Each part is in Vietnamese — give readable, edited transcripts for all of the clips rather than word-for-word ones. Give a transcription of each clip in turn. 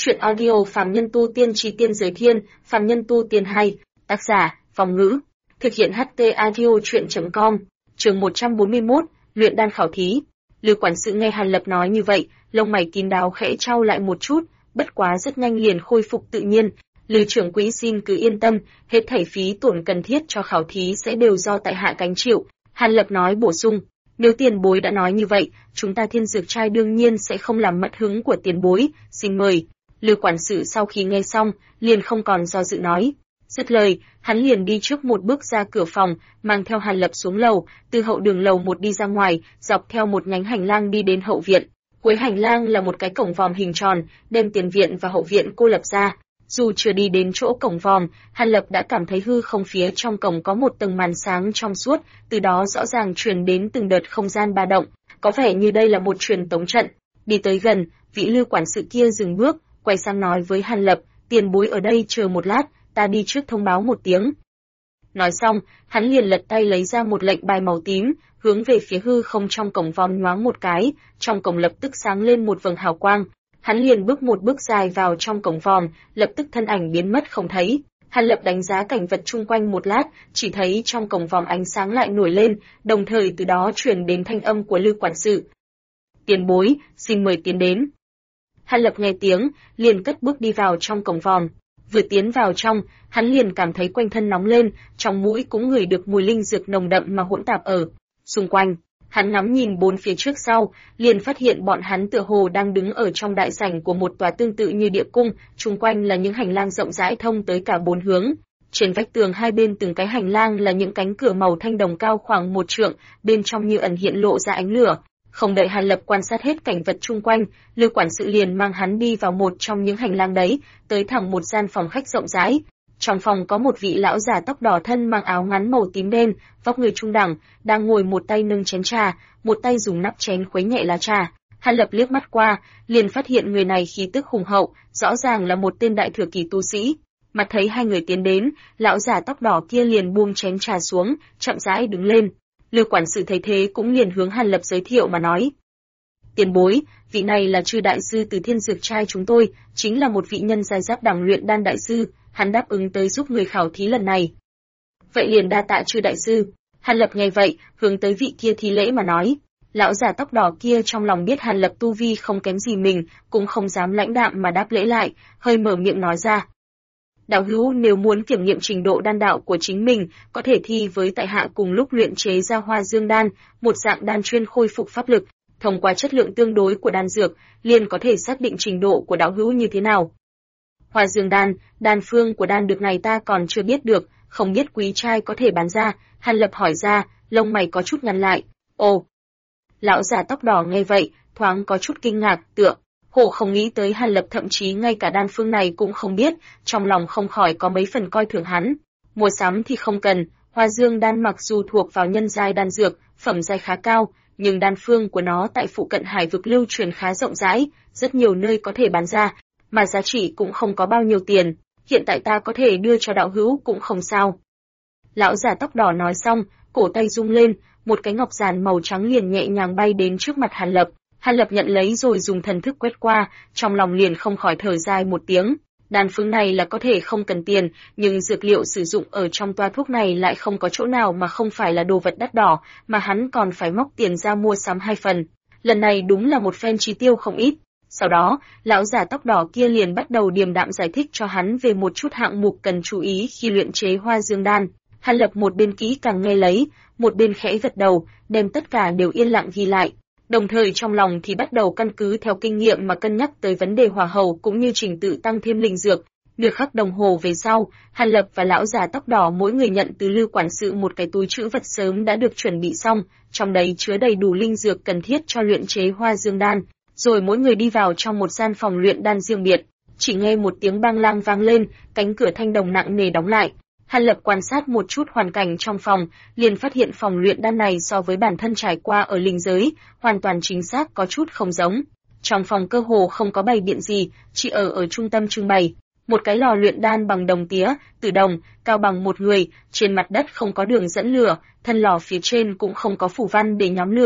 Chuyện audio Phàm Nhân Tu Tiên Chí Tiên Giới Thiên, Phàm Nhân Tu Tiên hay, tác giả, Phong Ngữ. Thực hiện HT Audio Chuyện.com, chương 141, luyện đan khảo thí. Lư quản sự nghe Hàn Lập nói như vậy, lông mày kín đáo khẽ chau lại một chút, bất quá rất nhanh liền khôi phục tự nhiên. Lư trưởng quỹ xin cứ yên tâm, hết thảy phí tổn cần thiết cho khảo thí sẽ đều do tại hạ gánh chịu. Hàn Lập nói bổ sung, nếu tiền bối đã nói như vậy, chúng ta Thiên Dược Trai đương nhiên sẽ không làm mất hứng của tiền bối, xin mời. Lư quản sự sau khi nghe xong, liền không còn do dự nói. Dứt lời, hắn liền đi trước một bước ra cửa phòng, mang theo Hàn Lập xuống lầu, từ hậu đường lầu một đi ra ngoài, dọc theo một nhánh hành lang đi đến hậu viện. Cuối hành lang là một cái cổng vòm hình tròn, đem tiền viện và hậu viện cô lập ra. Dù chưa đi đến chỗ cổng vòm, Hàn Lập đã cảm thấy hư không phía trong cổng có một tầng màn sáng trong suốt, từ đó rõ ràng truyền đến từng đợt không gian ba động, có vẻ như đây là một truyền tống trận. Đi tới gần, vị Lư quản sự kia dừng bước, quay sang nói với Hàn Lập, tiền bối ở đây chờ một lát, ta đi trước thông báo một tiếng. Nói xong, hắn liền lật tay lấy ra một lệnh bài màu tím, hướng về phía hư không trong cổng vòm nhoáng một cái, trong cổng lập tức sáng lên một vầng hào quang. Hắn liền bước một bước dài vào trong cổng vòm, lập tức thân ảnh biến mất không thấy. Hàn Lập đánh giá cảnh vật chung quanh một lát, chỉ thấy trong cổng vòm ánh sáng lại nổi lên, đồng thời từ đó truyền đến thanh âm của Lư quản sự. Tiền bối, xin mời tiến đến. Hàn Lập nghe tiếng, liền cất bước đi vào trong cổng vòm. Vừa tiến vào trong, hắn liền cảm thấy quanh thân nóng lên, trong mũi cũng ngửi được mùi linh dược nồng đậm mà hỗn tạp ở xung quanh. Hắn ngắm nhìn bốn phía trước sau, liền phát hiện bọn hắn tựa hồ đang đứng ở trong đại sảnh của một tòa tương tự như địa cung, chung quanh là những hành lang rộng rãi thông tới cả bốn hướng. Trên vách tường hai bên từng cái hành lang là những cánh cửa màu thanh đồng cao khoảng 1 trượng, bên trong như ẩn hiện lộ ra ánh lửa. Không đợi Hàn Lập quan sát hết cảnh vật chung quanh, Lư quản sự liền mang hắn đi vào một trong những hành lang đấy, tới thẳng một gian phòng khách rộng rãi. Trong phòng có một vị lão già tóc đỏ thân mang áo ngắn màu tím đen, vóc người trung đẳng, đang ngồi một tay nâng chén trà, một tay dùng nắp chén khuấy nhẹ lá trà. Hàn Lập liếc mắt qua, liền phát hiện người này khí tức hùng hậu, rõ ràng là một tên đại thừa kỳ tu sĩ. Mặt thấy hai người tiến đến, lão già tóc đỏ kia liền buông chén trà xuống, chậm rãi đứng lên. Lư quản sự thấy thế cũng liền hướng Hàn Lập giới thiệu mà nói. Tiền bối, vị này là Trư đại sư từ Thiên Dược Trai chúng tôi, chính là một vị nhân giai giáp đẳng luyện đan đại sư, hắn đáp ứng tới giúp người khảo thí lần này. Vậy liền đa tạ Trư đại sư. Hàn Lập nghe vậy, hướng tới vị kia thi lễ mà nói. Lão già tóc đỏ kia trong lòng biết Hàn Lập tu vi không kém gì mình, cũng không dám lãnh đạm mà đáp lễ lại, hơi mở miệng nói ra. Đạo hữu nếu muốn kiểm nghiệm trình độ đan đạo của chính mình, có thể thi với tại hạ cùng lúc luyện chế ra Hoa Dương đan, một dạng đan chuyên khôi phục pháp lực, thông qua chất lượng tương đối của đan dược, liền có thể xác định trình độ của đạo hữu như thế nào. Hoa Dương đan, đan phương của đan dược này ta còn chưa biết được, không biết quý trai có thể bán ra. Hàn Lập hỏi ra, lông mày có chút nhăn lại. Ồ. Lão già tóc đỏ nghe vậy, thoáng có chút kinh ngạc, tựa hồ không nghĩ tới Hàn Lập thậm chí ngay cả đan phương này cũng không biết, trong lòng không khỏi có mấy phần coi thường hắn. Mua sắm thì không cần, Hoa Dương đan mặc dù thuộc vào nhân giai đan dược, phẩm giai khá cao, nhưng đan phương của nó tại phụ cận hải vực lưu truyền khá rộng rãi, rất nhiều nơi có thể bán ra, mà giá trị cũng không có bao nhiêu tiền, hiện tại ta có thể đưa cho đạo hữu cũng không sao. Lão già tóc đỏ nói xong, cổ tay rung lên, một cái ngọc giản màu trắng liền nhẹ nhàng bay đến trước mặt Hàn Lập. Hàn Lập nhận lấy rồi dùng thần thức quét qua, trong lòng liền không khỏi thở dài một tiếng. Đan phương này là có thể không cần tiền, nhưng dược liệu sử dụng ở trong toa thuốc này lại không có chỗ nào mà không phải là đồ vật đắt đỏ, mà hắn còn phải móc tiền ra mua sắm 2 phần. Lần này đúng là một phen chi tiêu không ít. Sau đó, lão già tóc đỏ kia liền bắt đầu điềm đạm giải thích cho hắn về một chút hạng mục cần chú ý khi luyện chế Hoa Dương đan. Hàn Lập một bên kỹ càng nghe lấy, một bên khẽ gật đầu, đem tất cả đều yên lặng ghi lại. Đồng thời trong lòng thì bắt đầu căn cứ theo kinh nghiệm mà cân nhắc tới vấn đề hỏa hầu cũng như trình tự tăng thêm linh dược. Nửa khắc đồng hồ về sau, Hàn Lập và lão già tóc đỏ mỗi người nhận từ Lư quản sự một cái túi trữ vật sớm đã được chuẩn bị xong, trong đấy chứa đầy đủ linh dược cần thiết cho luyện chế Hoa Dương đan. Rồi mỗi người đi vào trong một gian phòng luyện đan riêng biệt. Chỉ nghe một tiếng bang lang vang lên, cánh cửa thanh đồng nặng nề đóng lại. Hàn Lập quan sát một chút hoàn cảnh trong phòng, liền phát hiện phòng luyện đan này so với bản thân trải qua ở linh giới, hoàn toàn chính xác có chút không giống. Trong phòng cơ hồ không có bày biện gì, chỉ ở trung tâm trưng bày một cái lò luyện đan bằng đồng tía, tử đồng, cao bằng một người, trên mặt đất không có đường dẫn lửa, thân lò phía trên cũng không có phủ văn để nhóm lửa.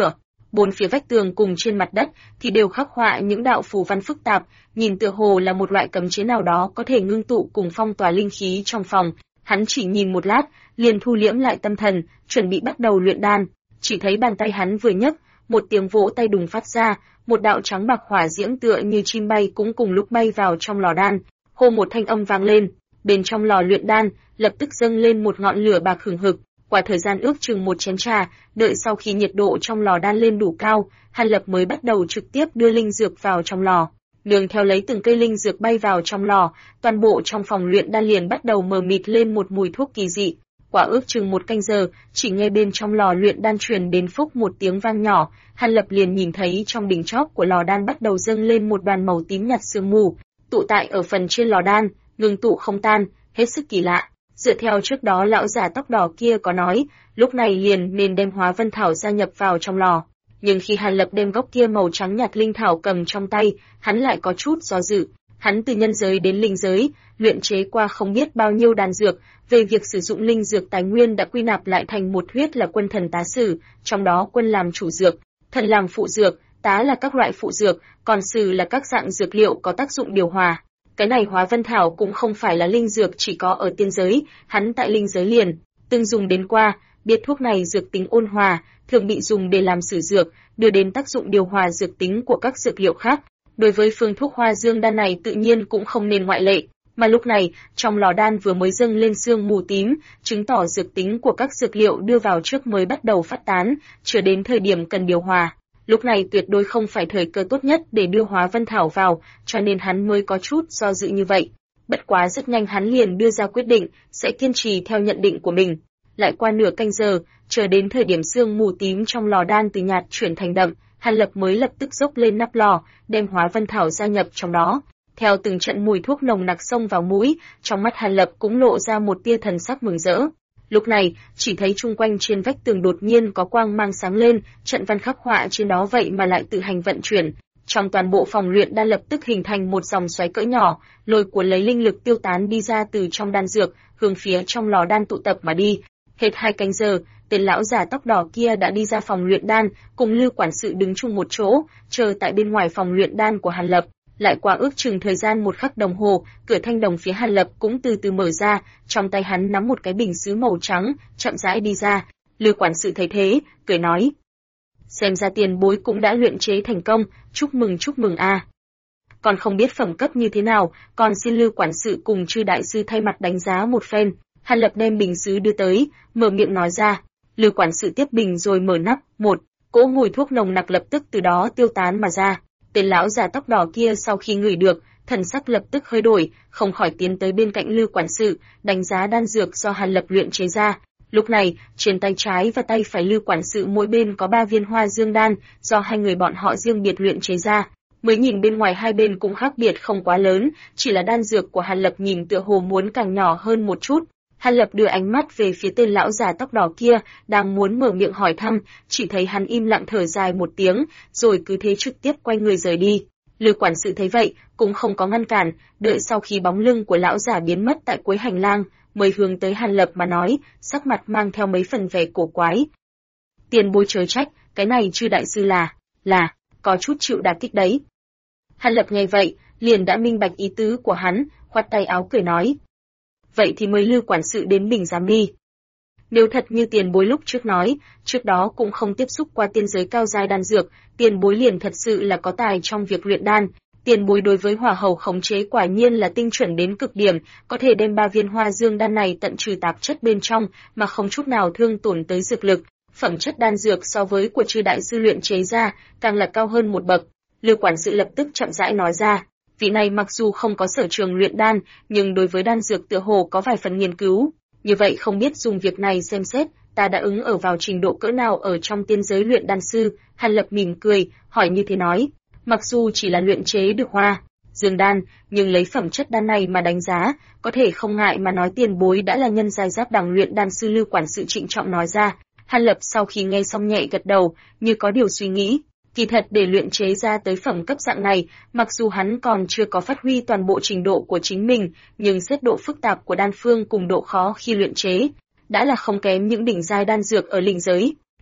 Bốn phía vách tường cùng trên mặt đất thì đều khắc họa những đạo phù văn phức tạp, nhìn tựa hồ là một loại cấm chế nào đó có thể ngưng tụ cùng phong tỏa linh khí trong phòng. Hắn chỉ nhìn một lát, liền thu liễm lại tâm thần, chuẩn bị bắt đầu luyện đan. Chỉ thấy bàn tay hắn vừa nhấc, một tiếng vỗ tay đùng phát ra, một đạo trắng bạc hỏa diễm tựa như chim bay cũng cùng lúc bay vào trong lò đan. Hô, một thanh âm vang lên, bên trong lò luyện đan lập tức dâng lên một ngọn lửa bạc hừng hực. Qua thời gian ước chừng một chén trà, đợi sau khi nhiệt độ trong lò đan lên đủ cao, Hàn Lập mới bắt đầu trực tiếp đưa linh dược vào trong lò. Nương theo lấy từng cây linh dược bay vào trong lò, toàn bộ trong phòng luyện đan liền bắt đầu mờ mịt lên một mùi thuốc kỳ dị. Quả ước chừng một canh giờ, chỉ nghe bên trong lò luyện đan truyền đến phúc một tiếng vang nhỏ, Hàn Lập liền nhìn thấy trong đỉnh chóp của lò đan bắt đầu dâng lên một đoàn màu tím nhạt sương mù, tụ tại ở phần trên lò đan, ngừng tụ không tan, hết sức kỳ lạ. Dựa theo trước đó lão già tóc đỏ kia có nói, lúc này liền nên đem Hóa Vân Thảo gia nhập vào trong lò. Nhưng khi Hàn Lập đem gốc kia màu trắng nhạt linh thảo cầm trong tay, hắn lại có chút do dự. Hắn từ nhân giới đến linh giới, luyện chế qua không biết bao nhiêu đan dược, về việc sử dụng linh dược tài nguyên đã quy nạp lại thành một thuyết là quân thần tá sử, trong đó quân làm chủ dược, thần làm phụ dược, tá là các loại phụ dược, còn sử là các dạng dược liệu có tác dụng điều hòa. Cái này Hóa Vân Thảo cũng không phải là linh dược chỉ có ở tiên giới, hắn tại linh giới liền từng dùng đến qua, biết thuốc này dược tính ôn hòa, thường bị dùng để làm sử dược, đưa đến tác dụng điều hòa dược tính của các dược liệu khác. Đối với phương thuốc Hoa Dương đan này tự nhiên cũng không nên ngoại lệ, mà lúc này, trong lò đan vừa mới dâng lên sương mù tím, chứng tỏ dược tính của các dược liệu đưa vào trước mới bắt đầu phát tán, chưa đến thời điểm cần điều hòa. Lúc này tuyệt đối không phải thời cơ tốt nhất để đưa Hóa Vân Thảo vào, cho nên hắn mới có chút do dự như vậy. Bất quá rất nhanh hắn liền đưa ra quyết định, sẽ kiên trì theo nhận định của mình. Lại qua nửa canh giờ, chờ đến thời điểm sương mù tím trong lò đan từ nhạt chuyển thành đậm, Hàn Lập mới lập tức dốc lên nắp lò, đem Hóa Vân Thảo gia nhập trong đó. Theo từng trận mùi thuốc nồng nặc xông vào mũi, trong mắt Hàn Lập cũng lộ ra một tia thần sắc mừng rỡ. Lúc này, chỉ thấy chung quanh trên vách tường đột nhiên có quang mang sáng lên, trận văn khắc họa trên đó vậy mà lại tự hành vận chuyển. Trong toàn bộ phòng luyện đan lập tức hình thành một dòng xoáy cỡ nhỏ, lôi cuốn lấy linh lực tiêu tán đi ra từ trong đan dược, hướng phía trong lò đan tụ tập mà đi. Hết 2 canh giờ, tên lão già tóc đỏ kia đã đi ra phòng luyện đan, cùng Lưu quản sự đứng chung một chỗ, chờ tại bên ngoài phòng luyện đan của Hàn Lập. Lại qua ước chừng thời gian 1 khắc đồng hồ, cửa thanh đồng phía Hàn Lập cũng từ từ mở ra, trong tay hắn nắm một cái bình sứ màu trắng, chậm rãi đi ra. Lưu quản sự thấy thế, cười nói: "Xem ra tiền bối cũng đã luyện chế thành công, chúc mừng a. Còn không biết phẩm cấp như thế nào, còn xin Lưu quản sự cùng Chư đại sư thay mặt đánh giá một phen." Hàn Lập đem bình sứ đưa tới, mở miệng nói ra. Lưu quản sự tiếp bình rồi mở nắp, một cỗ mùi thuốc nồng nặc lập tức từ đó tiêu tán mà ra. Tên lão già tóc đỏ kia sau khi ngửi được, thần sắc lập tức hơi đổi, không khỏi tiến tới bên cạnh Lưu quản sự, đánh giá đan dược do Hàn Lập luyện chế ra. Lúc này, trên tay trái và tay phải Lưu quản sự mỗi bên có 3 viên Hoa Dương đan, do hai người bọn họ riêng biệt luyện chế ra. Mới nhìn bên ngoài hai bên cũng khác biệt không quá lớn, chỉ là đan dược của Hàn Lập nhìn tựa hồ muốn càng nhỏ hơn một chút. Hàn Lập đưa ánh mắt về phía tên lão già tóc đỏ kia, đang muốn mở miệng hỏi thăm, chỉ thấy hắn im lặng thở dài một tiếng, rồi cứ thế trực tiếp quay người rời đi. Lưu quản sự thấy vậy, cũng không có ngăn cản, đợi sau khi bóng lưng của lão già biến mất tại cuối hành lang, mới hướng tới Hàn Lập mà nói, sắc mặt mang theo mấy phần vẻ cổ quái. "Tiền bối chớ trách, cái này Chư đại sư là có chút chịu đả kích đấy." Hàn Lập nghe vậy, liền đã minh bạch ý tứ của hắn, khoát tay áo cười nói: "Vậy thì mời Lưu quản sự đến bình giám đi. Nếu thật như tiền bối lúc trước nói, trước đó cũng không tiếp xúc qua tiên giới cao giai đan dược, tiền bối liền thật sự là có tài trong việc luyện đan. Tiền bối đối với hỏa hầu khống chế quả nhiên là tinh chuẩn đến cực điểm, có thể đem 3 viên Hoa Dương đan này tận trừ tạp chất bên trong mà không chút nào thương tổn tới dược lực. Phẩm chất đan dược so với của Chư đại sư luyện chế ra, càng là cao hơn một bậc." Lưu quản sự lập tức chậm rãi nói ra. Vị này mặc dù không có sở trường luyện đan, nhưng đối với đan dược tựa hồ có vài phần nghiên cứu. Như vậy không biết dùng việc này xem xét, ta đã ứng ở vào trình độ cỡ nào ở trong tiên giới luyện đan sư. Hàn Lập mỉm cười, hỏi như thế nói. Mặc dù chỉ là luyện chế được Hoa Dương đan, nhưng lấy phẩm chất đan này mà đánh giá, có thể không ngại mà nói tiền bối đã là nhân giai giáp đẳng luyện đan sư. Lưu quản sự trịnh trọng nói ra. Hàn Lập sau khi nghe xong nhẹ gật đầu, như có điều suy nghĩ. Kỳ thật để luyện chế ra tới phẩm cấp dạng này, mặc dù hắn còn chưa có phát huy toàn bộ trình độ của chính mình, nhưng xét độ phức tạp của đan phương cùng độ khó khi luyện chế, đã là không kém những đỉnh giai đan dược ở linh giới.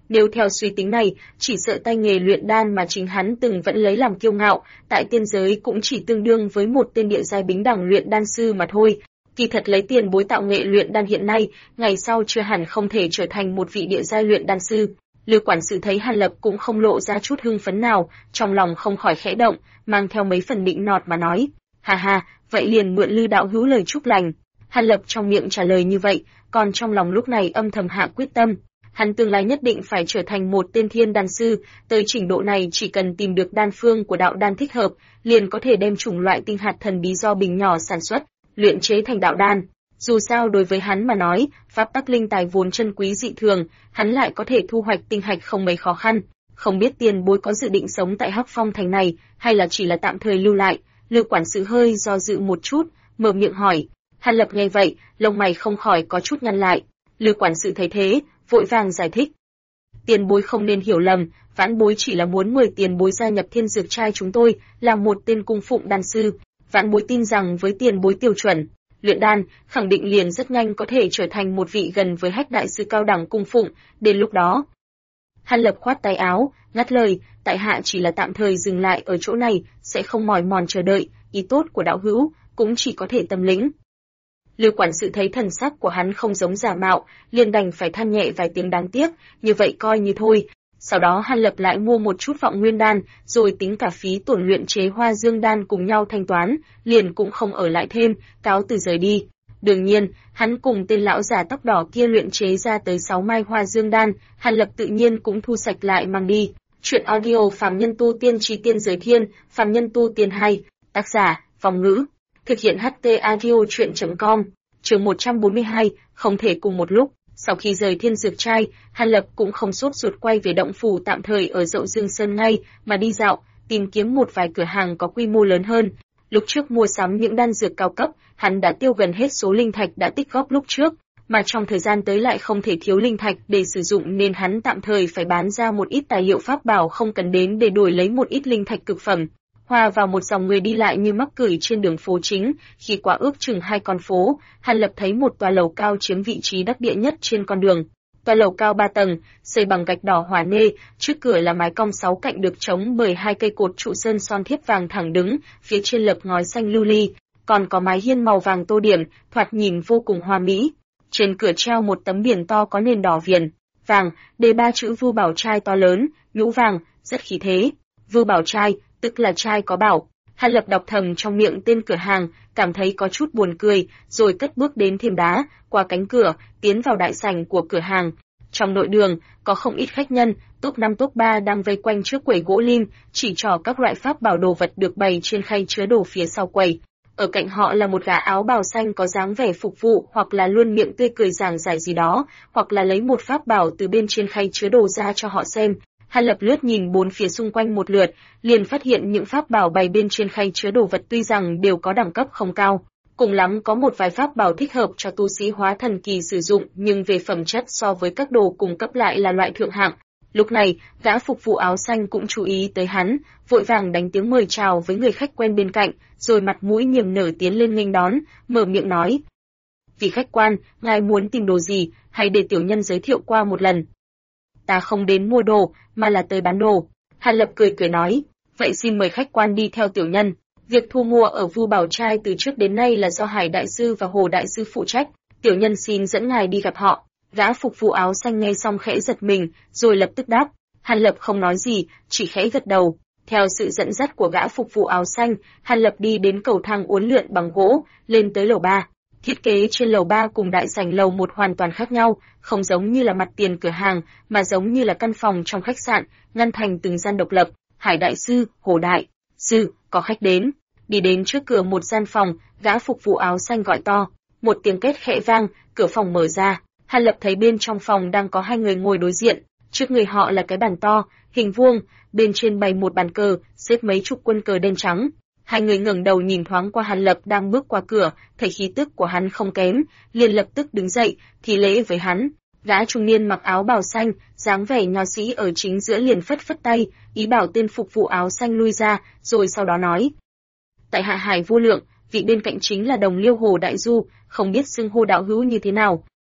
Nếu theo suy tính này, chỉ sợ tay nghề luyện đan mà chính hắn từng vẫn lấy làm kiêu ngạo, tại tiên giới cũng chỉ tương đương với một tên địa giai bính đẳng luyện đan sư mà thôi. Kỳ thật lấy tiền bối tạo nghệ luyện đan hiện nay, ngày sau chưa hẳn không thể trở thành một vị địa giai luyện đan sư. Lư quản sự thấy Hàn Lập cũng không lộ ra chút hưng phấn nào, trong lòng không khỏi khẽ động, mang theo mấy phần nịnh nọt mà nói: "Ha ha, vậy liền mượn Lư đạo hữu lời chúc lành." Hàn Lập trong miệng trả lời như vậy, còn trong lòng lúc này âm thầm hạ quyết tâm, hắn tương lai nhất định phải trở thành một tên thiên đan sư, tới trình độ này chỉ cần tìm được đan phương của đạo đan thích hợp, liền có thể đem chủng loại tinh hạt thần bí do bình nhỏ sản xuất, luyện chế thành đạo đan. Dù sao đối với hắn mà nói, pháp tắc linh tài vốn chân quý dị thường, hắn lại có thể thu hoạch tinh hạch không mấy khó khăn. Không biết tiền bối có dự định sống tại Hắc Phong thành này, hay là chỉ là tạm thời lưu lại? Lư quản sự hơi do dự một chút, mở miệng hỏi. Hàn Lập nghe vậy, lông mày không khỏi có chút nhăn lại. Lư quản sự thấy thế, vội vàng giải thích. Tiền bối không nên hiểu lầm, vãn bối chỉ là muốn mời tiền bối gia nhập Thiên Dược trai chúng tôi, là một tên cung phụng đan sư. Vãn bối tin rằng với tiền bối tiêu chuẩn luyện đan, khẳng định liền rất nhanh có thể trở thành một vị gần với Hách đại sư cao đẳng cung phụng, đến lúc đó. Hàn Lập khoát tay áo, ngắt lời, tại hạ chỉ là tạm thời dừng lại ở chỗ này, sẽ không mỏi mòn chờ đợi, ý tốt của đạo hữu, cũng chỉ có thể tâm lĩnh. Lưu quản sự thấy thần sắc của hắn không giống giả mạo, liền đành phải than nhẹ vài tiếng đáng tiếc, như vậy coi như thôi. Sau đó Hàn Lập lại mua một chút vọng nguyên đan, rồi tính cả phí tổn luyện chế hoa dương đan cùng nhau thanh toán, liền cũng không ở lại thêm, cáo từ rời đi. Đương nhiên, hắn cùng tên lão già tóc đỏ kia luyện chế ra tới 6 mai hoa dương đan, Hàn Lập tự nhiên cũng thu sạch lại mang đi. Chuyện audio Phàm Nhân Tu Tiên Chí Tiên Giới Thiên, Phàm Nhân Tu Tiên 2, tác giả, Phong Ngữ, thực hiện HT Audio Chuyện.com, chương 142, không thể cùng một lúc. Sau khi rời Thiên Dược trai, Hàn Lập cũng không sốt ruột quay về động phủ tạm thời ở Dậu Dương Sơn ngay, mà đi dạo, tìm kiếm một vài cửa hàng có quy mô lớn hơn. Lúc trước mua sắm những đan dược cao cấp, hắn đã tiêu gần hết số linh thạch đã tích góp lúc trước, mà trong thời gian tới lại không thể thiếu linh thạch để sử dụng nên hắn tạm thời phải bán ra một ít tài liệu pháp bảo không cần đến để đổi lấy một ít linh thạch cực phẩm. Hòa vào một dòng người đi lại như mắc cửi trên đường phố chính, khi qua ước chừng 2 con phố, Hàn Lập thấy một tòa lầu cao chiếm vị trí đắc địa nhất trên con đường. Tòa lầu cao 3 tầng, xây bằng gạch đỏ hỏa nê, trước cửa là mái cong 6 cạnh được chống bởi 2 cây cột trụ sơn son thiếp vàng thẳng đứng, phía trên lợp ngói xanh lưu ly, còn có mái hiên màu vàng tô điểm, thoạt nhìn vô cùng hoa mỹ. Trên cửa treo một tấm biển to có nền đỏ viền vàng, đề 3 chữ Vưu Bảo trai to lớn, nhũ vàng, rất khí thế. Vưu Bảo trai, tức là trai có bảo. Hàn Lập đọc thầm trong miệng tên cửa hàng, cảm thấy có chút buồn cười, rồi cất bước đến thềm đá, qua cánh cửa, tiến vào đại sảnh của cửa hàng. Trong nội đường, có không ít khách nhân, top 5 top 3 đang vây quanh trước quầy gỗ lim, chỉ trỏ các loại pháp bảo đồ vật được bày trên khay chứa đồ phía sau quầy. Ở cạnh họ là một gã áo bào xanh có dáng vẻ phục vụ, hoặc là luôn miệng tươi cười giảng giải gì đó, hoặc là lấy một pháp bảo từ bên trên khay chứa đồ ra cho họ xem. Hàn Lập lướt nhìn bốn phía xung quanh một lượt, liền phát hiện những pháp bảo bày bên trên khay chứa đồ vật tuy rằng đều có đẳng cấp không cao, cùng lắm có một vài pháp bảo thích hợp cho tu sĩ hóa thần kỳ sử dụng, nhưng về phẩm chất so với các đồ cung cấp lại là loại thượng hạng. Lúc này, gã phục vụ áo xanh cũng chú ý tới hắn, vội vàng đánh tiếng mời chào với người khách quen bên cạnh, rồi mặt mũi niềm nở tiến lên nghênh đón, mở miệng nói: "Vị khách quan, ngài muốn tìm đồ gì, hãy để tiểu nhân giới thiệu qua một lần." "Ta không đến mua đồ, mà là tới bán đồ." Hàn Lập cười cười nói: "Vậy xin mời khách quan đi theo tiểu nhân. Việc thu mua ở Vưu Bảo trai từ trước đến nay là do Hải đại sư và Hồ đại sư phụ trách, tiểu nhân xin dẫn ngài đi gặp họ." Gã phục vụ áo xanh nghe xong khẽ giật mình, rồi lập tức đáp. Hàn Lập không nói gì, chỉ khẽ gật đầu. Theo sự dẫn dắt của gã phục vụ áo xanh, Hàn Lập đi đến cầu thang uốn lượn bằng gỗ, lên tới lầu 3. Thiết kế trên lầu 3 cùng đại sảnh lầu 1 hoàn toàn khác nhau, không giống như là mặt tiền cửa hàng, mà giống như là căn phòng trong khách sạn, ngăn thành từng gian độc lập. Hải đại sư, Hồ đại sư, có khách đến. Đi đến trước cửa một gian phòng, gã phục vụ áo xanh gọi to. Một tiếng két khẽ vang, cửa phòng mở ra. Hàn Lập thấy bên trong phòng đang có 2 người ngồi đối diện, trước người họ là cái bàn to, hình vuông, bên trên bày một bàn cờ, xếp mấy chục quân cờ đen trắng. 2 người ngẩng đầu nhìn thoáng qua Hàn Lập đang bước qua cửa, thấy khí tức của hắn không kém, liền lập tức đứng dậy, thi lễ với hắn. Gã trung niên mặc áo bào xanh, dáng vẻ nho sĩ ở chính giữa liền phất phất tay, ý bảo tên phục vụ áo xanh lui ra, rồi sau đó nói: "Tại hạ Hải vô lượng, vị bên cạnh chính là đồng liêu Hồ đại du, không biết xưng hô đạo hữu như thế nào?"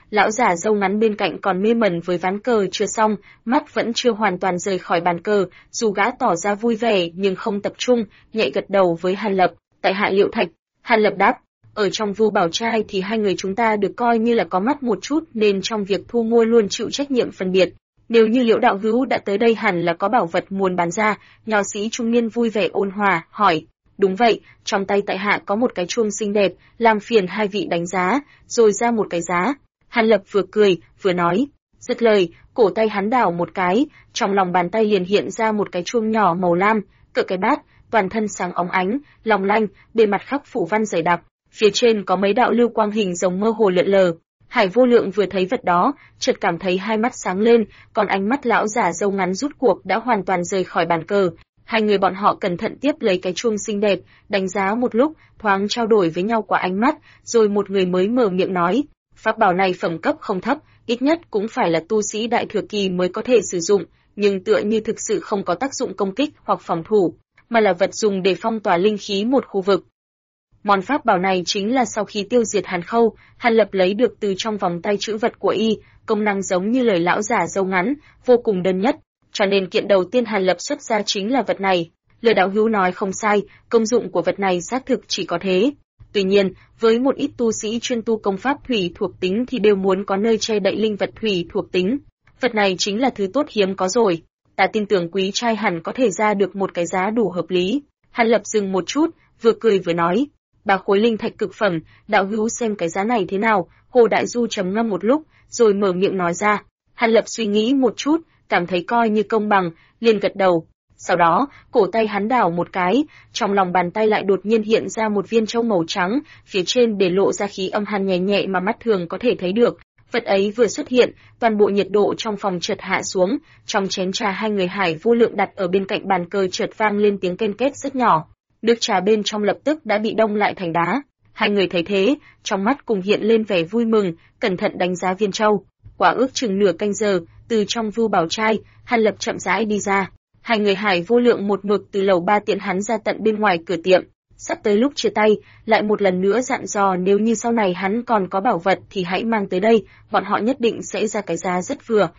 lão giả râu ngắn bên cạnh còn mê mẩn với ván cờ chưa xong, mắt vẫn chưa hoàn toàn rời khỏi bàn cờ, dù gã tỏ ra vui vẻ nhưng không tập trung, nhẹ gật đầu với Hàn Lập, tại hạ Liệu Thạch. Hàn Lập đáp, ở trong Vu Bảo Trai thì hai người chúng ta được coi như là có mắt một chút nên trong việc thu mua luôn chịu trách nhiệm phân biệt. Nếu như Liễu đạo hữu đã tới đây hẳn là có bảo vật muốn bán ra, nho sĩ trung niên vui vẻ ôn hòa, hỏi. Đúng vậy, trong tay tại hạ có một cái chuông xinh đẹp, làm phiền hai vị đánh giá, rồi ra một cái giá. Hàn Lập vừa cười, vừa nói. Dứt lời, cổ tay hắn đảo một cái, trong lòng bàn tay liền hiện ra một cái chuông nhỏ màu lam, cỡ cái bát, toàn thân sáng óng ánh, long lanh, bề mặt khắc phủ văn dày đặc, phía trên có mấy đạo lưu quang hình rồng mơ hồ lượn lờ. Hải Vô Lượng vừa thấy vật đó, chợt cảm thấy hai mắt sáng lên, còn ánh mắt lão giả râu ngắn rút cuộc đã hoàn toàn rời khỏi bàn cờ. Hai người bọn họ cẩn thận tiếp lấy cái chuông xinh đẹp, đánh giá một lúc, thoáng trao đổi với nhau qua ánh mắt, rồi một người mới mở miệng nói, pháp bảo này phẩm cấp không thấp, ít nhất cũng phải là tu sĩ đại thừa kỳ mới có thể sử dụng, nhưng tựa như thực sự không có tác dụng công kích hoặc phòng thủ, mà là vật dùng để phong tỏa linh khí một khu vực. Món pháp bảo này chính là sau khi tiêu diệt Hàn Khâu, Hàn Lập lấy được từ trong vòng tay trữ vật của y, công năng giống như lời lão giả râu ngắn, vô cùng đơn nhất, cho nên kiện đầu tiên Hàn Lập xuất ra chính là vật này. Lời đạo hữu nói không sai, công dụng của vật này xác thực chỉ có thế. Tuy nhiên, với một ít tu sĩ chuyên tu công pháp thủy thuộc tính thì đều muốn có nơi che đậy linh vật thủy thuộc tính. Vật này chính là thứ tốt hiếm có rồi. Ta tin tưởng quý trai hẳn có thể ra được một cái giá đủ hợp lý. Hàn Lập dừng một chút, vừa cười vừa nói. 3 khối linh thạch cực phẩm, đạo hữu xem cái giá này thế nào. Hồ Đại Du trầm ngâm một lúc, rồi mở miệng nói ra. Hàn Lập suy nghĩ một chút, cảm thấy coi như công bằng, liền gật đầu. Sau đó, cổ tay hắn đảo một cái, trong lòng bàn tay lại đột nhiên hiện ra một viên châu màu trắng, phía trên để lộ ra khí âm hàn nhẹ nhẹ mà mắt thường có thể thấy được. Vật ấy vừa xuất hiện, toàn bộ nhiệt độ trong phòng chợt hạ xuống, trong chén trà hai người Hải Vô Lượng đặt ở bên cạnh bàn cờ chợt vang lên tiếng ken két rất nhỏ. Nước trà bên trong lập tức đã bị đông lại thành đá. Hai người thấy thế, trong mắt cùng hiện lên vẻ vui mừng, cẩn thận đánh giá viên châu. Quả ước chừng nửa canh giờ, từ trong Vu Bảo Trai, Hàn Lập chậm rãi đi ra. Hai người Hải Vô Lượng một mực từ lầu 3 tiện hắn ra tận bên ngoài cửa tiệm. Sắp tới lúc chia tay, lại một lần nữa dặn dò nếu như sau này hắn còn có bảo vật thì hãy mang tới đây, bọn họ nhất định sẽ ra cái giá rất vừa.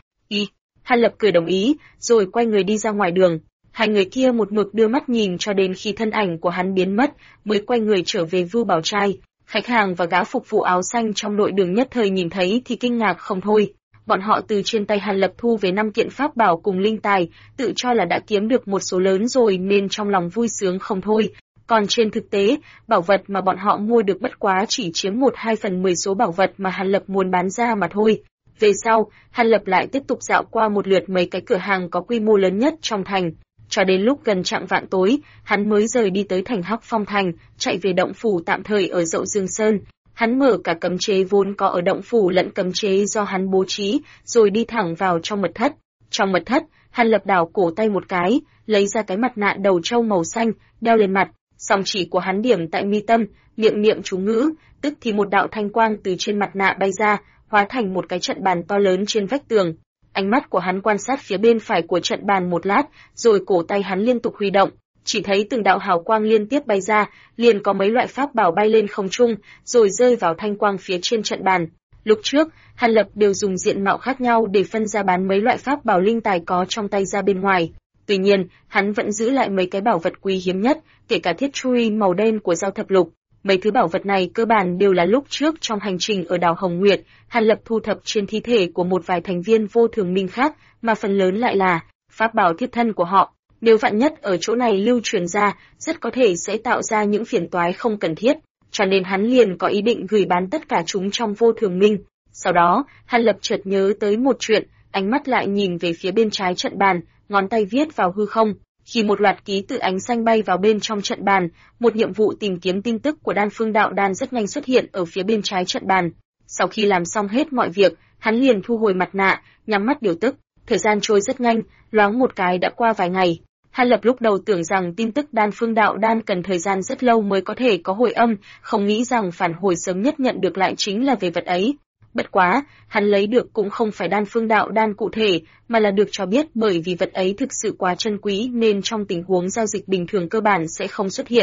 Hàn Lập cười đồng ý, rồi quay người đi ra ngoài đường. Hai người kia một mực đưa mắt nhìn cho đến khi thân ảnh của hắn biến mất, mới quay người trở về Vu Bảo Trai. Khách hàng và gã phục vụ áo xanh trong nội đường nhất thời nhìn thấy thì kinh ngạc không thôi. Bọn họ từ trên tay Hàn Lập thu về 5 kiện pháp bảo cùng linh tài, tự cho là đã kiếm được một số lớn rồi nên trong lòng vui sướng không thôi. Còn trên thực tế, bảo vật mà bọn họ mua được bất quá chỉ chiếm 1/2 phần 10 số bảo vật mà Hàn Lập muốn bán ra mà thôi. Về sau, Hàn Lập lại tiếp tục dạo qua một lượt mấy cái cửa hàng có quy mô lớn nhất trong thành. Cho đến lúc gần chạng vạng tối, hắn mới rời đi tới thành Hắc Phong Thành, chạy về động phủ tạm thời ở Dậu Dương Sơn. Hắn mở cả cấm chế vốn có ở động phủ lẫn cấm chế do hắn bố trí, rồi đi thẳng vào trong mật thất. Trong mật thất, Hàn Lập đảo cổ tay một cái, lấy ra cái mặt nạ đầu trâu màu xanh, đeo lên mặt. Song chỉ của hắn điểm tại mi tâm, miệng chú ngữ, tức thì một đạo thanh quang từ trên mặt nạ bay ra, hóa thành một cái trận bàn to lớn trên vách tường. Ánh mắt của hắn quan sát phía bên phải của trận bàn một lát, rồi cổ tay hắn liên tục huy động, chỉ thấy từng đạo hào quang liên tiếp bay ra, liền có mấy loại pháp bảo bay lên không trung, rồi rơi vào thanh quang phía trên trận bàn. Lúc trước, Hàn Lập đều dùng diện mạo khác nhau để phân ra bán mấy loại pháp bảo linh tài có trong tay ra bên ngoài. Tuy nhiên, hắn vẫn giữ lại mấy cái bảo vật quý hiếm nhất, kể cả thiết truy màu đen của Giao Thập Lục. Mấy thứ bảo vật này cơ bản đều là lúc trước trong hành trình ở đảo Hồng Nguyệt, Hàn Lập thu thập trên thi thể của một vài thành viên vô thường minh khác, mà phần lớn lại là pháp bảo thiết thân của họ. Nếu vạn nhất ở chỗ này lưu truyền ra, rất có thể sẽ tạo ra những phiền toái không cần thiết, cho nên hắn liền có ý định gửi bán tất cả chúng trong vô thường minh. Sau đó, Hàn Lập chợt nhớ tới một chuyện, ánh mắt lại nhìn về phía bên trái trận bàn, ngón tay viết vào hư không. Khi một loạt ký tự ánh xanh bay vào bên trong trận bàn, một nhiệm vụ tìm kiếm tin tức của Đan Phương Đạo Đan rất nhanh xuất hiện ở phía bên trái trận bàn. Sau khi làm xong hết mọi việc, hắn liền thu hồi mặt nạ, nhắm mắt điều tức. Thời gian trôi rất nhanh, loáng một cái đã qua vài ngày. Hàn Lập lúc đầu tưởng rằng tin tức Đan Phương Đạo Đan cần thời gian rất lâu mới có thể có hồi âm, không nghĩ rằng phản hồi sớm nhất nhận được lại chính là về vật ấy. Bất quá, hắn lấy được cũng không phải Đan Phương Đạo Đan cụ thể, mà là được cho biết bởi vì vật ấy thực sự quá chân quý nên trong tình huống giao dịch bình thường cơ bản sẽ không xuất hiện.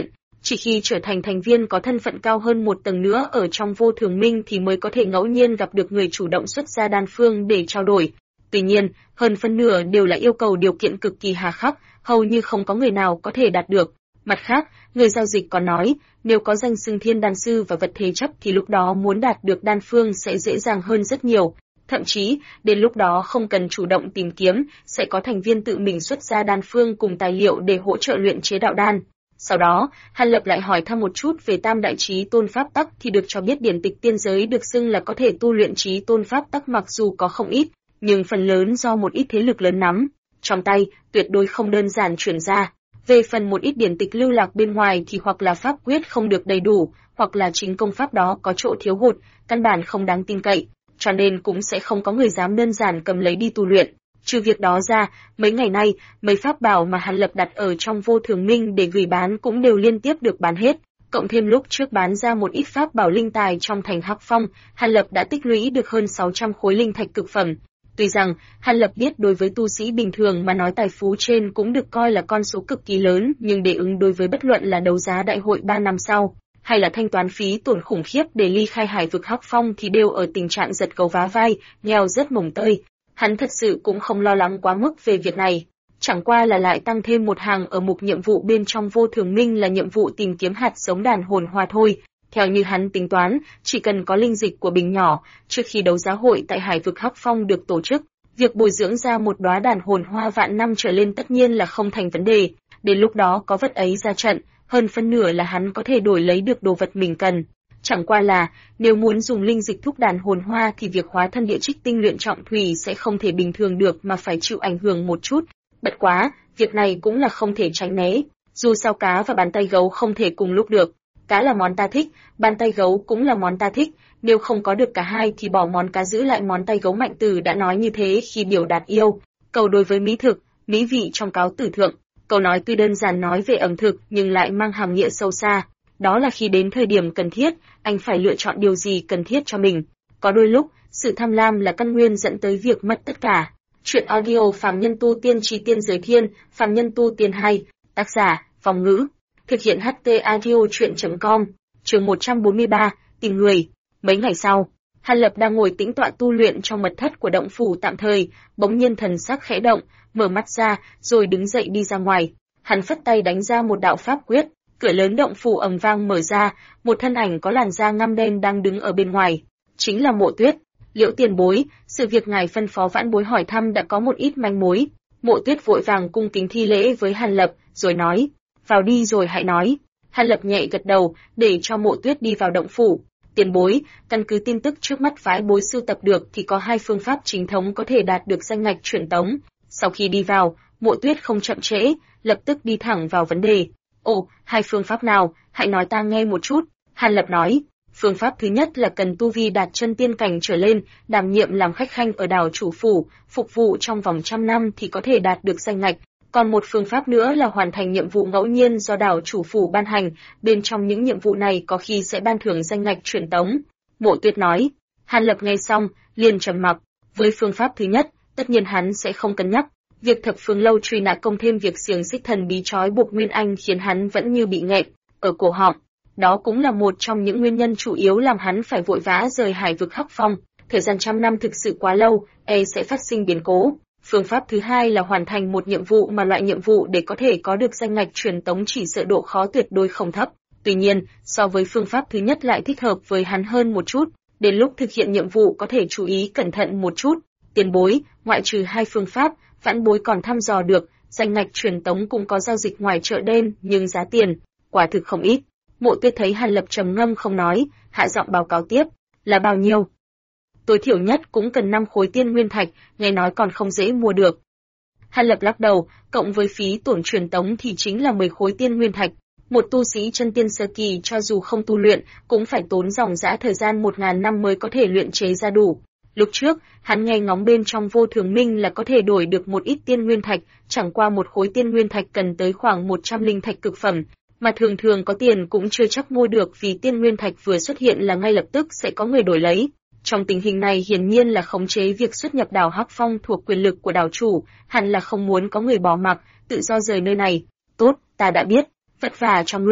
Chỉ khi trở thành thành viên có thân phận cao hơn một tầng nữa ở trong vô thường minh thì mới có thể ngẫu nhiên gặp được người chủ động xuất ra đan phương để trao đổi. Tuy nhiên, hơn phân nửa đều là yêu cầu điều kiện cực kỳ hà khắc, hầu như không có người nào có thể đạt được. Mặt khác, người giao dịch còn nói, nếu có danh xưng thiên đan sư và vật thế chấp thì lúc đó muốn đạt được đan phương sẽ dễ dàng hơn rất nhiều. Thậm chí, đến lúc đó không cần chủ động tìm kiếm, sẽ có thành viên tự mình xuất ra đan phương cùng tài liệu để hỗ trợ luyện chế đạo đan. Sau đó, Hàn Lập lại hỏi thăm một chút về Tam Đại Chí Tôn Pháp Tắc thì được cho biết điển tịch tiên giới được xưng là có thể tu luyện Chí Tôn Pháp Tắc mặc dù có không ít, nhưng phần lớn do một ít thế lực lớn nắm trong tay, tuyệt đối không đơn giản chuyển ra. Về phần một ít điển tịch lưu lạc bên ngoài thì hoặc là pháp quyết không được đầy đủ, hoặc là chính công pháp đó có chỗ thiếu hụt, căn bản không đáng tin cậy, cho nên cũng sẽ không có người dám đơn giản cầm lấy đi tu luyện. Trừ việc đó ra, mấy ngày nay, mấy pháp bảo mà Hàn Lập đặt ở trong vô thường minh để gửi bán cũng đều liên tiếp được bán hết. Cộng thêm lúc trước bán ra một ít pháp bảo linh tài trong thành Hắc Phong, Hàn Lập đã tích lũy được hơn 600 khối linh thạch cực phẩm. Tuy rằng, Hàn Lập biết đối với tu sĩ bình thường mà nói tài phú trên cũng được coi là con số cực kỳ lớn, nhưng để ứng đối với bất luận là đấu giá đại hội 3 năm sau, hay là thanh toán phí tổn khủng khiếp để ly khai hải vực Hắc Phong thì đều ở tình trạng giật gấu vá vai, nghèo rất mồng tơi. Hắn thật sự cũng không lo lắng quá mức về việc này. Chẳng qua là lại tăng thêm một hàng ở mục nhiệm vụ bên trong vô thường minh là nhiệm vụ tìm kiếm hạt giống đàn hồn hoa thôi. Theo như hắn tính toán, chỉ cần có linh dịch của bình nhỏ, trước khi đấu giá hội tại hải vực Hắc Phong được tổ chức, việc bồi dưỡng ra một đóa đàn hồn hoa vạn năm trở lên tất nhiên là không thành vấn đề. Đến lúc đó có vật ấy ra trận, hơn phân nửa là hắn có thể đổi lấy được đồ vật mình cần. Chẳng qua là, nếu muốn dùng linh dịch thúc đàn hồn hoa thì việc hóa thân địa trích tinh luyện trọng thủy sẽ không thể bình thường được mà phải chịu ảnh hưởng một chút. Bất quá, việc này cũng là không thể tránh né. Dù sao cá và bàn tay gấu không thể cùng lúc được. Cá là món ta thích, bàn tay gấu cũng là món ta thích. Nếu không có được cả hai thì bỏ món cá giữ lại món tay gấu. Mạnh Tử đã nói như thế khi biểu đạt yêu cầu đối với mỹ thực, mỹ vị trong cáo tử thượng. Câu nói tuy đơn giản nói về ẩm thực nhưng lại mang hàm nghĩa sâu xa. Đó là khi đến thời điểm cần thiết, anh phải lựa chọn điều gì cần thiết cho mình. Có đôi lúc, sự tham lam là căn nguyên dẫn tới việc mất tất cả. Chuyện audio Phàm Nhân Tu Tiên Chí Tiên Giới Thiên, Phàm Nhân Tu Tiên hay, tác giả, Phong Ngữ. Thực hiện HT Audio Chuyện.com, chương 143, tìm người. Mấy ngày sau, Hàn Lập đang ngồi tĩnh tọa tu luyện trong mật thất của động phủ tạm thời, bỗng nhiên thần sắc khẽ động, mở mắt ra, rồi đứng dậy đi ra ngoài. Hắn phất tay đánh ra một đạo pháp quyết. Cửa lớn động phủ ầm vang mở ra, một thân ảnh có làn da ngăm đen đang đứng ở bên ngoài. Chính là Mộ Tuyết. Liễu tiền bối, sự việc ngài phân phó vãn bối hỏi thăm đã có một ít manh mối. Mộ Tuyết vội vàng cung kính thi lễ với Hàn Lập, rồi nói, vào đi rồi hãy nói. Hàn Lập nhẹ gật đầu, để cho Mộ Tuyết đi vào động phủ. Tiền bối, căn cứ tin tức trước mắt vãn bối sưu tập được thì có hai phương pháp chính thống có thể đạt được danh ngạch truyền tống. Sau khi đi vào, Mộ Tuyết không chậm trễ, lập tức đi thẳng vào vấn đề. Ồ, hai phương pháp nào, hãy nói ta nghe một chút. Hàn Lập nói, phương pháp thứ nhất là cần tu vi đạt chân tiên cảnh trở lên, đảm nhiệm làm khách khanh ở đảo chủ phủ, phục vụ trong vòng 100 năm thì có thể đạt được danh ngạch. Còn một phương pháp nữa là hoàn thành nhiệm vụ ngẫu nhiên do đảo chủ phủ ban hành, bên trong những nhiệm vụ này có khi sẽ ban thưởng danh ngạch truyền tống. Mộ Tuyết nói. Hàn Lập nghe xong, liền trầm mặc. Với phương pháp thứ nhất, tất nhiên hắn sẽ không cân nhắc. Việc Thập Phương Lâu truy nã công thêm việc xiềng xích thần bí trói buộc Nguyên Anh khiến hắn vẫn như bị nghẹn ở cổ họng. Đó cũng là một trong những nguyên nhân chủ yếu làm hắn phải vội vã rời hải vực Hắc Phong. Thời gian 100 năm thực sự quá lâu, sẽ phát sinh biến cố. Phương pháp thứ hai là hoàn thành một nhiệm vụ mà loại nhiệm vụ để có thể có được danh ngạch truyền tống chỉ sợ độ khó tuyệt đối không thấp. Tuy nhiên, so với phương pháp thứ nhất lại thích hợp với hắn hơn một chút. Đến lúc thực hiện nhiệm vụ có thể chú ý cẩn thận một chút. Tiền bối, ngoại trừ hai phương pháp, vãn bối còn thăm dò được, danh ngạch truyền tống cũng có giao dịch ngoài chợ đen, nhưng giá tiền, quả thực không ít. Mộ Tuyết thấy Hàn Lập trầm ngâm không nói, hạ giọng báo cáo tiếp, là bao nhiêu? Tối thiểu nhất cũng cần 5 khối tiên nguyên thạch, nghe nói còn không dễ mua được. Hàn Lập lắc đầu, cộng với phí tổn truyền tống thì chính là 10 khối tiên nguyên thạch. Một tu sĩ chân tiên sơ kỳ cho dù không tu luyện, cũng phải tốn dòng dã thời gian 1000 năm mới có thể luyện chế ra đủ. Lúc trước, hắn nghe ngóng bên trong vô thường minh là có thể đổi được một ít tiên nguyên thạch, chẳng qua một khối tiên nguyên thạch cần tới khoảng 100 linh thạch cực phẩm, mà thường thường có tiền cũng chưa chắc mua được vì tiên nguyên thạch vừa xuất hiện là ngay lập tức sẽ có người đổi lấy. Trong tình hình này hiển nhiên là khống chế việc xuất nhập đảo Hắc Phong thuộc quyền lực của đảo chủ, hẳn là không muốn có người bỏ mặc, tự do rời nơi này. Tốt, ta đã biết, vất vả cho ngươi.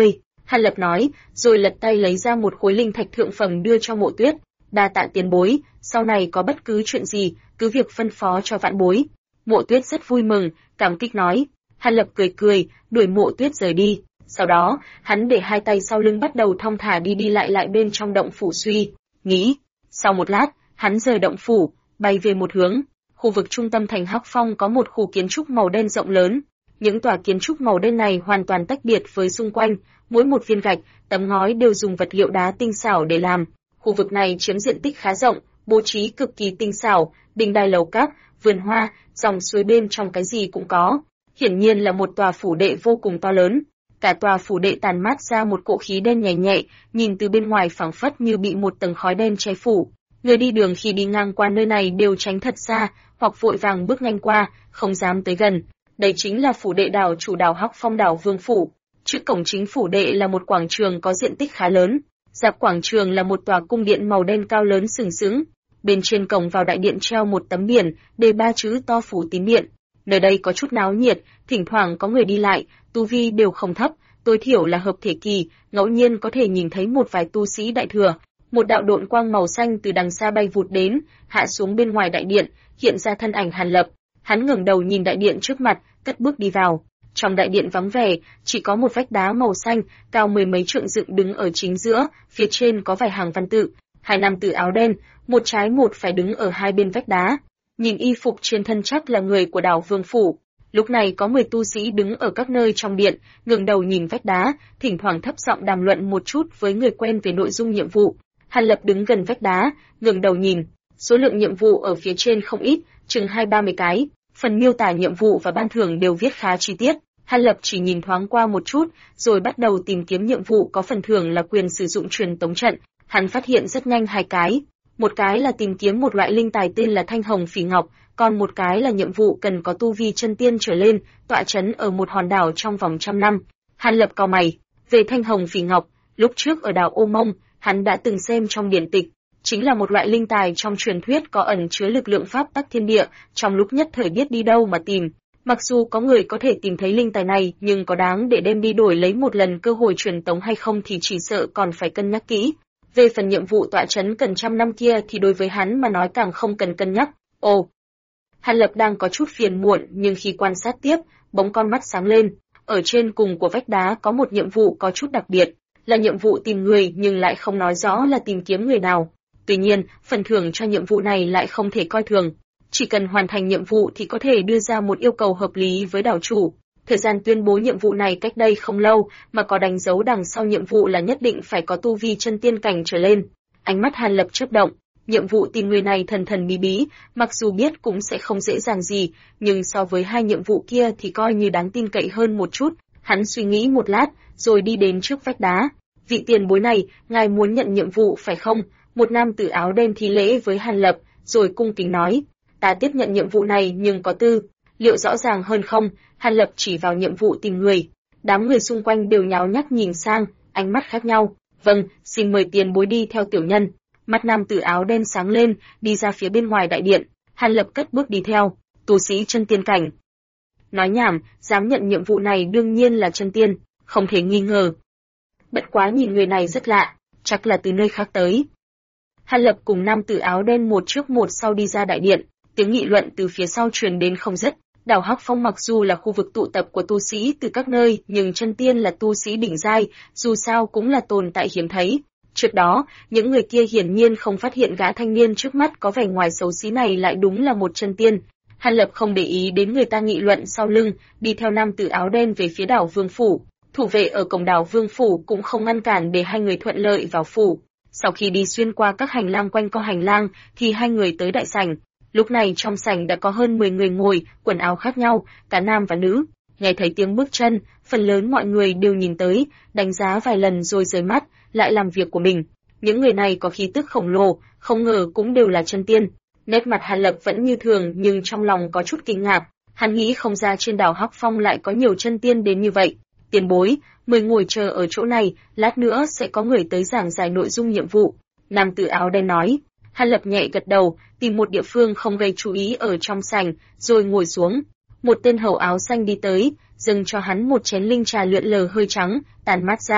Hàn Lập nói, rồi lật tay lấy ra một khối linh thạch thượng phẩm đưa cho Mộ Tuyết. Đa tạ tiền bối, sau này có bất cứ chuyện gì, cứ việc phân phó cho vãn bối. Mộ Tuyết rất vui mừng, cảm kích nói. Hàn Lập cười cười, đuổi Mộ Tuyết rời đi. Sau đó, hắn để hai tay sau lưng bắt đầu thong thả đi đi lại bên trong động phủ suy nghĩ. Sau một lát, hắn rời động phủ, bay về một hướng. Khu vực trung tâm thành Hắc Phong có một khu kiến trúc màu đen rộng lớn. Những tòa kiến trúc màu đen này hoàn toàn tách biệt với xung quanh, mỗi một viên gạch, tấm ngói đều dùng vật liệu đá tinh xảo để làm. Khu vực này chiếm diện tích khá rộng, bố trí cực kỳ tinh xảo, đình đài lầu các, vườn hoa, dòng suối bên trong cái gì cũng có. Hiển nhiên là một tòa phủ đệ vô cùng to lớn. Cả tòa phủ đệ tàn mát ra một cỗ khí đen nhẹ nhẹ, nhìn từ bên ngoài phảng phất như bị một tầng khói đen che phủ. Người đi đường khi đi ngang qua nơi này đều tránh thật xa, hoặc vội vàng bước nhanh qua, không dám tới gần. Đây chính là phủ đệ đảo chủ đảo Hắc Phong đảo Vương phủ. Trước cổng chính phủ đệ là một quảng trường có diện tích khá lớn. Dạp quảng trường là một tòa cung điện màu đen cao lớn sừng sững. Bên trên cổng vào đại điện treo một tấm biển, đề 3 chữ to Phủ Tín Điện. Nơi đây có chút náo nhiệt, thỉnh thoảng có người đi lại, tu vi đều không thấp, tối thiểu là hợp thể kỳ, ngẫu nhiên có thể nhìn thấy một vài tu sĩ đại thừa. Một đạo độn quang màu xanh từ đằng xa bay vụt đến, hạ xuống bên ngoài đại điện, hiện ra thân ảnh Hàn Lập. Hắn ngẩng đầu nhìn đại điện trước mặt, cất bước đi vào. Trong đại điện vắng vẻ, chỉ có một vách đá màu xanh, cao mười mấy trượng dựng đứng ở chính giữa, phía trên có vài hàng văn tự. Hai nam tử áo đen, một trái một phải đứng ở hai bên vách đá. Nhìn y phục trên thân chắc là người của đảo Vương phủ. Lúc này có 10 tu sĩ đứng ở các nơi trong điện, ngẩng đầu nhìn vách đá, thỉnh thoảng thấp giọng đàm luận một chút với người quen về nội dung nhiệm vụ. Hàn Lập đứng gần vách đá, ngẩng đầu nhìn, số lượng nhiệm vụ ở phía trên không ít, chừng 20-30 cái. Phần miêu tả nhiệm vụ và ban thưởng đều viết khá chi tiết. Hàn Lập chỉ nhìn thoáng qua một chút, rồi bắt đầu tìm kiếm nhiệm vụ có phần thưởng là quyền sử dụng truyền tống trận. Hắn phát hiện rất nhanh hai cái. Một cái là tìm kiếm một loại linh tài tên là Thanh Hồng Phỉ Ngọc, còn một cái là nhiệm vụ cần có tu vi chân tiên trở lên, tọa trấn ở một hòn đảo trong vòng 100 năm. Hàn Lập cau mày, về Thanh Hồng Phỉ Ngọc, lúc trước ở đảo Ô Mông, hắn đã từng xem trong điển tịch, chính là một loại linh tài trong truyền thuyết có ẩn chứa lực lượng pháp tắc thiên địa, trong lúc nhất thời biết đi đâu mà tìm. Mặc dù có người có thể tìm thấy linh tài này, nhưng có đáng để đem đi đổi lấy một lần cơ hội truyền tống hay không thì chỉ sợ còn phải cân nhắc kỹ. Về phần nhiệm vụ tọa trấn cần 100 năm kia thì đối với hắn mà nói càng không cần cân nhắc. Ồ! Hàn Lập đang có chút phiền muộn, nhưng khi quan sát tiếp, bỗng con mắt sáng lên. Ở trên cùng của vách đá có một nhiệm vụ có chút đặc biệt, là nhiệm vụ tìm người nhưng lại không nói rõ là tìm kiếm người nào. Tuy nhiên, phần thưởng cho nhiệm vụ này lại không thể coi thường. Chỉ cần hoàn thành nhiệm vụ thì có thể đưa ra một yêu cầu hợp lý với đảo chủ. Thời gian tuyên bố nhiệm vụ này cách đây không lâu, mà có đánh dấu đằng sau nhiệm vụ là nhất định phải có tu vi chân tiên cảnh trở lên. Ánh mắt Hàn Lập chớp động, nhiệm vụ tìm người này thần thần bí bí, mặc dù biết cũng sẽ không dễ dàng gì, nhưng so với hai nhiệm vụ kia thì coi như đáng tin cậy hơn một chút. Hắn suy nghĩ một lát, rồi đi đến trước vách đá. Vị tiền bối này, ngài muốn nhận nhiệm vụ phải không? Một nam tử áo đen thi lễ với Hàn Lập, rồi cung kính nói, ta tiếp nhận nhiệm vụ này nhưng có tư liệu rõ ràng hơn không? Hàn Lập chỉ vào nhiệm vụ tìm người. Đám người xung quanh đều nháo nhác nhìn sang, ánh mắt khác nhau. Vâng, xin mời tiền bối đi theo tiểu nhân. Mắt nam tử áo đen sáng lên, đi ra phía bên ngoài đại điện. Hàn Lập cất bước đi theo, tu sĩ chân tiên cảnh. Nói nhảm, dám nhận nhiệm vụ này đương nhiên là chân tiên, không thể nghi ngờ. Bất quá nhìn người này rất lạ, chắc là từ nơi khác tới. Hàn Lập cùng nam tử áo đen một trước một sau đi ra đại điện, tiếng nghị luận từ phía sau truyền đến không dứt. Đảo Hắc Phong mặc dù là khu vực tụ tập của tu sĩ từ các nơi, nhưng chân tiên là tu sĩ đỉnh giai, dù sao cũng là tồn tại hiếm thấy. Trước đó, những người kia hiển nhiên không phát hiện gã thanh niên trước mắt có vẻ ngoài xấu xí này lại đúng là một chân tiên. Hàn Lập không để ý đến người ta nghị luận sau lưng, đi theo nam tử áo đen về phía đảo Vương phủ. Thủ vệ ở cổng đảo Vương phủ cũng không ngăn cản để hai người thuận lợi vào phủ. Sau khi đi xuyên qua các hành lang quanh co hành lang, thì hai người tới đại sảnh. Lúc này trong sảnh đã có hơn 10 người ngồi, quần áo khác nhau, cả nam và nữ. Nghe thấy tiếng bước chân, phần lớn mọi người đều nhìn tới, đánh giá vài lần rồi rời mắt, lại làm việc của mình. Những người này có khí tức khổng lồ, không ngờ cũng đều là chân tiên. Nét mặt Hàn Lập vẫn như thường nhưng trong lòng có chút kinh ngạc. Hắn nghĩ không ra trên đảo Hắc Phong lại có nhiều chân tiên đến như vậy. Tiền bối, mời ngồi chờ ở chỗ này, lát nữa sẽ có người tới giảng giải nội dung nhiệm vụ. Nam tử áo đen nói. Hàn Lập nhẹ gật đầu, tìm một địa phương không gây chú ý ở trong sảnh, rồi ngồi xuống. Một tên hầu áo xanh đi tới, dâng cho hắn một chén linh trà lượn lờ hơi trắng, tàn mát ra.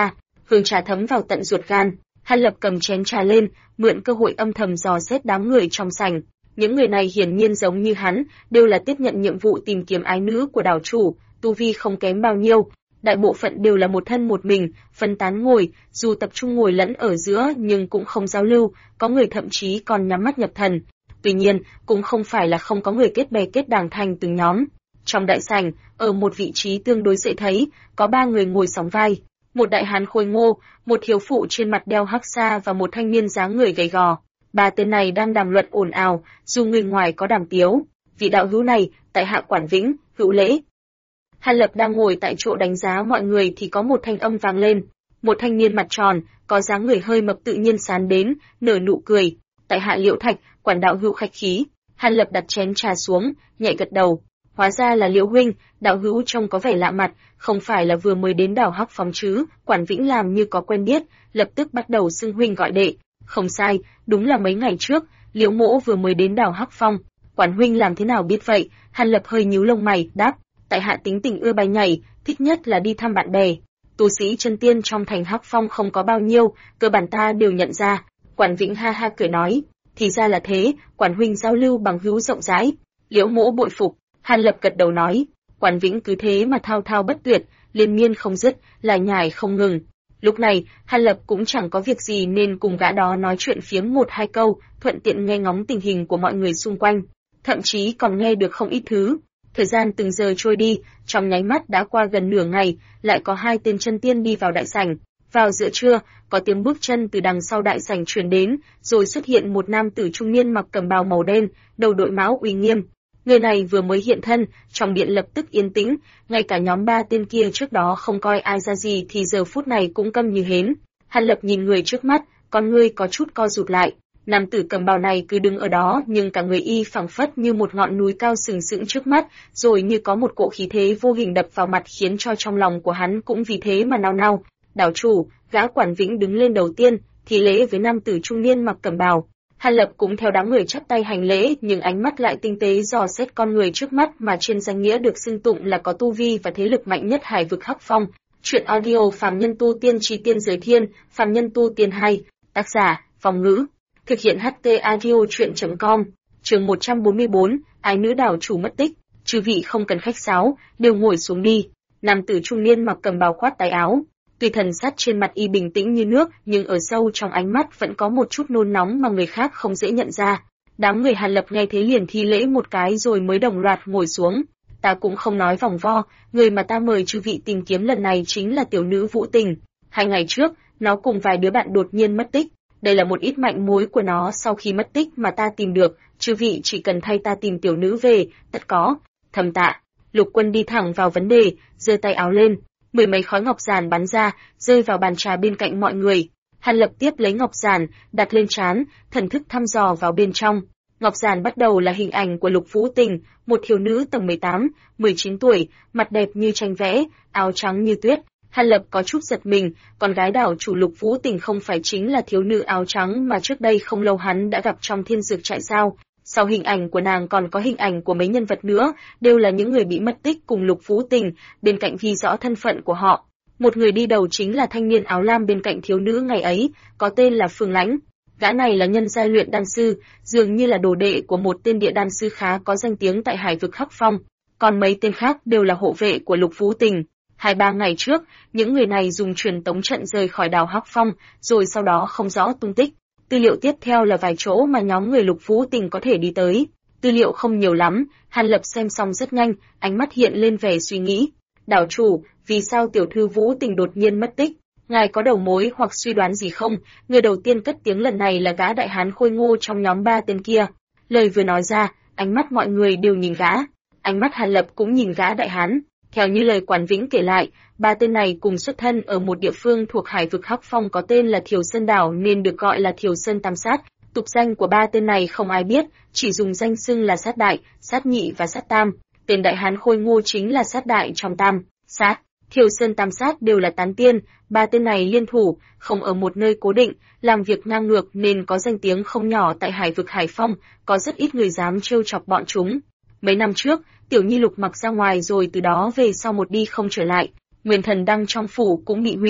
hương trà thấm vào tận ruột gan. Hàn Lập cầm chén trà lên, mượn cơ hội âm thầm dò xét đám người trong sảnh. Những người này hiển nhiên giống như hắn, đều là tiếp nhận nhiệm vụ tìm kiếm ái nữ của đảo chủ, tu vi không kém bao nhiêu. Đại bộ phận đều là một thân một mình, phân tán ngồi, dù tập trung ngồi lẫn ở giữa nhưng cũng không giao lưu, có người thậm chí còn nhắm mắt nhập thần. Tuy nhiên, cũng không phải là không có người kết bè kết đảng thành từng nhóm. Trong đại sảnh, ở một vị trí tương đối dễ thấy, có 3 người ngồi sóng vai. Một đại hán khôi ngô, một thiếu phụ trên mặt đeo hắc sa và một thanh niên dáng người gầy gò. 3 tên này đang đàm luận ồn ào, dù người ngoài có đàm tiếu. Vị đạo hữu này, tại hạ Quản Vĩnh, hữu lễ. Hàn Lập đang ngồi tại chỗ đánh giá mọi người thì có một thanh âm vang lên. Một thanh niên mặt tròn, có dáng người hơi mập tự nhiên sán đến, nở nụ cười. Tại hạ Liễu Thạch, Quản đạo hữu khách khí. Hàn Lập đặt chén trà xuống, nhẹ gật đầu. Hóa ra là Liễu huynh, đạo hữu trông có vẻ lạ mặt, không phải là vừa mới đến đảo Hắc Phong chứ? Quản Vĩnh làm như có quen biết, lập tức bắt đầu xưng huynh gọi đệ. Không sai, đúng là mấy ngày trước, Liễu mỗ vừa mới đến đảo Hắc Phong. Quản huynh làm thế nào biết vậy? Hàn Lập hơi nhíu lông mày, đáp. Tại hạ tính tình ưa bay nhảy, thích nhất là đi thăm bạn bè. Tu sĩ chân tiên trong thành Hắc Phong không có bao nhiêu, cơ bản ta đều nhận ra. Quản Vĩnh ha ha cười nói, thì ra là thế, Quản huynh giao lưu bằng hữu rộng rãi. Liễu mỗ bội phục. Hàn Lập gật đầu nói, Quản Vĩnh cứ thế mà thao thao bất tuyệt, liên miên không dứt, lại nhải không ngừng. Lúc này, Hàn Lập cũng chẳng có việc gì nên cùng gã đó nói chuyện phiếm 1-2 câu, thuận tiện nghe ngóng tình hình của mọi người xung quanh, thậm chí còn nghe được không ít thứ. Thời gian từng giờ trôi đi, trong nháy mắt đã qua gần nửa ngày, lại có 2 tên chân tiên đi vào đại sảnh. Vào giữa trưa, có tiếng bước chân từ đằng sau đại sảnh truyền đến, rồi xuất hiện một nam tử trung niên mặc cẩm bào màu đen, đầu đội mão uy nghiêm. Người này vừa mới hiện thân, trong điện lập tức yên tĩnh, ngay cả nhóm 3 tên kia trước đó không coi ai ra gì thì giờ phút này cũng câm như hến. Hàn Lập nhìn người trước mắt, con ngươi có chút co rụt lại. Nam tử cầm bào này cứ đứng ở đó, nhưng cả người y phảng phất như một ngọn núi cao sừng sững trước mắt, rồi như có một cỗ khí thế vô hình đập vào mặt khiến cho trong lòng của hắn cũng vì thế mà nao nao. Đảo chủ, gã Quản Vĩnh đứng lên đầu tiên, thì lễ với nam tử trung niên mặc cẩm bào. Hàn Lập cũng theo đám người chắp tay hành lễ, nhưng ánh mắt lại tinh tế dò xét con người trước mắt mà trên danh nghĩa được xưng tụng là có tu vi và thế lực mạnh nhất Hải vực Hắc Phong. Truyện audio Phàm Nhân Tu Tiên Chí Tiên Giới Thiên, Phàm Nhân Tu Tiên 2, tác giả, Phong Ngữ. Thực hiện HT Audio Truyện.com. Chương 144, ái nữ đảo chủ mất tích. Chư vị không cần khách sáo, đều ngồi xuống đi. Nam tử trung niên mặc cẩm bào khoát tay áo. Tuy thần sắc trên mặt y bình tĩnh như nước, nhưng ở sâu trong ánh mắt vẫn có một chút nôn nóng mà người khác không dễ nhận ra. Đám người Hàn Lập nghe thế liền thi lễ một cái rồi mới đồng loạt ngồi xuống. Ta cũng không nói vòng vo, người mà ta mời chư vị tìm kiếm lần này chính là tiểu nữ Vũ Tình. 2 ngày trước, nó cùng vài đứa bạn đột nhiên mất tích. Đây là một ít manh mối của nó sau khi mất tích mà ta tìm được, chư vị chỉ cần thay ta tìm tiểu nữ về, tất có. Thầm tạ. Lục Quân đi thẳng vào vấn đề, giơ tay áo lên. 10 mấy khói ngọc giản bắn ra, rơi vào bàn trà bên cạnh mọi người. Hàn Lập tiếp lấy ngọc giản, đặt lên trán, thần thức thăm dò vào bên trong. Ngọc giản bắt đầu là hình ảnh của Lục Vũ Tình, một thiếu nữ tầm 18, 19 tuổi, mặt đẹp như tranh vẽ, áo trắng như tuyết. Hàn Lập có chút giật mình, con gái đảo chủ Lục Vũ Tình không phải chính là thiếu nữ áo trắng mà trước đây không lâu hắn đã gặp trong thiên dược trại sao? Sau hình ảnh của nàng còn có hình ảnh của mấy nhân vật nữa, đều là những người bị mất tích cùng Lục Vũ Tình, bên cạnh ghi rõ thân phận của họ. Một người đi đầu chính là thanh niên áo lam bên cạnh thiếu nữ ngày ấy, có tên là Phương Lãnh. Gã này là nhân giai luyện đan sư, dường như là đồ đệ của một tên địa đan sư khá có danh tiếng tại Hải vực Hắc Phong, còn mấy tên khác đều là hộ vệ của Lục Vũ Tình. 2-3 ngày trước, những người này dùng truyền tống trận rời khỏi đảo Hắc Phong, rồi sau đó không rõ tung tích. Tư liệu tiếp theo là vài chỗ mà nhóm người Lục Vũ Tình có thể đi tới. Tư liệu không nhiều lắm, Hàn Lập xem xong rất nhanh, ánh mắt hiện lên vẻ suy nghĩ. Đảo chủ, vì sao tiểu thư Vũ Tình đột nhiên mất tích? Ngài có đầu mối hoặc suy đoán gì không? Người đầu tiên cất tiếng lần này là gã đại hán khôi ngô trong nhóm 3 tên kia. Lời vừa nói ra, ánh mắt mọi người đều nhìn gã. Ánh mắt Hàn Lập cũng nhìn gã đại hán. Theo như lời Quản Vĩnh kể lại, 3 tên này cùng xuất thân ở một địa phương thuộc Hải vực Hắc Phong có tên là Thiều Sơn Đảo nên được gọi là Thiều Sơn Tam Sát. Tục danh của 3 tên này không ai biết, chỉ dùng danh xưng là Sát Đại, Sát Nhị và Sát Tam. Tên đại hán khôi ngô chính là Sát Đại trong Tam Sát. Thiều Sơn Tam Sát đều là tán tiên, 3 tên này liên thủ, không ở một nơi cố định, làm việc ngang ngược nên có danh tiếng không nhỏ tại Hải vực Hải Phong, có rất ít người dám trêu chọc bọn chúng. Mấy năm trước, Tiểu Nhi Lục mặc ra ngoài rồi từ đó về sau một đi không trở lại. Nguyên thần đăng trong phủ cũng bị hủy.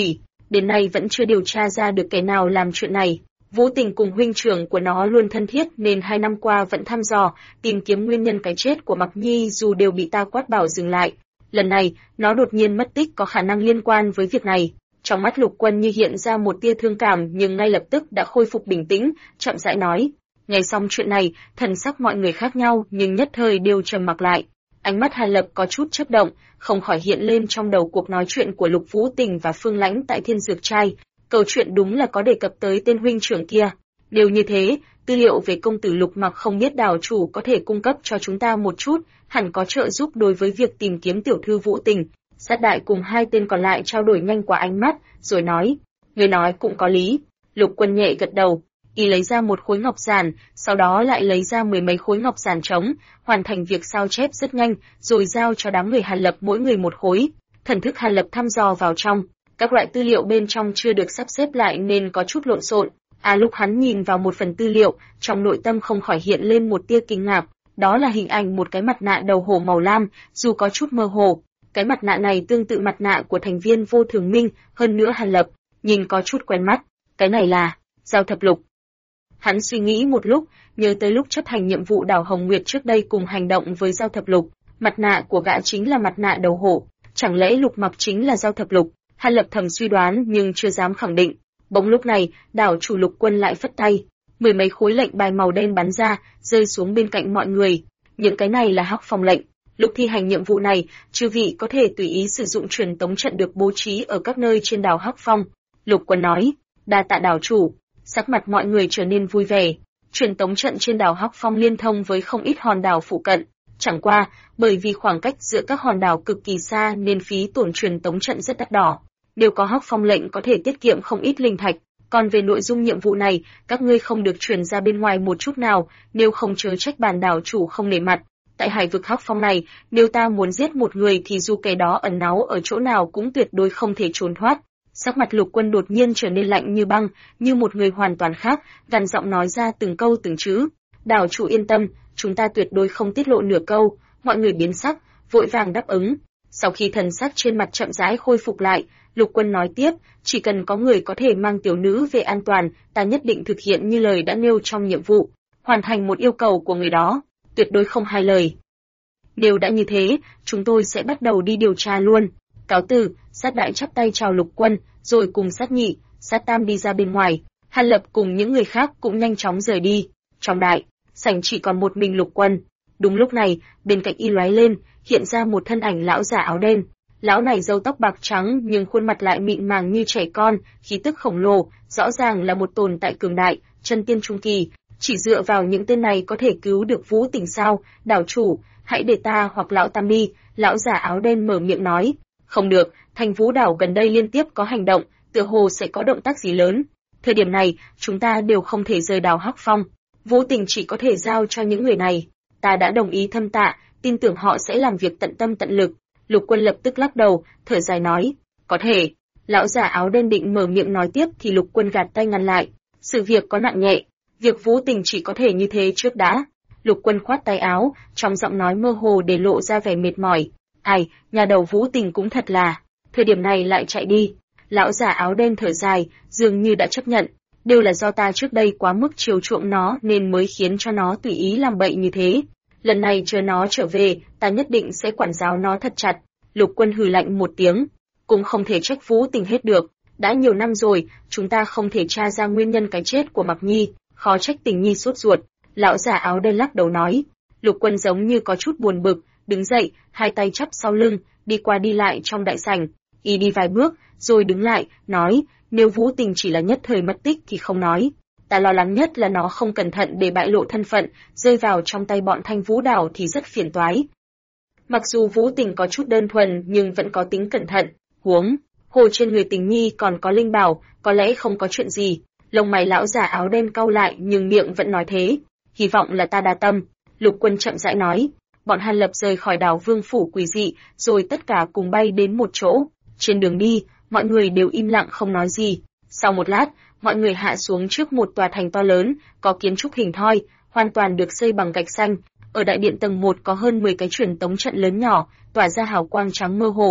đến nay vẫn chưa điều tra ra được kẻ nào làm chuyện này. Vũ Tình cùng huynh trưởng của nó luôn thân thiết nên 2 năm qua vẫn thăm dò, tìm kiếm nguyên nhân cái chết của Mặc Nhi dù đều bị ta quát bảo dừng lại. Lần này, nó đột nhiên mất tích có khả năng liên quan với việc này. Trong mắt Lục Quân như hiện ra một tia thương cảm nhưng ngay lập tức đã khôi phục bình tĩnh, chậm rãi nói. Nghe xong chuyện này, thần sắc mọi người khác nhau nhưng nhất thời đều trầm mặc lại. Ánh mắt Hàn Lập có chút chớp động, không khỏi hiện lên trong đầu cuộc nói chuyện của Lục Vũ Tình và Phương Lãnh tại Thiên Dược Trai. Câu chuyện đúng là có đề cập tới tên huynh trưởng kia. Nếu như thế, tư liệu về công tử Lục Mặc không biết đảo chủ có thể cung cấp cho chúng ta một chút, hẳn có trợ giúp đối với việc tìm kiếm tiểu thư Vũ Tình. Sát Đại cùng 2 tên còn lại trao đổi nhanh qua ánh mắt, rồi nói, người nói cũng có lý. Lục Quân nhẹ gật đầu, y lấy ra một khối ngọc giản, sau đó lại lấy ra 10 mấy khối ngọc giản trống, hoàn thành việc sao chép rất nhanh, rồi giao cho đám người Hàn Lập mỗi người một khối. Thần thức Hàn Lập thăm dò vào trong, các loại tư liệu bên trong chưa được sắp xếp lại nên có chút lộn xộn. Lúc hắn nhìn vào một phần tư liệu, trong nội tâm không khỏi hiện lên một tia kinh ngạc, đó là hình ảnh một cái mặt nạ đầu hổ màu lam, dù có chút mơ hồ. Cái mặt nạ này tương tự mặt nạ của thành viên Vô Thường Minh, hơn nữa Hàn Lập nhìn có chút quen mắt. Cái này là Giao Thập Lục. Hắn suy nghĩ một lúc, nhớ tới lúc chấp hành nhiệm vụ đảo Hồng Nguyệt trước đây cùng hành động với Giao Thập Lục, mặt nạ của gã chính là mặt nạ đầu hổ, chẳng lẽ Lục Mặc chính là Giao Thập Lục? Hàn Lập thầm suy đoán nhưng chưa dám khẳng định. Bỗng lúc này, đảo chủ Lục Quân lại phất tay, 10 mấy khối lệnh bài màu đen bắn ra, rơi xuống bên cạnh mọi người. Những cái này là Hắc Phong lệnh. Lúc thi hành nhiệm vụ này, chư vị có thể tùy ý sử dụng truyền tống trận được bố trí ở các nơi trên đảo Hắc Phong. Lục Quân nói, đa tạ đảo chủ. Sắc mặt mọi người trở nên vui vẻ. Truyền tống trận trên đảo Hắc Phong liên thông với không ít hòn đảo phụ cận. Chẳng qua, bởi vì khoảng cách giữa các hòn đảo cực kỳ xa nên phí tổn truyền tống trận rất đắt đỏ. Nếu có Hắc Phong lệnh có thể tiết kiệm không ít linh thạch. Còn về nội dung nhiệm vụ này, các ngươi không được truyền ra bên ngoài một chút nào, nếu không chớ trách bản đảo chủ không nể mặt. Tại hải vực Hắc Phong này, nếu ta muốn giết một người thì dù kẻ đó ẩn náu ở chỗ nào cũng tuyệt đối không thể trốn thoát. Sắc mặt Lục Quân đột nhiên trở nên lạnh như băng, như một người hoàn toàn khác, gằn giọng nói ra từng câu từng chữ. Đảo chủ yên tâm, chúng ta tuyệt đối không tiết lộ nửa câu. Mọi người biến sắc, vội vàng đáp ứng. Sau khi thần sắc trên mặt chậm rãi khôi phục lại, Lục Quân nói tiếp, chỉ cần có người có thể mang tiểu nữ về an toàn, ta nhất định thực hiện như lời đã nêu trong nhiệm vụ, hoàn thành một yêu cầu của người đó, tuyệt đối không hai lời. Nếu đã như thế, chúng tôi sẽ bắt đầu đi điều tra luôn. Cáo từ, Sát Đại chắp tay chào Lục Quân, rồi cùng Sát Nhị, Sát Tam đi ra bên ngoài. Hàn Lập cùng những người khác cũng nhanh chóng rời đi. Trong đại sảnh chỉ còn một mình Lục Quân. Đúng lúc này, bên cạnh y lóe lên, hiện ra một thân ảnh lão già áo đen. Lão này râu tóc bạc trắng nhưng khuôn mặt lại mịn màng như trẻ con, khí tức khổng lồ, rõ ràng là một tồn tại cường đại, chân tiên trung kỳ. Chỉ dựa vào những tên này có thể cứu được Vũ Tình sao? Đảo chủ, hãy để ta hoặc lão Tam đi. Lão già áo đen mở miệng nói. Không được, thành Vũ đảo gần đây liên tiếp có hành động, tựa hồ sẽ có động tác gì lớn. Thời điểm này, chúng ta đều không thể rời đảo Hắc Phong. Vũ Tình chỉ có thể giao cho những người này. Ta đã đồng ý thâm tạ, tin tưởng họ sẽ làm việc tận tâm tận lực. Lục Quân lập tức lắc đầu, thở dài nói, có thể. Lão già áo đen định mở miệng nói tiếp thì Lục Quân gạt tay ngăn lại. Sự việc có nặng nhẹ, việc Vũ Tình chỉ có thể như thế trước đã. Lục Quân khoát tay áo, trong giọng nói mơ hồ để lộ ra vẻ mệt mỏi. Ai, nhà đầu Vũ Tình cũng thật là, thời điểm này lại chạy đi. Lão già áo đen thở dài, dường như đã chấp nhận. Đều là do ta trước đây quá mức chiều chuộng nó nên mới khiến cho nó tùy ý làm bậy như thế. Lần này chờ nó trở về, ta nhất định sẽ quản giáo nó thật chặt. Lục Quân hừ lạnh một tiếng, cũng không thể trách Vũ Tình hết được. Đã nhiều năm rồi, chúng ta không thể tra ra nguyên nhân cái chết của Mặc Nhi, khó trách Tình Nhi sốt ruột. Lão già áo đen lắc đầu nói. Lục Quân giống như có chút buồn bực, đứng dậy, hai tay chắp sau lưng, đi qua đi lại trong đại sảnh. Y đi vài bước, rồi đứng lại, nói, nếu Vũ Tình chỉ là nhất thời mất tích thì không nói. Ta lo lắng nhất là nó không cẩn thận để bại lộ thân phận, rơi vào trong tay bọn Thanh Vũ đảo thì rất phiền toái. Mặc dù Vũ Tình có chút đơn thuần nhưng vẫn có tính cẩn thận, huống hồ trên người Tình Nhi còn có linh bảo, có lẽ không có chuyện gì. Lông mày lão già áo đen cau lại nhưng miệng vẫn nói thế. Hy vọng là ta đa tâm. Lục Quân chậm rãi nói. Bọn Hàn Lập rời khỏi đảo Vương phủ quỷ dị, rồi tất cả cùng bay đến một chỗ. Trên đường đi, mọi người đều im lặng không nói gì. Sau một lát, mọi người hạ xuống trước một tòa thành to lớn, có kiến trúc hình thoi, hoàn toàn được xây bằng gạch xanh. Ở đại điện tầng 1 có hơn 10 cái truyền tống trận lớn nhỏ, tỏa ra hào quang trắng mơ hồ.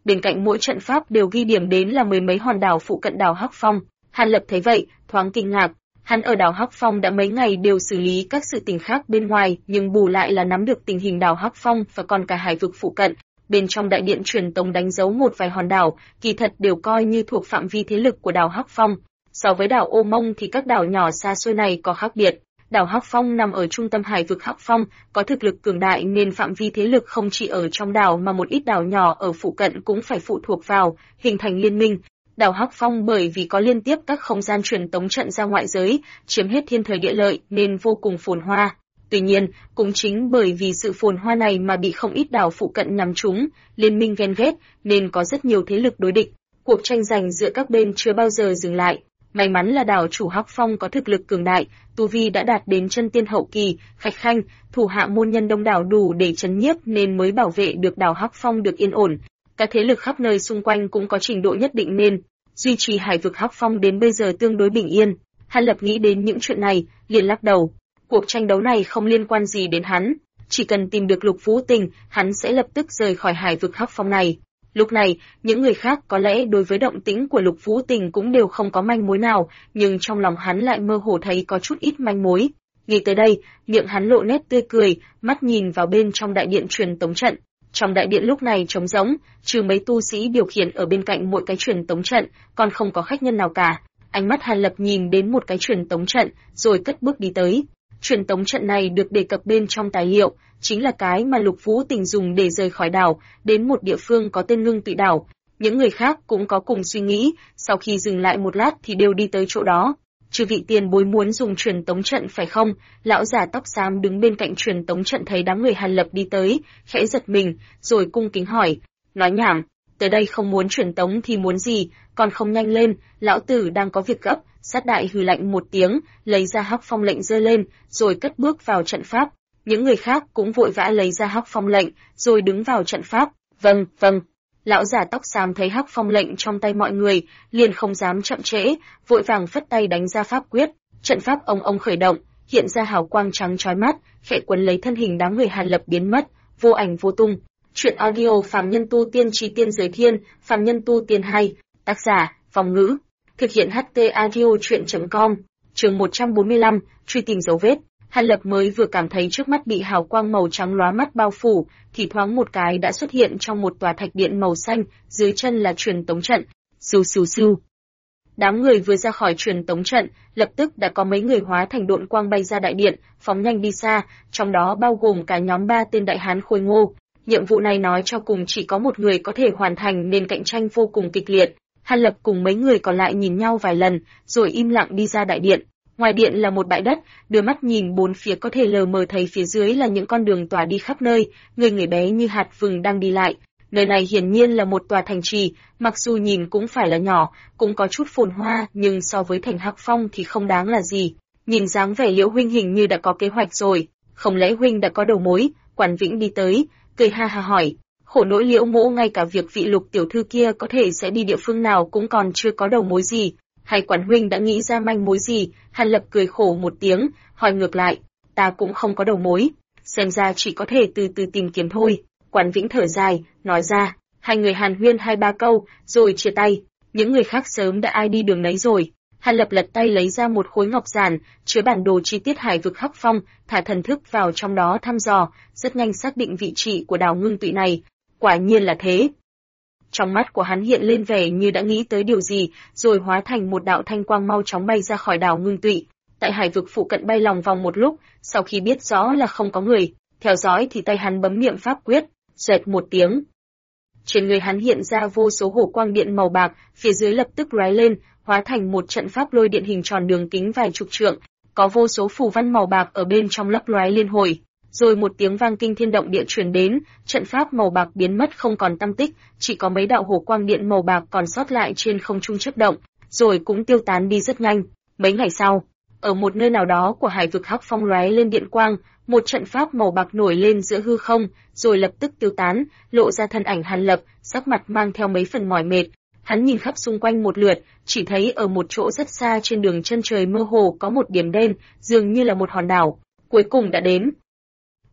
bên cạnh mỗi trận pháp đều ghi điểm đến là mười mấy hòn đảo phụ cận đảo Hắc Phong. Hàn Lập thấy vậy, thoáng kinh ngạc. Hắn ở đảo Hắc Phong đã mấy ngày đều xử lý các sự tình khác bên ngoài, nhưng bù lại là nắm được tình hình đảo Hắc Phong và còn cả hải vực phụ cận. Bên trong đại điện truyền tống đánh dấu một vài hòn đảo, kỳ thật đều coi như thuộc phạm vi thế lực của đảo Hắc Phong. So với đảo Ô Mông thì các đảo nhỏ xa xôi này có khác biệt. Đảo Hắc Phong nằm ở trung tâm hải vực Hắc Phong, có thực lực cường đại nên phạm vi thế lực không chỉ ở trong đảo mà một ít đảo nhỏ ở phụ cận cũng phải phụ thuộc vào, hình thành liên minh. Đảo Hắc Phong bởi vì có liên tiếp các không gian truyền tống trận ra ngoại giới, chiếm hết thiên thời địa lợi nên vô cùng phồn hoa. Tuy nhiên, cũng chính bởi vì sự phồn hoa này mà bị không ít đảo phụ cận nhắm trúng, liên minh ghen ghét nên có rất nhiều thế lực đối địch. Cuộc tranh giành giữa các bên chưa bao giờ dừng lại. May mắn là đảo chủ Hắc Phong có thực lực cường đại, tu vi đã đạt đến chân tiên hậu kỳ, khách khanh, thủ hạ môn nhân đông đảo đủ để trấn nhiếp nên mới bảo vệ được đảo Hắc Phong được yên ổn. Các thế lực khắp nơi xung quanh cũng có trình độ nhất định nên duy trì hải vực Hắc Phong đến bây giờ tương đối bình yên. Hàn Lập nghĩ đến những chuyện này, liền lắc đầu. Cuộc tranh đấu này không liên quan gì đến hắn, chỉ cần tìm được Lục Vũ Tình, hắn sẽ lập tức rời khỏi hải vực Hắc Phong này. Lúc này, những người khác có lẽ đối với động tĩnh của Lục Vũ Tình cũng đều không có manh mối nào, nhưng trong lòng hắn lại mơ hồ thấy có chút ít manh mối. Nghĩ tới đây, miệng hắn lộ nét tươi cười, mắt nhìn vào bên trong đại điện truyền tống trận. Trong đại điện lúc này trống rỗng, trừ mấy tu sĩ điều khiển ở bên cạnh mỗi cái truyền tống trận, còn không có khách nhân nào cả. Ánh mắt Hàn Lập nhìn đến một cái truyền tống trận, rồi cất bước đi tới. Truyền tống trận này được đề cập bên trong tài liệu, chính là cái mà Lục Vũ Tình dùng để rời khỏi đảo, đến một địa phương có tên Ngưng Tụy đảo. Những người khác cũng có cùng suy nghĩ, sau khi dừng lại một lát thì đều đi tới chỗ đó. Chư vị tiền bối muốn dùng truyền tống trận phải không? Lão già tóc xám đứng bên cạnh truyền tống trận thấy đám người Hàn Lập đi tới, khẽ giật mình, rồi cung kính hỏi. Nói nhảm, tới đây không muốn truyền tống thì muốn gì, còn không nhanh lên, lão tử đang có việc gấp. Sát đại hừ lạnh một tiếng, lấy ra Hắc Phong lệnh giơ lên, rồi cất bước vào trận pháp. Những người khác cũng vội vã lấy ra Hắc Phong lệnh, rồi đứng vào trận pháp. Vâng, vâng. Lão già tóc xám thấy Hắc Phong lệnh trong tay mọi người, liền không dám chậm trễ, vội vàng phất tay đánh ra pháp quyết. Trận pháp ông khởi động, hiện ra hào quang trắng chói mắt, khẽ quấn lấy thân hình đám người Hàn Lập biến mất, vô ảnh vô tung. Truyện audio Phàm Nhân Tu Tiên Chí Tiên Giới Thiên, Phàm Nhân Tu Tiên hay, tác giả, Phong Ngữ. Thực hiện HT Audio Truyện.com. Chương 145, truy tìm dấu vết. Hàn Lập mới vừa cảm thấy trước mắt bị hào quang màu trắng lóa mắt bao phủ, thì thoáng một cái đã xuất hiện trong một tòa thạch điện màu xanh, dưới chân là truyền tống trận. Xù xù xù. Đám người vừa ra khỏi truyền tống trận, lập tức đã có mấy người hóa thành độn quang bay ra đại điện, phóng nhanh đi xa, trong đó bao gồm cả nhóm 3 tên đại hán khôi ngô. Nhiệm vụ này nói cho cùng chỉ có một người có thể hoàn thành nên cạnh tranh vô cùng kịch liệt. Hàn Lập cùng mấy người còn lại nhìn nhau vài lần, rồi im lặng đi ra đại điện. Ngoài điện là một bãi đất, đưa mắt nhìn bốn phía có thể lờ mờ thấy phía dưới là những con đường tỏa đi khắp nơi, người bé như hạt vừng đang đi lại. Nơi này hiển nhiên là một tòa thành trì, mặc dù nhìn cũng phải là nhỏ, cũng có chút phồn hoa, nhưng so với thành Hắc Phong thì không đáng là gì. Nhìn dáng vẻ Liễu huynh hình như đã có kế hoạch rồi, không lẽ huynh đã có đầu mối? Quản Vĩnh đi tới, cười ha ha hỏi. Khổ nỗi Liễu mỗ ngay cả việc vị Lục tiểu thư kia có thể sẽ đi địa phương nào cũng còn chưa có đầu mối gì. Hay Quản huynh đã nghĩ ra manh mối gì? Hàn Lập cười khổ một tiếng, hỏi ngược lại. Ta cũng không có đầu mối, xem ra chỉ có thể từ từ tìm kiếm thôi. Quản Vĩnh thở dài, nói ra. Hai người hàn huyên 2-3 câu, rồi chia tay. Những người khác sớm đã ai đi đường nấy rồi. Hàn Lập lật tay lấy ra một khối ngọc giản, chứa bản đồ chi tiết hải vực Hắc Phong, thả thần thức vào trong đó thăm dò, rất nhanh xác định vị trí của đảo Ngưng Tụy này. Quả nhiên là thế. Trong mắt của hắn hiện lên vẻ như đã nghĩ tới điều gì, rồi hóa thành một đạo thanh quang mau chóng bay ra khỏi đảo Ngưng Tụy. Tại hải vực phụ cận bay lòng vòng một lúc, sau khi biết rõ là không có người, theo dõi thì tay hắn bấm niệm pháp quyết, xoẹt một tiếng. Trên người hắn hiện ra vô số hổ quang điện màu bạc, phía dưới lập tức lóe lên, hóa thành một trận pháp lôi điện hình tròn đường kính vài chục trượng, có vô số phù văn màu bạc ở bên trong lấp lóe liên hồi. Rồi một tiếng vang kinh thiên động địa truyền đến, trận pháp màu bạc biến mất không còn tăm tích, chỉ có mấy đạo hổ quang điện màu bạc còn sót lại trên không trung chớp động, rồi cũng tiêu tán đi rất nhanh. Mấy ngày sau, ở một nơi nào đó của hải vực Hắc Phong lóe lên điện quang, một trận pháp màu bạc nổi lên giữa hư không, rồi lập tức tiêu tán, lộ ra thân ảnh Hàn Lập, sắc mặt mang theo mấy phần mỏi mệt. Hắn nhìn khắp xung quanh một lượt, chỉ thấy ở một chỗ rất xa trên đường chân trời mơ hồ có một điểm đen, dường như là một hòn đảo. Cuối cùng đã đến.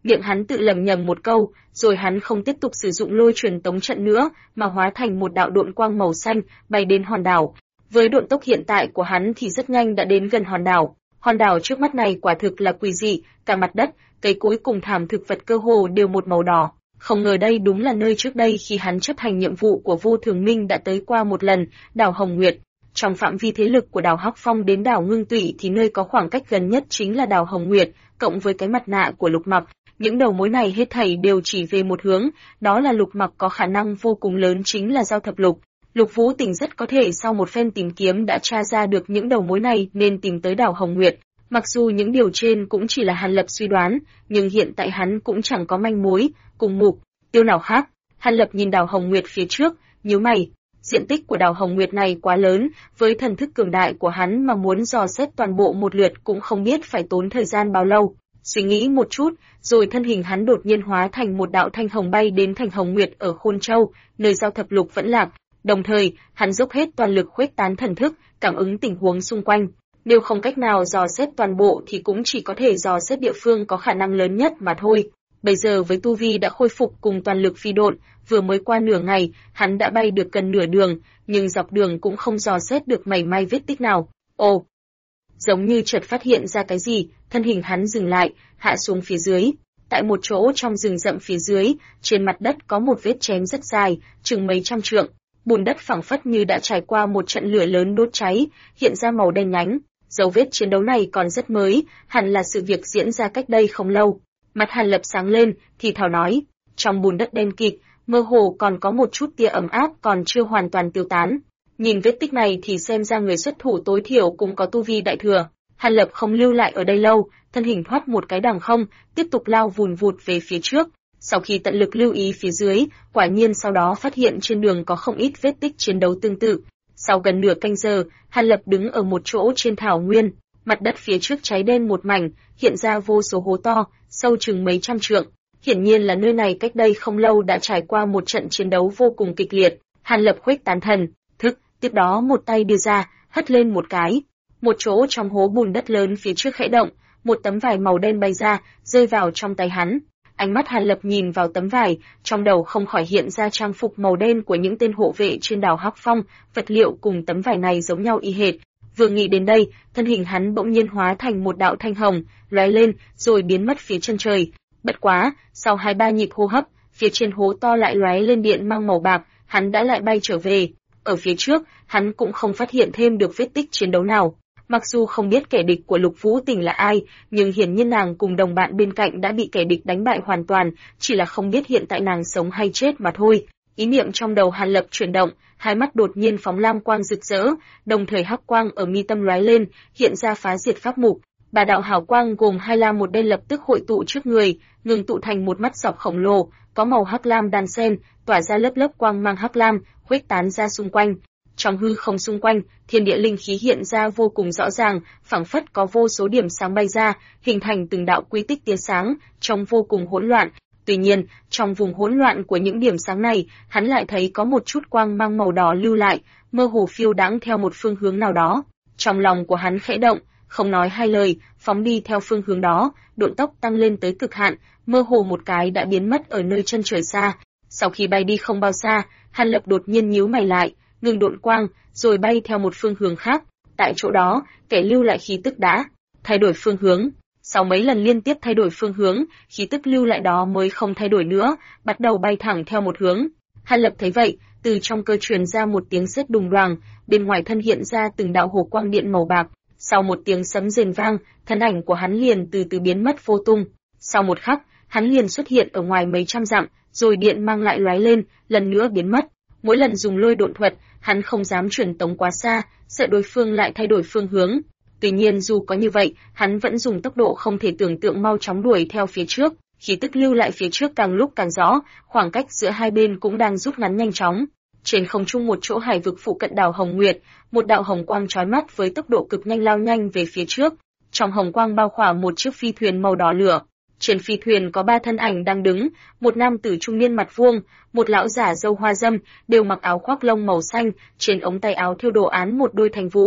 Miệng hắn tự lẩm nhẩm một câu, rồi hắn không tiếp tục sử dụng lôi truyền tống trận nữa, mà hóa thành một đạo độn quang màu xanh, bay đến hòn đảo. Với độn tốc hiện tại của hắn thì rất nhanh đã đến gần hòn đảo. Hòn đảo trước mắt này quả thực là quỷ dị, cả mặt đất, cây cối cùng thảm thực vật cơ hồ đều một màu đỏ. Không ngờ đây đúng là nơi trước đây khi hắn chấp hành nhiệm vụ của Vô Thường Minh đã tới qua một lần, đảo Hồng Nguyệt. Trong phạm vi thế lực của đảo Hắc Phong đến đảo Ngưng Tụy thì nơi có khoảng cách gần nhất chính là đảo Hồng Nguyệt, cộng với cái mặt nạ của Lục Mặc. Những đầu mối này hết thảy đều chỉ về một hướng, đó là Lục Mặc có khả năng vô cùng lớn chính là Giao Thập Lục. Lục Vũ Tỉnh rất có thể sau một phen tìm kiếm đã tra ra được những đầu mối này nên tìm tới đảo Hồng Nguyệt. Mặc dù những điều trên cũng chỉ là Hàn Lập suy đoán, nhưng hiện tại hắn cũng chẳng có manh mối, cùng mục tiêu nào khác. Hàn Lập nhìn đảo Hồng Nguyệt phía trước, nhíu mày. Diện tích của đảo Hồng Nguyệt này quá lớn, với thần thức cường đại của hắn mà muốn dò xét toàn bộ một lượt cũng không biết phải tốn thời gian bao lâu. Suy nghĩ một chút, rồi thân hình hắn đột nhiên hóa thành một đạo thanh hồng bay đến thành Hồng Nguyệt ở Khôn Châu, nơi Giao Thập Lục vẫn lạc. Đồng thời, hắn dốc hết toàn lực khuếch tán thần thức, cảm ứng tình huống xung quanh. Nếu không cách nào dò xét toàn bộ thì cũng chỉ có thể dò xét địa phương có khả năng lớn nhất mà thôi. Bây giờ với tu vi đã khôi phục cùng toàn lực phi độn, vừa mới qua nửa ngày, hắn đã bay được gần nửa đường, nhưng dọc đường cũng không dò xét được mảy may vết tích nào. Ồ! Giống như chợt phát hiện ra cái gì, thân hình hắn dừng lại, hạ xuống phía dưới. Tại một chỗ trong rừng rậm phía dưới, trên mặt đất có một vết chém rất dài, chừng mấy trăm trượng. Bùn đất phẳng phất như đã trải qua một trận lửa lớn đốt cháy, hiện ra màu đen nhánh. Dấu vết chiến đấu này còn rất mới, hẳn là sự việc diễn ra cách đây không lâu. Mặt Hàn Lập sáng lên, thì thào nói, trong bùn đất đen kịt, mơ hồ còn có một chút tia ấm áp còn chưa hoàn toàn tiêu tán. Nhìn vết tích này thì xem ra người xuất thủ tối thiểu cũng có tu vi đại thừa. Hàn Lập không lưu lại ở đây lâu, thân hình thoát một cái đằng không, tiếp tục lao vùn vụt về phía trước. Sau khi tận lực lưu ý phía dưới, quả nhiên sau đó phát hiện trên đường có không ít vết tích chiến đấu tương tự. Sau gần nửa canh giờ, Hàn Lập đứng ở một chỗ trên thảo nguyên, mặt đất phía trước cháy đen một mảnh, hiện ra vô số hố to, sâu chừng mấy trăm trượng. Hiển nhiên là nơi này cách đây không lâu đã trải qua một trận chiến đấu vô cùng kịch liệt. Hàn Lập khuếch tán thần thức, tiếp đó một tay đưa ra, hất lên một cái. Một chỗ trong hố bùn đất lớn phía trước khẽ động, một tấm vải màu đen bay ra, rơi vào trong tay hắn. Ánh mắt Hàn Lập nhìn vào tấm vải, trong đầu không khỏi hiện ra trang phục màu đen của những tên hộ vệ trên đảo Hắc Phong, vật liệu cùng tấm vải này giống nhau y hệt. Vừa nghĩ đến đây, thân hình hắn bỗng nhiên hóa thành một đạo thanh hồng, lóe lên, rồi biến mất phía chân trời. Bất quá, sau 2-3 nhịp hô hấp, phía trên hố to lại lóe lên điện mang màu bạc, hắn đã lại bay trở về. Ở phía trước, hắn cũng không phát hiện thêm được vết tích chiến đấu nào. Mặc dù không biết kẻ địch của Lục Vũ Tỉnh là ai, nhưng hiển nhiên nàng cùng đồng bạn bên cạnh đã bị kẻ địch đánh bại hoàn toàn, chỉ là không biết hiện tại nàng sống hay chết mà thôi. Ý niệm trong đầu Hàn Lập chuyển động, hai mắt đột nhiên phóng lam quang rực rỡ, đồng thời hắc quang ở mi tâm lóe lên, hiện ra phá diệt pháp mục. Ba đạo hào quang gồm hai lam một đen lập tức hội tụ trước người, ngừng tụ thành một mắt dọc khổng lồ, có màu hắc lam đan xen, tỏa ra lớp lớp quang mang hắc lam, khuếch tán ra xung quanh. Trong hư không xung quanh, thiên địa linh khí hiện ra vô cùng rõ ràng, phảng phất có vô số điểm sáng bay ra, hình thành từng đạo quy tích tia sáng, trông vô cùng hỗn loạn. Tuy nhiên, trong vùng hỗn loạn của những điểm sáng này, hắn lại thấy có một chút quang mang màu đỏ lưu lại, mơ hồ phiêu đãng theo một phương hướng nào đó. Trong lòng của hắn khẽ động, không nói hai lời, phóng đi theo phương hướng đó, độn tốc tăng lên tới cực hạn, mơ hồ một cái đã biến mất ở nơi chân trời xa. Sau khi bay đi không bao xa, Hàn Lập đột nhiên nhíu mày lại, ngừng độn quang, rồi bay theo một phương hướng khác. Tại chỗ đó, kẻ lưu lại khí tức đã thay đổi phương hướng. Sau mấy lần liên tiếp thay đổi phương hướng, khí tức lưu lại đó mới không thay đổi nữa, bắt đầu bay thẳng theo một hướng. Hàn Lập thấy vậy, từ trong cơ truyền ra một tiếng sét đùng đoàng, bên ngoài thân hiện ra từng đạo hồ quang điện màu bạc. Sau một tiếng sấm rền vang, thân ảnh của hắn liền từ từ biến mất vô tung. Sau một khắc, hắn liền xuất hiện ở ngoài mấy trăm dặm, rồi điện mang lại lóe lên, lần nữa biến mất. Mỗi lần dùng lôi độn thuật, hắn không dám truyền tống quá xa, sợ đối phương lại thay đổi phương hướng. Tuy nhiên dù có như vậy, hắn vẫn dùng tốc độ không thể tưởng tượng mau chóng đuổi theo phía trước. Khí tức lưu lại phía trước càng lúc càng rõ, khoảng cách giữa hai bên cũng đang rút ngắn nhanh chóng. Trên không trung một chỗ hải vực phụ cận đảo Hồng Nguyệt, một đạo hồng quang chói mắt với tốc độ cực nhanh lao nhanh về phía trước. Trong hồng quang bao khỏa một chiếc phi thuyền màu đỏ lửa. Trên phi thuyền có 3 thân ảnh đang đứng, một nam tử trung niên mặt vuông, một lão giả râu hoa râm, đều mặc áo khoác lông màu xanh, trên ống tay áo thêu đồ án một đôi thanh vũ.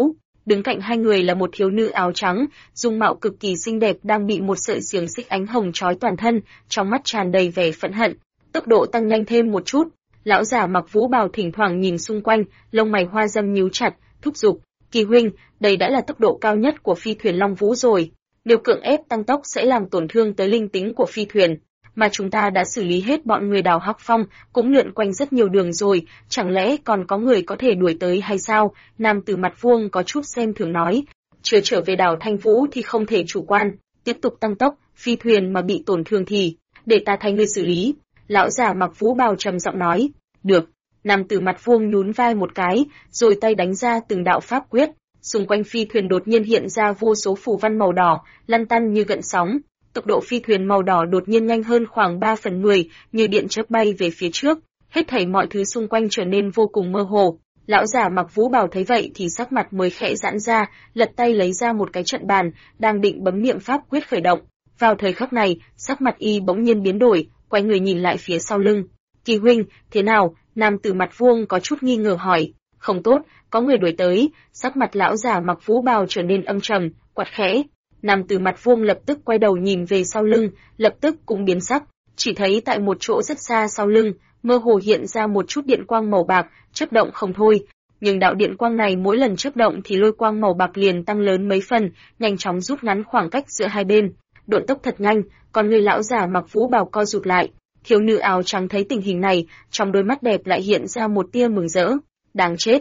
Đứng cạnh hai người là một thiếu nữ áo trắng, dung mạo cực kỳ xinh đẹp đang bị một sợi xiềng xích ánh hồng trói toàn thân, trong mắt tràn đầy vẻ phẫn hận. Tốc độ tăng nhanh thêm một chút, lão giả mặc vũ bào thỉnh thoảng nhìn xung quanh, lông mày hoa dâm nhíu chặt, thúc giục, Kỳ huynh, đây đã là tốc độ cao nhất của phi thuyền Long Vũ rồi. Nếu cưỡng ép tăng tốc sẽ làm tổn thương tới linh tính của phi thuyền. Mà chúng ta đã xử lý hết bọn người Đào Hắc Phong, cũng lượn quanh rất nhiều đường rồi, chẳng lẽ còn có người có thể đuổi tới hay sao? Nam tử mặt vuông có chút xem thường nói. Chưa trở về đảo Thanh Vũ thì không thể chủ quan, tiếp tục tăng tốc, phi thuyền mà bị tổn thương thì, để ta thay người xử lý. Lão giả mặc vũ bào trầm giọng nói. Được. Nam tử mặt vuông nhún vai một cái, rồi tay đánh ra từng đạo pháp quyết. Xung quanh phi thuyền đột nhiên hiện ra vô số phù văn màu đỏ, lăn tăn như gợn sóng. Tốc độ phi thuyền màu đỏ đột nhiên nhanh hơn khoảng 3/10, như điện chớp bay về phía trước. Hết thảy mọi thứ xung quanh trở nên vô cùng mơ hồ. Lão giả mặc vũ bào thấy vậy thì sắc mặt mới khẽ giãn ra, lật tay lấy ra một cái trận bàn, đang định bấm niệm pháp quyết khởi động. Vào thời khắc này, sắc mặt y bỗng nhiên biến đổi, quay người nhìn lại phía sau lưng. Kỳ huynh, thế nào? Nam tử mặt vuông có chút nghi ngờ hỏi. Không tốt, có người đuổi tới. Sắc mặt lão giả mặc vũ bào trở nên âm trầm, quát khẽ. Nam tử mặt vuông lập tức quay đầu nhìn về sau lưng, lập tức cũng biến sắc. Chỉ thấy tại một chỗ rất xa sau lưng, mơ hồ hiện ra một chút điện quang màu bạc, chớp động không thôi. Nhưng đạo điện quang này mỗi lần chớp động thì lôi quang màu bạc liền tăng lớn mấy phần, nhanh chóng rút ngắn khoảng cách giữa hai bên. Độn tốc thật nhanh, còn người lão giả mặc vũ bào co rụt lại. Thiếu nữ áo trắng thấy tình hình này, trong đôi mắt đẹp lại hiện ra một tia mừng rỡ. Đáng chết.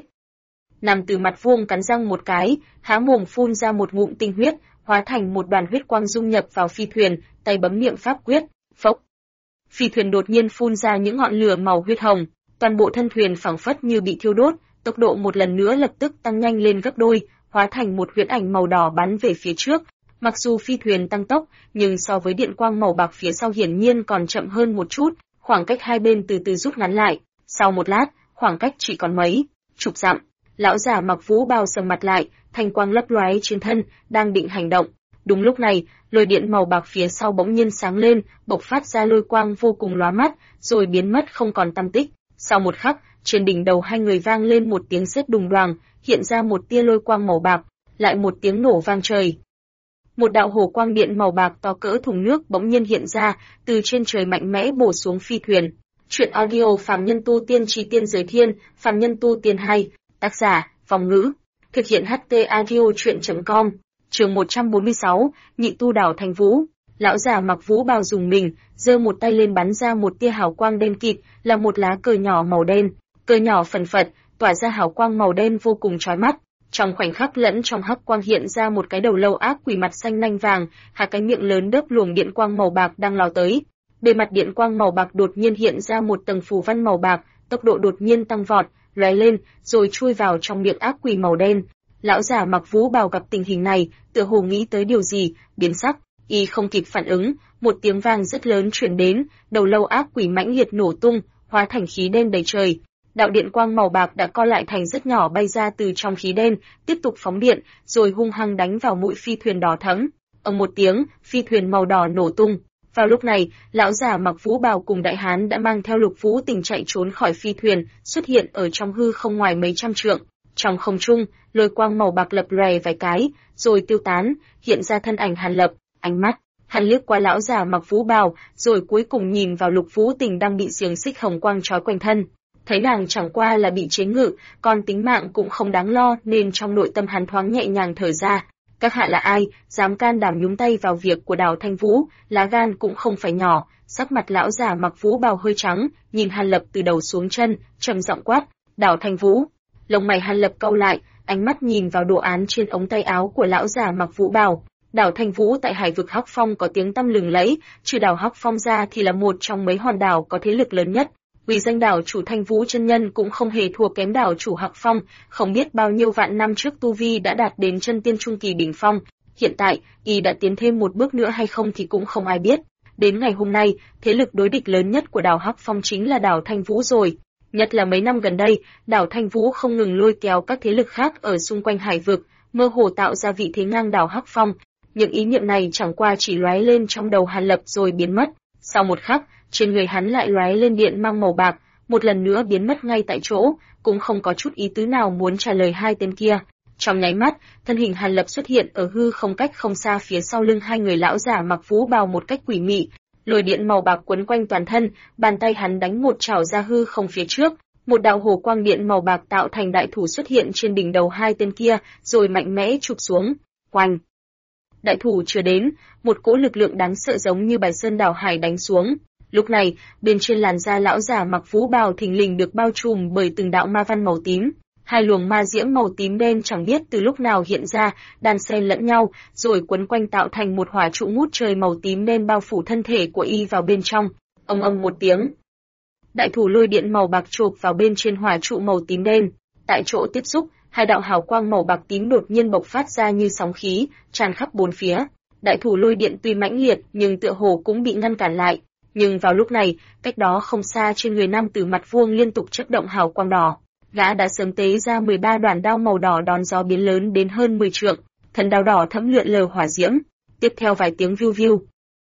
Nam tử mặt vuông cắn răng một cái, há mồm phun ra một ngụm tinh huyết, hóa thành một đoàn huyết quang dung nhập vào phi thuyền, tay bấm niệm pháp quyết, phốc. Phi thuyền đột nhiên phun ra những ngọn lửa màu huyết hồng, toàn bộ thân thuyền phảng phất như bị thiêu đốt, tốc độ một lần nữa lập tức tăng nhanh lên gấp đôi, hóa thành một huyễn ảnh màu đỏ bắn về phía trước. Mặc dù phi thuyền tăng tốc, nhưng so với điện quang màu bạc phía sau hiển nhiên còn chậm hơn một chút, khoảng cách hai bên từ từ rút ngắn lại. Sau một lát, khoảng cách chỉ còn mấy chục dặm. Lão giả mặc vũ bào sầm mặt lại, thanh quang lấp lóe trên thân, đang định hành động. Đúng lúc này, lôi điện màu bạc phía sau bỗng nhiên sáng lên, bộc phát ra lôi quang vô cùng lóa mắt, rồi biến mất không còn tăm tích. Sau một khắc, trên đỉnh đầu hai người vang lên một tiếng sét đùng đoàng, hiện ra một tia lôi quang màu bạc, lại một tiếng nổ vang trời. Một đạo hồ quang điện màu bạc to cỡ thùng nước bỗng nhiên hiện ra, từ trên trời mạnh mẽ bổ xuống phi thuyền. Truyện audio Phàm Nhân Tu Tiên Chi Tiên Giới Thiên, Phàm Nhân Tu Tiên 2, tác giả, Vong Ngữ, thực hiện HT audio truyện.com. Chương 146, Nhị Tu Đảo Thanh Vũ. Lão giả mặc vũ bào dùng mình, giơ một tay lên bắn ra một tia hào quang đen kịt, là một lá cờ nhỏ màu đen. Cờ nhỏ phần phật, tỏa ra hào quang màu đen vô cùng chói mắt. Trong khoảnh khắc lẫn trong hắc quang hiện ra một cái đầu lâu ác quỷ mặt xanh nanh vàng, hai cái miệng lớn đớp luồng điện quang màu bạc đang lao tới. Bề mặt điện quang màu bạc đột nhiên hiện ra một tầng phù văn màu bạc, tốc độ đột nhiên tăng vọt, lóe lên, rồi chui vào trong miệng ác quỷ màu đen. Lão giả mặc vũ bào gặp tình hình này, tựa hồ nghĩ tới điều gì, biến sắc, y không kịp phản ứng, một tiếng vang rất lớn truyền đến, đầu lâu ác quỷ mãnh liệt nổ tung, hóa thành khí đen đầy trời. Đạo điện quang màu bạc đã co lại thành rất nhỏ bay ra từ trong khí đen, tiếp tục phóng điện, rồi hung hăng đánh vào mũi phi thuyền đỏ thẫm. Ầm một tiếng, phi thuyền màu đỏ nổ tung. Vào lúc này, lão giả mặc vũ bào cùng đại hán đã mang theo Lục Vũ Tình chạy trốn khỏi phi thuyền, xuất hiện ở trong hư không ngoài mấy trăm trượng. Trong không trung, lôi quang màu bạc lập lòe vài cái, rồi tiêu tán, hiện ra thân ảnh Hàn Lập, ánh mắt hắn liếc qua lão giả mặc vũ bào, rồi cuối cùng nhìn vào Lục Vũ Tình đang bị xiềng xích hồng quang trói quanh thân. Thấy nàng chẳng qua là bị chế ngự, còn tính mạng cũng không đáng lo, nên trong nội tâm hắn thoáng nhẹ nhàng thở ra. Các hạ là ai, dám can đảm nhúng tay vào việc của Đào Thanh Vũ, lá gan cũng không phải nhỏ. Sắc mặt lão giả mặc vũ bào hơi trắng, nhìn Hàn Lập từ đầu xuống chân, trầm giọng quát, Đào Thanh Vũ. Lông mày Hàn Lập cau lại, ánh mắt nhìn vào đồ án trên ống tay áo của lão giả mặc vũ bào. Đảo Thanh Vũ tại hải vực Hắc Phong có tiếng tăm lừng lẫy, trừ đảo Hắc Phong ra thì là một trong mấy hòn đảo có thế lực lớn nhất. Vì danh đảo chủ Thanh Vũ chân nhân cũng không hề thua kém đảo chủ Hắc Phong, không biết bao nhiêu vạn năm trước tu vi đã đạt đến chân tiên trung kỳ đỉnh phong, hiện tại y đã tiến thêm một bước nữa hay không thì cũng không ai biết. Đến ngày hôm nay, thế lực đối địch lớn nhất của đảo Hắc Phong chính là đảo Thanh Vũ rồi. Nhất là mấy năm gần đây, đảo Thanh Vũ không ngừng lôi kéo các thế lực khác ở xung quanh hải vực, mơ hồ tạo ra vị thế ngang đảo Hắc Phong. Những ý niệm này chẳng qua chỉ lóe lên trong đầu Hàn Lập rồi biến mất. Sau một khắc, trên người hắn lại lóe lên điện mang màu bạc, một lần nữa biến mất ngay tại chỗ, cũng không có chút ý tứ nào muốn trả lời hai tên kia. Trong nháy mắt, thân hình Hàn Lập xuất hiện ở hư không cách không xa phía sau lưng hai người lão giả mặc vũ bào một cách quỷ mị, lôi điện màu bạc quấn quanh toàn thân, bàn tay hắn đánh một chảo ra hư không phía trước, một đạo hồ quang điện màu bạc tạo thành đại thủ xuất hiện trên đỉnh đầu hai tên kia, rồi mạnh mẽ chụp xuống. Oanh! Đại thủ chưa đến, một cỗ lực lượng đáng sợ giống như bài sơn đảo hải đánh xuống. Lúc này, bên trên làn da lão giả mặc vũ bào thình lình được bao trùm bởi từng đạo ma văn màu tím. Hai luồng ma diễm màu tím đen chẳng biết từ lúc nào hiện ra, đan xen lẫn nhau, rồi quấn quanh tạo thành một hỏa trụ ngút trời màu tím đen bao phủ thân thể của y vào bên trong. Ầm ầm một tiếng, đại thủ lôi điện màu bạc chộp vào bên trên hỏa trụ màu tím đen. Tại chỗ tiếp xúc, hai đạo hào quang màu bạc tím đột nhiên bộc phát ra như sóng khí, tràn khắp bốn phía. Đại thủ lôi điện tuy mãnh liệt, nhưng tựa hồ cũng bị ngăn cản lại. Nhưng vào lúc này, cách đó không xa trên người nam tử mặt vuông liên tục chớp động hào quang đỏ. Gã đã sớm tế ra 13 đoạn đao màu đỏ đón gió biến lớn đến hơn 10 trượng, thân đao đỏ thẫm lượn lờ hỏa diễm. Tiếp theo vài tiếng viu viu,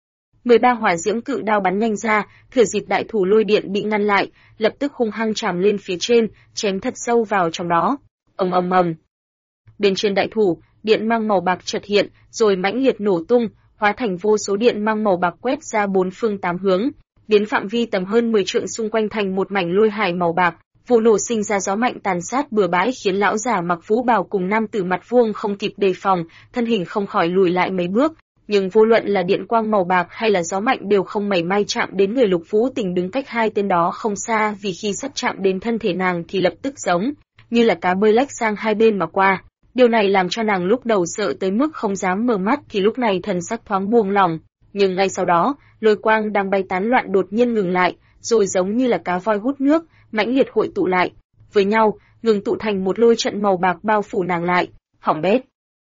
13 hỏa diễm cự đao bắn nhanh ra, thừa dịp đại thủ lôi điện bị ngăn lại, lập tức hung hăng chạm lên phía trên, chém thật sâu vào trong đó. Ầm ầm ầm. Bên trên đại thủ, điện mang màu bạc chợt hiện, rồi mãnh liệt nổ tung, hóa thành vô số điện mang màu bạc quét ra bốn phương tám hướng, biến phạm vi tầm hơn 10 trượng xung quanh thành một mảnh lôi hải màu bạc. Vụ nổ sinh ra gió mạnh tàn sát bừa bãi khiến lão giả mặc vũ bào cùng nam tử mặt vuông không kịp đề phòng, thân hình không khỏi lùi lại mấy bước. Nhưng vô luận là điện quang màu bạc hay là gió mạnh đều không mảy may chạm đến người Lục Vũ Tình đứng cách hai tên đó không xa, vì khi sắp chạm đến thân thể nàng thì lập tức giống như là cá bơi lách sang hai bên mà qua. Điều này làm cho nàng lúc đầu sợ tới mức không dám mở mắt, thì lúc này thần sắc thoáng buông lỏng, nhưng ngay sau đó, lôi quang đang bay tán loạn đột nhiên ngừng lại, rồi giống như là cá voi hút nước, mãnh liệt hội tụ lại với nhau, ngừng tụ thành một lôi trận màu bạc bao phủ nàng lại. Hỏng bét!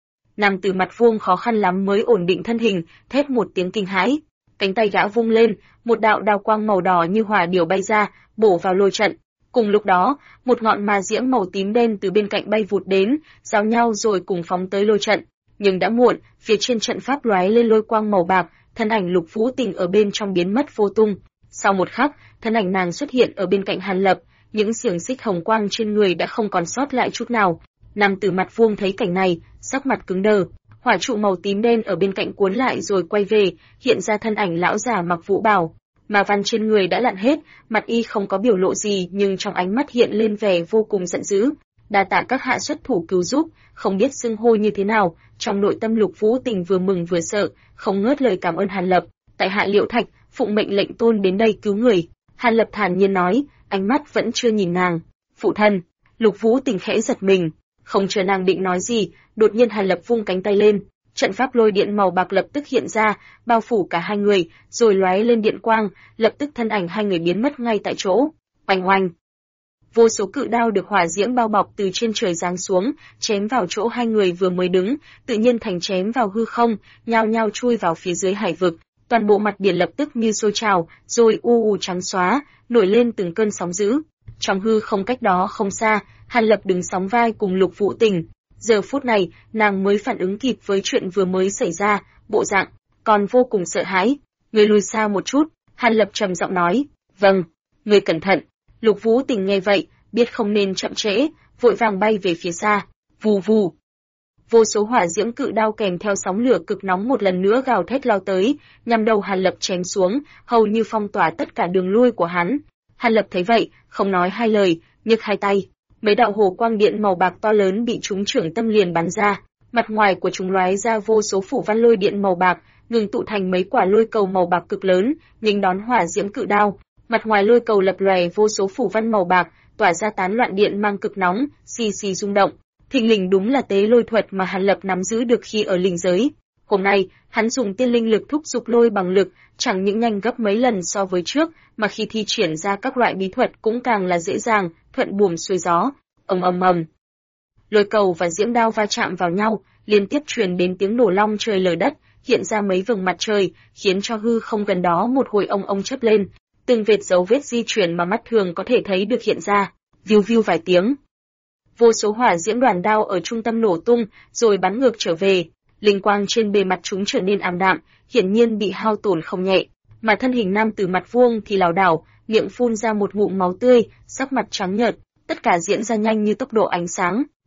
Nam tử mặt vuông khó khăn lắm mới ổn định thân hình, thét một tiếng kinh hãi. Cánh tay gã vung lên, một đạo đao quang màu đỏ như hỏa điểu bay ra, bổ vào lôi trận. Cùng lúc đó, một ngọn ma diễm màu tím đen từ bên cạnh bay vụt đến, giao nhau rồi cùng phóng tới lôi trận. Nhưng đã muộn, phía trên trận pháp lóe lên lôi quang màu bạc, thân ảnh Lục Vũ Tình ở bên trong biến mất vô tung. Sau một khắc, thân ảnh nàng xuất hiện ở bên cạnh Hàn Lập, những xiềng xích hồng quang trên người đã không còn sót lại chút nào. Nam tử mặt vuông thấy cảnh này, sắc mặt cứng đờ, hỏa trụ màu tím đen ở bên cạnh cuốn lại rồi quay về, hiện ra thân ảnh lão già mặc vũ bào. Mà văn trên người đã lặn hết, mặt y không có biểu lộ gì nhưng trong ánh mắt hiện lên vẻ vô cùng giận dữ. Đa tạ các hạ xuất thủ cứu giúp, không biết xưng hô như thế nào, trong nội tâm Lục Vũ Tình vừa mừng vừa sợ, không ngớt lời cảm ơn Hàn Lập. Tại hạ Liễu Thạch, phụng mệnh lệnh tôn đến đây cứu người. Hàn Lập thản nhiên nói, ánh mắt vẫn chưa nhìn nàng. Phụ thân! Lục Vũ Tình khẽ giật mình, không chờ nàng định nói gì, đột nhiên Hàn Lập vung cánh tay lên, trận pháp lôi điện màu bạc lập tức hiện ra, bao phủ cả hai người, rồi lóe lên điện quang, lập tức thân ảnh hai người biến mất ngay tại chỗ. Oanh oanh! Vô số cự đao được hỏa diễm bao bọc từ trên trời giáng xuống, chém vào chỗ hai người vừa mới đứng, tự nhiên thành chém vào hư không, nhao nhao chui vào phía dưới hải vực. Toàn bộ mặt biển lập tức như sôi trào, rồi u trắng xóa, nổi lên từng cơn sóng dữ. Trong hư không cách đó không xa, Hàn Lập đứng sóng vai cùng Lục Vũ Tình. Giờ phút này, nàng mới phản ứng kịp với chuyện vừa mới xảy ra, bộ dạng còn vô cùng sợ hãi. Người lùi xa một chút, Hàn Lập trầm giọng nói. Vâng, người cẩn thận. Lục Vũ Tình nghe vậy, biết không nên chậm trễ, vội vàng bay về phía xa. Vù vù. Vô số hỏa diễm cự đao kèm theo sóng lửa cực nóng một lần nữa gào thét lao tới, nhằm đầu Hàn Lập chém xuống, hầu như phong tỏa tất cả đường lui của hắn. Hàn Lập thấy vậy, không nói hai lời, nhấc hai tay, mấy đạo hồ quang điện màu bạc to lớn bị chúng trưởng tâm liền bắn ra, mặt ngoài của chúng lóe ra vô số phủ văn lôi điện màu bạc, ngừng tụ thành mấy quả lôi cầu màu bạc cực lớn, nghênh đón hỏa diễm cự đao. Mặt ngoài lôi cầu lập lòe vô số phủ văn màu bạc, tỏa ra tán loạn điện mang cực nóng, xì xì rung động. Thình lình đúng là tế lôi thuật mà Hàn Lập nắm giữ được khi ở linh giới. Hôm nay, hắn dùng tiên linh lực thúc giục lôi bằng lực, chẳng những nhanh gấp mấy lần so với trước, mà khi thi triển ra các loại bí thuật cũng càng là dễ dàng, thuận buồm xuôi gió. Ầm ầm ầm. Lôi cầu và diễm đao va chạm vào nhau, liên tiếp truyền đến tiếng nổ long trời lở đất, hiện ra mấy vầng mặt trời, khiến cho hư không gần đó một hồi ông chớp lên. Từng vệt dấu vết di chuyển mà mắt thường có thể thấy được hiện ra. Viu viu vài tiếng. Vô số hỏa diễm đoàn đao ở trung tâm nổ tung, rồi bắn ngược trở về. Linh quang trên bề mặt chúng trở nên ảm đạm, hiển nhiên bị hao tổn không nhẹ. Mà thân hình nam tử mặt vuông thì lảo đảo, miệng phun ra một ngụm máu tươi, sắc mặt trắng nhợt. Tất cả diễn ra nhanh như tốc độ ánh sáng.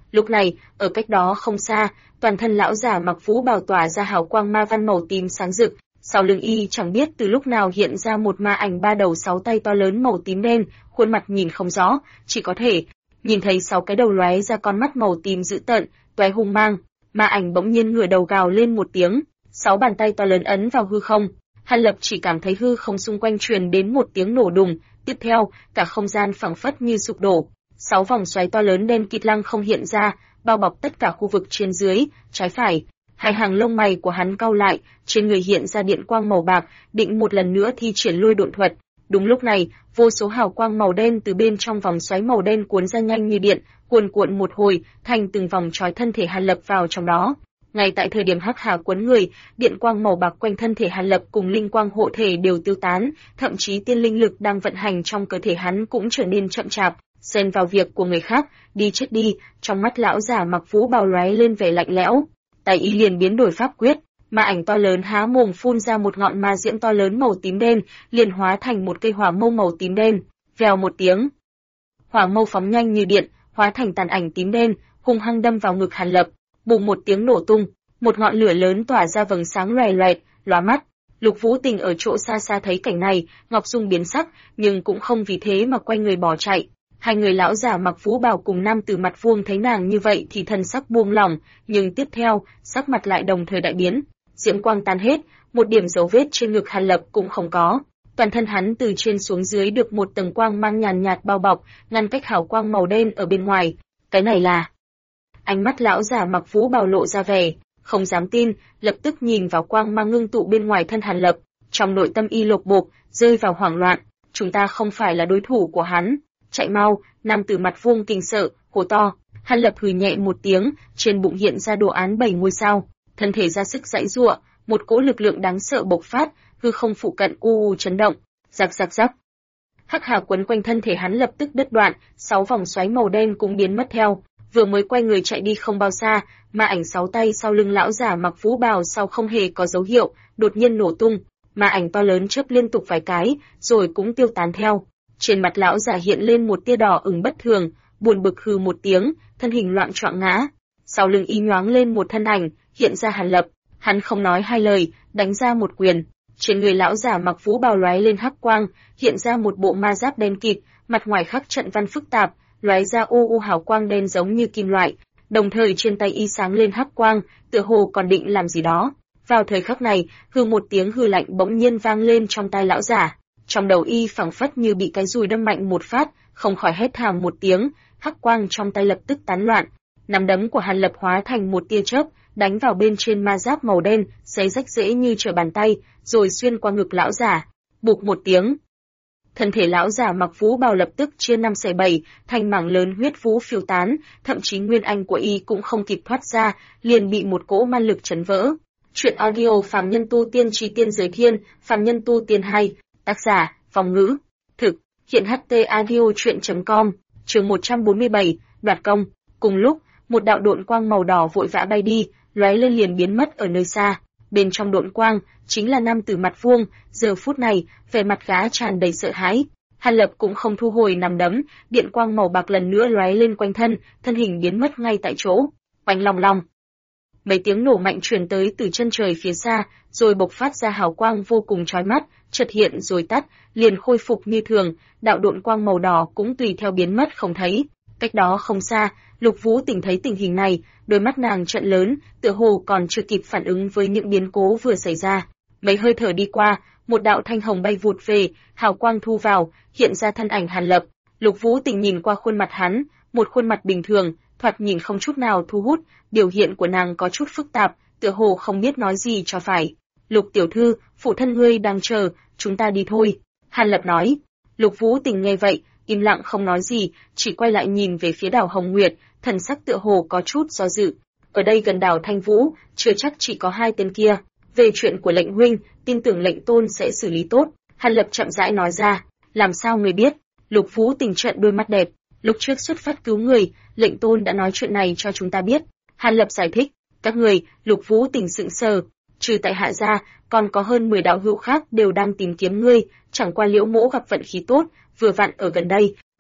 Lúc này, ở cách đó không xa, toàn thân lão giả mặc vũ bào tỏa ra hào quang ma văn màu tím sáng rực, sau lưng y chẳng biết từ lúc nào hiện ra một ma ảnh ba đầu sáu tay to lớn màu tím đen, khuôn mặt nhìn không rõ, chỉ có thể nhìn thấy 6 cái đầu lóe ra con mắt màu tím dữ tợn, tóe hung mang. Ma ảnh bỗng nhiên ngửa đầu gào lên một tiếng, 6 bàn tay to lớn ấn vào hư không. Hàn Lập chỉ cảm thấy hư không xung quanh truyền đến một tiếng nổ đùng, tiếp theo, cả không gian phảng phất như sụp đổ. 6 vòng xoáy to lớn đen kịt lăng không hiện ra, bao bọc tất cả khu vực trên dưới, trái phải. Hai hàng lông mày của hắn cau lại, trên người hiện ra điện quang màu bạc, định một lần nữa thi triển lôi độn thuật. Đúng lúc này, vô số hào quang màu đen từ bên trong vòng xoáy màu đen cuốn ra nhanh như điện, cuồn cuộn một hồi, thành từng vòng trói thân thể Hàn Lập vào trong đó. Ngay tại thời điểm hắc hà quấn người, điện quang màu bạc quanh thân thể Hàn Lập cùng linh quang hộ thể đều tiêu tán, thậm chí tiên linh lực đang vận hành trong cơ thể hắn cũng trở nên chậm chạp, xen vào việc của người khác, đi chết đi. Trong mắt lão giả mặc vũ bào lóe lên vẻ lạnh lẽo, tay y liền biến đổi pháp quyết, ma ảnh to lớn há mồm phun ra một ngọn ma diễm to lớn màu tím đen, liền hóa thành một cây hỏa mâu màu tím đen. Vèo một tiếng, hỏa mâu phóng nhanh như điện, hóa thành tàn ảnh tím đen, hung hăng đâm vào ngực Hàn Lập. Bùng một tiếng nổ tung, một ngọn lửa lớn tỏa ra vầng sáng loè loẹt, lóa mắt. Lục Vũ Tình ở chỗ xa xa thấy cảnh này, Ngọc Dung biến sắc, nhưng cũng không vì thế mà quay người bỏ chạy. Hai người lão giả mặc vũ bào cùng nam tử mặt vuông thấy nàng như vậy thì thần sắc buông lỏng, nhưng tiếp theo, sắc mặt lại đồng thời đại biến. Diễm quang tan hết, một điểm dấu vết trên ngực Hàn Lập cũng không có. Toàn thân hắn từ trên xuống dưới được một tầng quang mang nhàn nhạt bao bọc, ngăn cách hào quang màu đen ở bên ngoài. Cái này là... Ánh mắt lão giả mặc vũ bào lộ ra vẻ không dám tin, lập tức nhìn vào quang mang ngưng tụ bên ngoài thân Hàn Lập, trong nội tâm y lột bột, rơi vào hoảng loạn. Chúng ta không phải là đối thủ của hắn. Chạy mau! Nam tử mặt vuông kinh sợ, hô to. Hàn Lập hừ nhẹ một tiếng, trên bụng hiện ra đồ án 7 ngôi sao, thân thể ra sức giãy giụa, một cỗ lực lượng đáng sợ bộc phát, hư không phụ cận u chấn động. Rắc rắc rắc. Hắc hà quấn quanh thân thể hắn lập tức đứt đoạn, 6 vòng xoáy màu đen cũng biến mất theo. Vừa mới quay người chạy đi không bao xa, ma ảnh 6 tay sau lưng lão giả mặc vũ bào sau không hề có dấu hiệu, đột nhiên nổ tung. Ma ảnh to lớn chớp liên tục vài cái, rồi cũng tiêu tán theo. Trên mặt lão giả hiện lên một tia đỏ ửng bất thường, buồn bực hừ một tiếng, thân hình loạn choạng ngã. Sau lưng y nhoáng lên một thân ảnh, hiện ra Hàn Lập. Hắn không nói hai lời, đánh ra một quyền. Trên người lão giả mặc vũ bào lóe lên hắc quang, hiện ra một bộ ma giáp đen kịt, mặt ngoài khắc trận văn phức tạp, lóe ra u hào quang đen giống như kim loại. Đồng thời trên tay y sáng lên hắc quang, tựa hồ còn định làm gì đó. Vào thời khắc này, hừ một tiếng hừ lạnh bỗng nhiên vang lên trong tai lão giả. Trong đầu y phảng phất như bị cái dùi đâm mạnh một phát, không khỏi hét thảm một tiếng, hắc quang trong tay lập tức tán loạn. Nắm đấm của Hàn Lập hóa thành một tia chớp, đánh vào bên trên ma giáp màu đen, xé rách dễ như trở bàn tay, rồi xuyên qua ngực lão giả. Bụp một tiếng, thân thể lão giả mặc vũ bào lập tức chia 5 xẻ 7, thành mảng lớn huyết vũ phiêu tán, thậm chí nguyên anh của y cũng không kịp thoát ra, liền bị một cỗ man lực chấn vỡ. Chuyện audio Phàm Nhân Tu Tiên Chí Tiên Giới Thiên, Phàm Nhân Tu Tiên 2, tác giả, Phong Ngữ, thực, hiện HT audio chuyện.com, chương 147, đoạt công. Cùng lúc, một đạo độn quang màu đỏ vội vã bay đi, lóe lên liền biến mất ở nơi xa. Bên trong độn quang, chính là nam tử mặt vuông, giờ phút này, vẻ mặt gã tràn đầy sợ hãi. Hàn Lập cũng không thu hồi nắm đấm, điện quang màu bạc lần nữa lóe lên quanh thân, thân hình biến mất ngay tại chỗ. Oanh long long. Mấy tiếng nổ mạnh truyền tới từ chân trời phía xa, rồi bộc phát ra hào quang vô cùng chói mắt, chợt hiện rồi tắt, liền khôi phục như thường, đạo độn quang màu đỏ cũng tùy theo biến mất không thấy. Cách đó không xa, Lục Vũ Tình thấy tình hình này, đôi mắt nàng trợn lớn, tựa hồ còn chưa kịp phản ứng với những biến cố vừa xảy ra. Mấy hơi thở đi qua, một đạo thanh hồng bay vụt về, hào quang thu vào, hiện ra thân ảnh Hàn Lập. Lục Vũ Tình nhìn qua khuôn mặt hắn, một khuôn mặt bình thường, thoạt nhìn không chút nào thu hút, biểu hiện của nàng có chút phức tạp, tựa hồ không biết nói gì cho phải. Lục tiểu thư, phụ thân ngươi đang chờ, chúng ta đi thôi. Hàn Lập nói. Lục Vũ Tình nghe vậy, im lặng không nói gì, chỉ quay lại nhìn về phía đảo Hồng Nguyệt, thần sắc tựa hồ có chút do dự. Ở đây gần đảo Thanh Vũ, chưa chắc chỉ có hai tên kia. Về chuyện của lệnh huynh, tin tưởng lệnh tôn sẽ xử lý tốt. Hàn Lập chậm rãi nói ra. Làm sao người biết? Lục Vũ Tình trợn đôi mắt đẹp. Lúc trước xuất phát cứu người, lệnh tôn đã nói chuyện này cho chúng ta biết. Hàn Lập giải thích. Các người, Lục Vũ Tình sững sờ. Trừ tại hạ ra, còn có hơn 10 đạo hữu khác đều đang tìm kiếm ngươi, chẳng qua Liễu Mỗ gặp vận khí tốt, vừa vặn ở gần đây.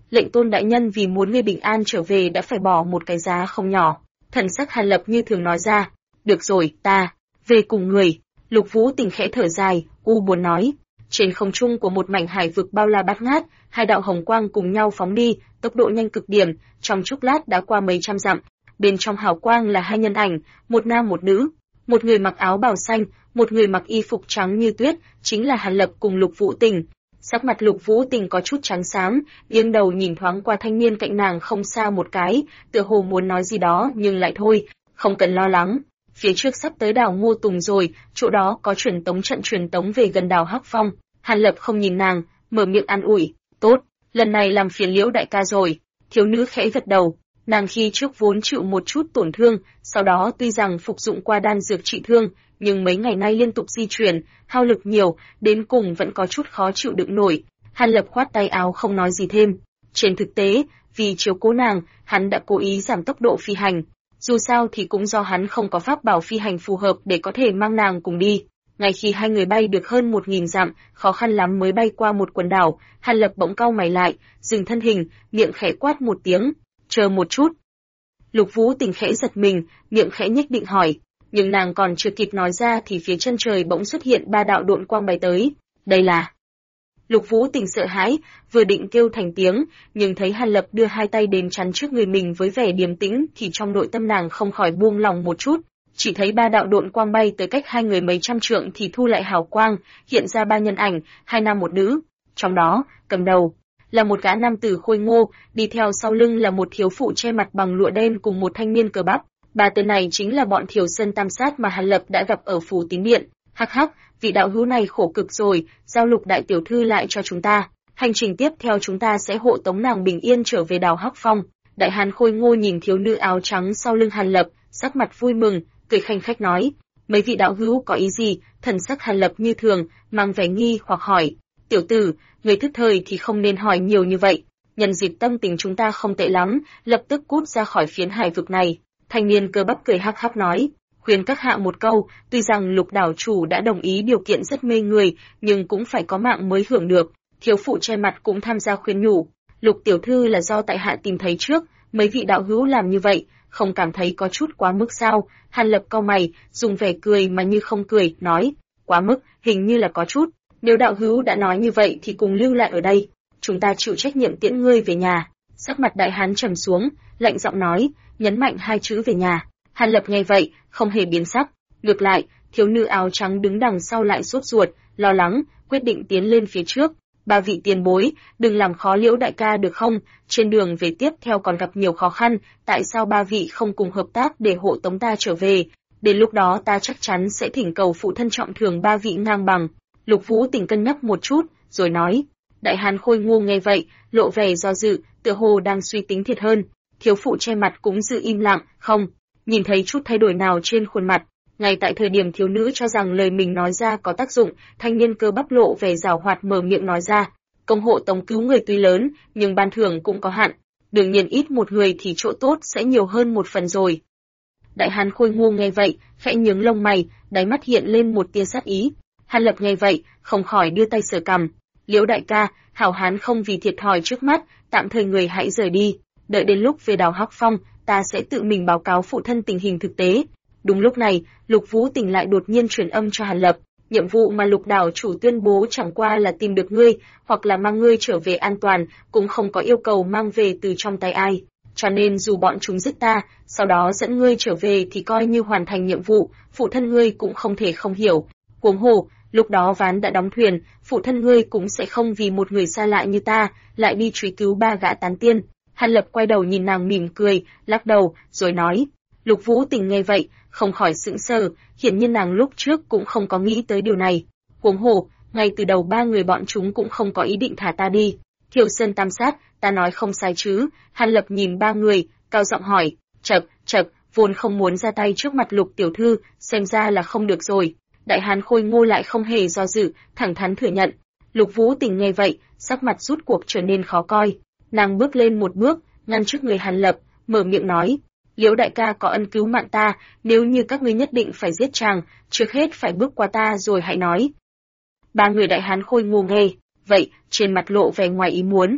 lệnh Tôn đại nhân vì muốn ngươi bình an trở về đã phải bỏ một cái giá không nhỏ. Thần sắc Hàn Lập như thường nói ra, được rồi, ta về cùng người. Lục Vũ Tình khẽ thở dài, u buồn nói. Trên không trung của một mảnh hải vực bao la bát ngát, hai đạo hồng quang cùng nhau phóng đi, tốc độ nhanh cực điểm, trong chốc lát đã qua mấy trăm dặm. Bên trong hào quang là hai nhân ảnh, một nam một nữ, một người mặc áo bào xanh, một người mặc y phục trắng như tuyết, chính là Hàn Lập cùng Lục Vũ Tình. Sắc mặt Lục Vũ Tình có chút trắng xám, nghiêng đầu nhìn thoáng qua thanh niên cạnh nàng không xa một cái, tựa hồ muốn nói gì đó nhưng lại thôi, không cần lo lắng. Phía trước sắp tới đảo Ngô Tùng rồi, chỗ đó có truyền tống về gần đảo Hắc Phong. Hàn Lập không nhìn nàng, mở miệng an ủi, tốt, lần này làm phiền Liễu đại ca rồi. Thiếu nữ khẽ gật đầu, nàng khi trước vốn chịu một chút tổn thương, sau đó tuy rằng phục dụng qua đan dược trị thương, nhưng mấy ngày nay liên tục di chuyển, hao lực nhiều, đến cùng vẫn có chút khó chịu đựng nổi. Hàn Lập khoát tay áo không nói gì thêm. Trên thực tế, vì chiếu cố nàng, hắn đã cố ý giảm tốc độ phi hành. Dù sao thì cũng do hắn không có pháp bảo phi hành phù hợp để có thể mang nàng cùng đi. Ngay khi hai người bay được hơn 1000 dặm, khó khăn lắm mới bay qua một quần đảo, Hàn Lập bỗng cau mày lại, dừng thân hình, miệng khẽ quát một tiếng, chờ một chút. Lục Vũ Tình khẽ giật mình, miệng khẽ nhếch định hỏi, nhưng nàng còn chưa kịp nói ra thì phía chân trời bỗng xuất hiện ba đạo độn quang bay tới. Đây là... Lục Vũ Tình sợ hãi, vừa định kêu thành tiếng, nhưng thấy Hàn Lập đưa hai tay đến chắn trước người mình với vẻ điềm tĩnh thì trong nội tâm nàng không khỏi buông lòng một chút. Chỉ thấy ba đạo độn quang bay tới cách hai người mấy trăm trượng thì thu lại hào quang, hiện ra ba nhân ảnh, hai nam một nữ. Trong đó, cầm đầu là một gã nam tử khôi ngô, đi theo sau lưng là một thiếu phụ che mặt bằng lụa đen cùng một thanh niên cờ bắp. Ba tên này chính là bọn Thiểu Sơn Tam Sát mà Hàn Lập đã gặp ở phủ Tín Điện. Hắc hắc, vị đạo hữu này khổ cực rồi, giao Lục đại tiểu thư lại cho chúng ta. Hành trình tiếp theo chúng ta sẽ hộ tống nàng bình yên trở về đảo Hắc Phong. Đại hán khôi ngô nhìn thiếu nữ áo trắng sau lưng Hàn Lập, sắc mặt vui mừng, cười khanh khách nói, mấy vị đạo hữu có ý gì? Thần sắc Hàn Lập như thường, mang vẻ nghi hoặc hỏi, tiểu tử, người thức thời thì không nên hỏi nhiều như vậy. Nhân dịp tâm tình chúng ta không tệ lắm, lập tức cút ra khỏi phiến hải vực này. Thanh niên cơ bắp cười hắc hắc nói, khuyên các hạ một câu, tuy rằng Lục đảo chủ đã đồng ý điều kiện rất mê người, nhưng cũng phải có mạng mới hưởng được. Thiếu phụ che mặt cũng tham gia khuyên nhủ, Lục tiểu thư là do tại hạ tìm thấy trước, mấy vị đạo hữu làm như vậy, không cảm thấy có chút quá mức sao? Hàn Lập cau mày, dùng vẻ cười mà như không cười, nói, quá mức, hình như là có chút. Nếu đạo hữu đã nói như vậy thì cùng lưu lại ở đây, chúng ta chịu trách nhiệm tiễn ngươi về nhà. Sắc mặt đại hán trầm xuống, lạnh giọng nói, nhấn mạnh hai chữ về nhà. Hàn Lập nghe vậy, không hề biến sắc, ngược lại, thiếu nữ áo trắng đứng đằng sau lại sốt ruột, lo lắng, quyết định tiến lên phía trước. Ba vị tiền bối, đừng làm khó Liễu đại ca được không? Trên đường về tiếp theo còn gặp nhiều khó khăn, tại sao ba vị không cùng hợp tác để hộ tống ta trở về? Đến lúc đó ta chắc chắn sẽ thỉnh cầu phụ thân trọng thưởng ba vị ngang bằng. Lục Vũ Tình cân nhắc một chút, rồi nói. Đại hán khôi ngô nghe vậy, lộ vẻ do dự, tựa hồ đang suy tính thiệt hơn. Thiếu phụ che mặt cũng giữ im lặng, không nhìn thấy chút thay đổi nào trên khuôn mặt. Ngay tại thời điểm thiếu nữ cho rằng lời mình nói ra có tác dụng, thanh niên cơ bắp lộ vẻ giảo hoạt mở miệng nói ra, công hộ tống cứu người tuy lớn, nhưng ban thưởng cũng có hạn. Đương nhiên ít một người thì chỗ tốt sẽ nhiều hơn một phần rồi. Đại hán khôi ngô nghe vậy, khẽ nhướng lông mày, đáy mắt hiện lên một tia sát ý. Hàn Lập nghe vậy, không khỏi đưa tay sờ cằm. Liễu đại ca, hảo hán không vì thiệt thòi trước mắt, tạm thời người hãy rời đi. Đợi đến lúc về đảo Hắc Phong, ta sẽ tự mình báo cáo phụ thân tình hình thực tế. Đúng lúc này, Lục Vũ Tình lại đột nhiên truyền âm cho Hàn Lập. Nhiệm vụ mà Lục đảo chủ tuyên bố chẳng qua là tìm được ngươi, hoặc là mang ngươi trở về an toàn, cũng không có yêu cầu mang về từ trong tay ai. Cho nên dù bọn chúng giết ta, sau đó dẫn ngươi trở về thì coi như hoàn thành nhiệm vụ, phụ thân ngươi cũng không thể không hiểu. Huống hồ, lúc đó ván đã đóng thuyền, phụ thân ngươi cũng sẽ không vì một người xa lạ như ta, lại đi truy cứu ba gã tán tiên. Hàn Lập quay đầu nhìn nàng mỉm cười, lắc đầu, rồi nói. Lục Vũ Tình nghe vậy, không khỏi sững sờ, hiển nhiên nàng lúc trước cũng không có nghĩ tới điều này. Huống hồ, ngay từ đầu ba người bọn chúng cũng không có ý định thả ta đi. Thiểu Sơn Tam Sát, ta nói không sai chứ? Hàn Lập nhìn ba người, cao giọng hỏi. Chậc, vốn không muốn ra tay trước mặt Lục tiểu thư, xem ra là không được rồi. Đại hán khôi ngô lại không hề do dự, thẳng thắn thừa nhận. Lục Vũ Tình nghe vậy, sắc mặt rút cuộc trở nên khó coi. Nàng bước lên một bước, ngăn trước người Hàn Lập, mở miệng nói. Liễu đại ca có ân cứu mạng ta, nếu như các ngươi nhất định phải giết chàng, trước hết phải bước qua ta rồi hãy nói. Ba người đại hán khôi ngô nghe, vậy, trên mặt lộ vẻ ngoài ý muốn.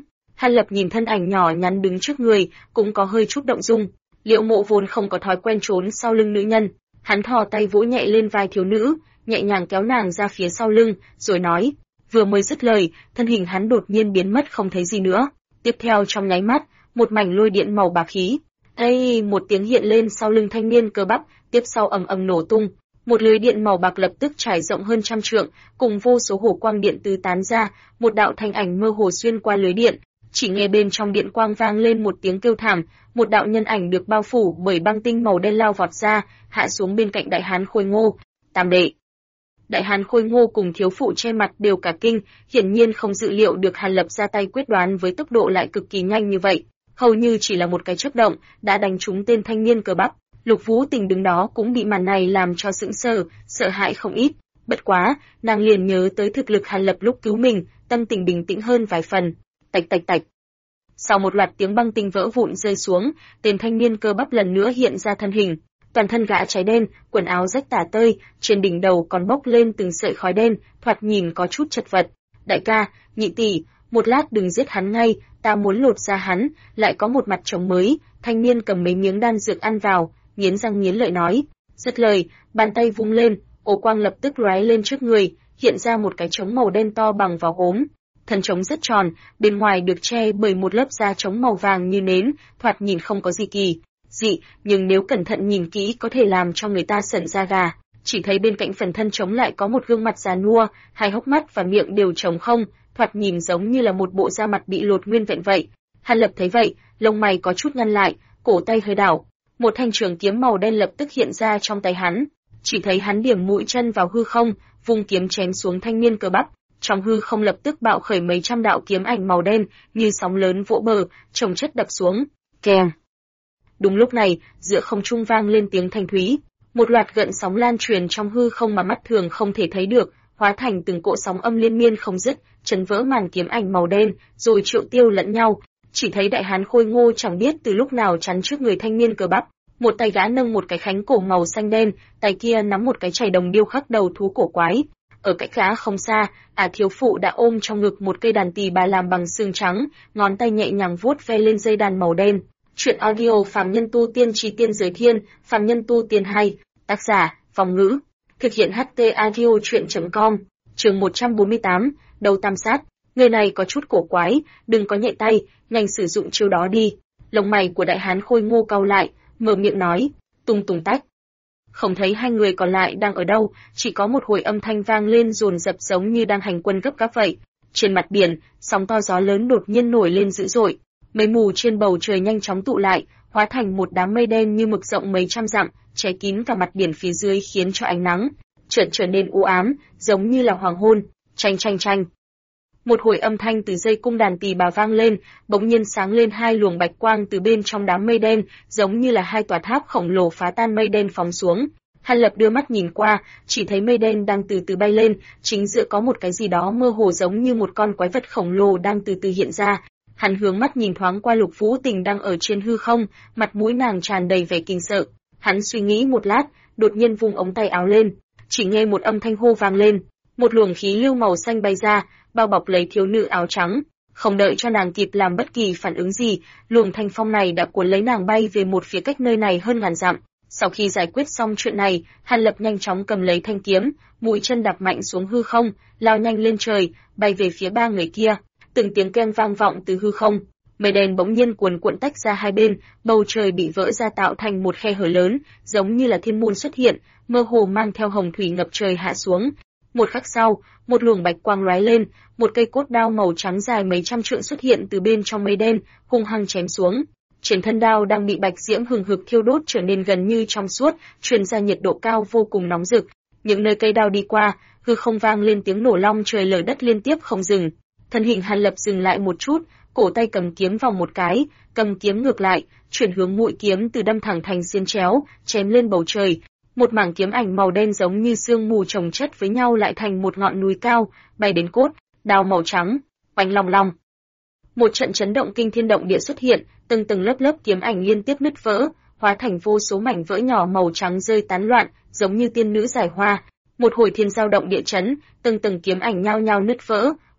Hàn Lập nhìn thân ảnh nhỏ nhắn đứng trước người, cũng có hơi chút động dung. Liễu Mộ vốn không có thói quen trốn sau lưng nữ nhân, hắn thò tay vỗ nhẹ lên vai thiếu nữ, nhẹ nhàng kéo nàng ra phía sau lưng, rồi nói. Vừa mới dứt lời, thân hình hắn đột nhiên biến mất không thấy gì nữa. Tiếp theo trong nháy mắt, một mảnh lôi điện màu bạc khí. Ây, một tiếng hiện lên sau lưng thanh niên cơ bắp, tiếp sau ầm ầm nổ tung. Một lưới điện màu bạc lập tức trải rộng hơn 100 trượng, cùng vô số hổ quang điện tứ tán ra, một đạo thanh ảnh mơ hồ xuyên qua lưới điện. Chỉ nghe bên trong điện quang vang lên một tiếng kêu thảm, một đạo nhân ảnh được bao phủ bởi băng tinh màu đen lao vọt ra, hạ xuống bên cạnh Đại Hán Khôi Ngô. Tam đệ. Đại Hán Khôi Ngô cùng thiếu phụ che mặt đều cả kinh, hiển nhiên không dự liệu được Hàn Lập ra tay quyết đoán với tốc độ lại cực kỳ nhanh như vậy, hầu như chỉ là một cái chớp động đã đánh trúng tên thanh niên cơ bắp. Lục Vũ Tình đứng đó cũng bị màn này làm cho sững sờ, sợ hãi không ít. Bất quá, nàng liền nhớ tới thực lực Hàn Lập lúc cứu mình, tâm tình bình tĩnh hơn vài phần. Tạch tạch tạch. Sau một loạt tiếng băng tinh vỡ vụn rơi xuống, tên thanh niên cơ bắp lần nữa hiện ra thân hình. Toàn thân gã cháy đen, quần áo rách tả tơi, trên đỉnh đầu còn bốc lên từng sợi khói đen, thoạt nhìn có chút chật vật. Đại ca, nhị tỷ, một lát đừng giết hắn ngay, ta muốn lột ra hắn, lại có một mặt trống mới. Thanh niên cầm mấy miếng đan dược ăn vào, nghiến răng nghiến lợi nói. Dứt lời, bàn tay vung lên, ổ quang lập tức lóe lên trước người, hiện ra một cái trống màu đen to bằng vỏ gốm. Thân trống rất tròn, bên ngoài được che bởi một lớp da trống màu vàng như nến, thoạt nhìn không có gì kỳ dị, nhưng nếu cẩn thận nhìn kỹ có thể làm cho người ta sởn da gà. Chỉ thấy bên cạnh phần thân trống lại có một gương mặt già nua, hai hốc mắt và miệng đều trống không, thoạt nhìn giống như là một bộ da mặt bị lột nguyên vẹn vậy. Hàn Lập thấy vậy, lông mày có chút nhăn lại, cổ tay hơi đảo, một thanh trường kiếm màu đen lập tức hiện ra trong tay hắn. Chỉ thấy hắn điểm mũi chân vào hư không, vung kiếm chém xuống thanh niên cơ bắp. Trong hư không lập tức bạo khởi mấy trăm đạo kiếm ảnh màu đen, như sóng lớn vỗ bờ, chồng chất đập xuống. Keng. Đúng lúc này, giữa không trung vang lên tiếng thanh thúy, một loạt gợn sóng lan truyền trong hư không mà mắt thường không thể thấy được, hóa thành từng cỗ sóng âm liên miên không dứt, chấn vỡ màn kiếm ảnh màu đen, rồi triệu tiêu lẫn nhau. Chỉ thấy Đại Hán Khôi Ngô chẳng biết từ lúc nào chắn trước người thanh niên cơ bắp, một tay gã nâng một cái khánh cổ màu xanh đen, tay kia nắm một cái chày đồng điêu khắc đầu thú cổ quái. Ở cách gã không xa, thiếu phụ đã ôm trong ngực một cây đàn tỳ bà làm bằng xương trắng, ngón tay nhẹ nhàng vuốt ve lên dây đàn màu đen. Chuyện audio Phàm Nhân Tu Tiên Chi Tiên Giới Thiên, Phàm Nhân Tu Tiên 2, tác giả, Vong Ngữ, thực hiện HT audio chuyện.com, chương 148, đầu tam sát. Người này có chút cổ quái, đừng có nhẹ tay, nhanh sử dụng chiêu đó đi. Lông mày của Đại Hán Khôi Ngô cau lại, mở miệng nói, tung tung tách. Không thấy hai người còn lại đang ở đâu, chỉ có một hồi âm thanh vang lên dồn dập giống như đang hành quân gấp gáp vậy. Trên mặt biển, sóng to gió lớn đột nhiên nổi lên dữ dội. Mây mù trên bầu trời nhanh chóng tụ lại, hóa thành một đám mây đen như mực rộng mấy trăm dặm, che kín cả mặt biển phía dưới khiến cho ánh nắng trở nên u ám, giống như là hoàng hôn. Chanh chanh chanh. Một hồi âm thanh từ dây cung đàn tỳ bà vang lên, bỗng nhiên sáng lên hai luồng bạch quang từ bên trong đám mây đen, giống như là hai tòa tháp khổng lồ phá tan mây đen phóng xuống. Hàn Lập đưa mắt nhìn qua, chỉ thấy mây đen đang từ từ bay lên, chính giữa có một cái gì đó mơ hồ giống như một con quái vật khổng lồ đang từ từ hiện ra. Hắn hướng mắt nhìn thoáng qua Lục Vũ Tình đang ở trên hư không, mặt mũi nàng tràn đầy vẻ kinh sợ. Hắn suy nghĩ một lát, đột nhiên vung ống tay áo lên, chỉ nghe một âm thanh hô vang lên, một luồng khí lưu màu xanh bay ra, bao bọc lấy thiếu nữ áo trắng. Không đợi cho nàng kịp làm bất kỳ phản ứng gì, luồng thanh phong này đã cuốn lấy nàng bay về một phía cách nơi này hơn ngàn dặm. Sau khi giải quyết xong chuyện này, Hàn Lập nhanh chóng cầm lấy thanh kiếm, mũi chân đạp mạnh xuống hư không, lao nhanh lên trời, bay về phía ba người kia. Từng tiếng keng vang vọng từ hư không, mây đen bỗng nhiên cuồn cuộn tách ra hai bên, bầu trời bị vỡ ra tạo thành một khe hở lớn, giống như là thiên môn xuất hiện, mơ hồ mang theo hồng thủy ngập trời hạ xuống. Một khắc sau, một luồng bạch quang lóe lên, một cây cốt đao màu trắng dài mấy trăm trượng xuất hiện từ bên trong mây đen, hung hăng chém xuống. Trên thân đao đang bị bạch diễm hừng hực thiêu đốt trở nên gần như trong suốt, truyền ra nhiệt độ cao vô cùng nóng rực. Những nơi cây đao đi qua, hư không vang lên tiếng nổ long trời lở đất liên tiếp không dừng. Thân hình Hàn Lập dừng lại một chút, cổ tay cầm kiếm vòng một cái, cầm kiếm ngược lại, chuyển hướng mũi kiếm từ đâm thẳng thành xiên chéo, chém lên bầu trời. Một mảng kiếm ảnh màu đen giống như sương mù chồng chất với nhau lại thành một ngọn núi cao, bay đến cốt đao màu trắng, oanh long long. Một trận chấn động kinh thiên động địa xuất hiện, từng tầng lớp lớp kiếm ảnh liên tiếp nứt vỡ, hóa thành vô số mảnh vỡ nhỏ màu trắng rơi tán loạn, giống như tiên nữ giải hoa. Một hồi thiên giao động địa chấn, từng tầng kiếm ảnh nhao nhao nứt vỡ,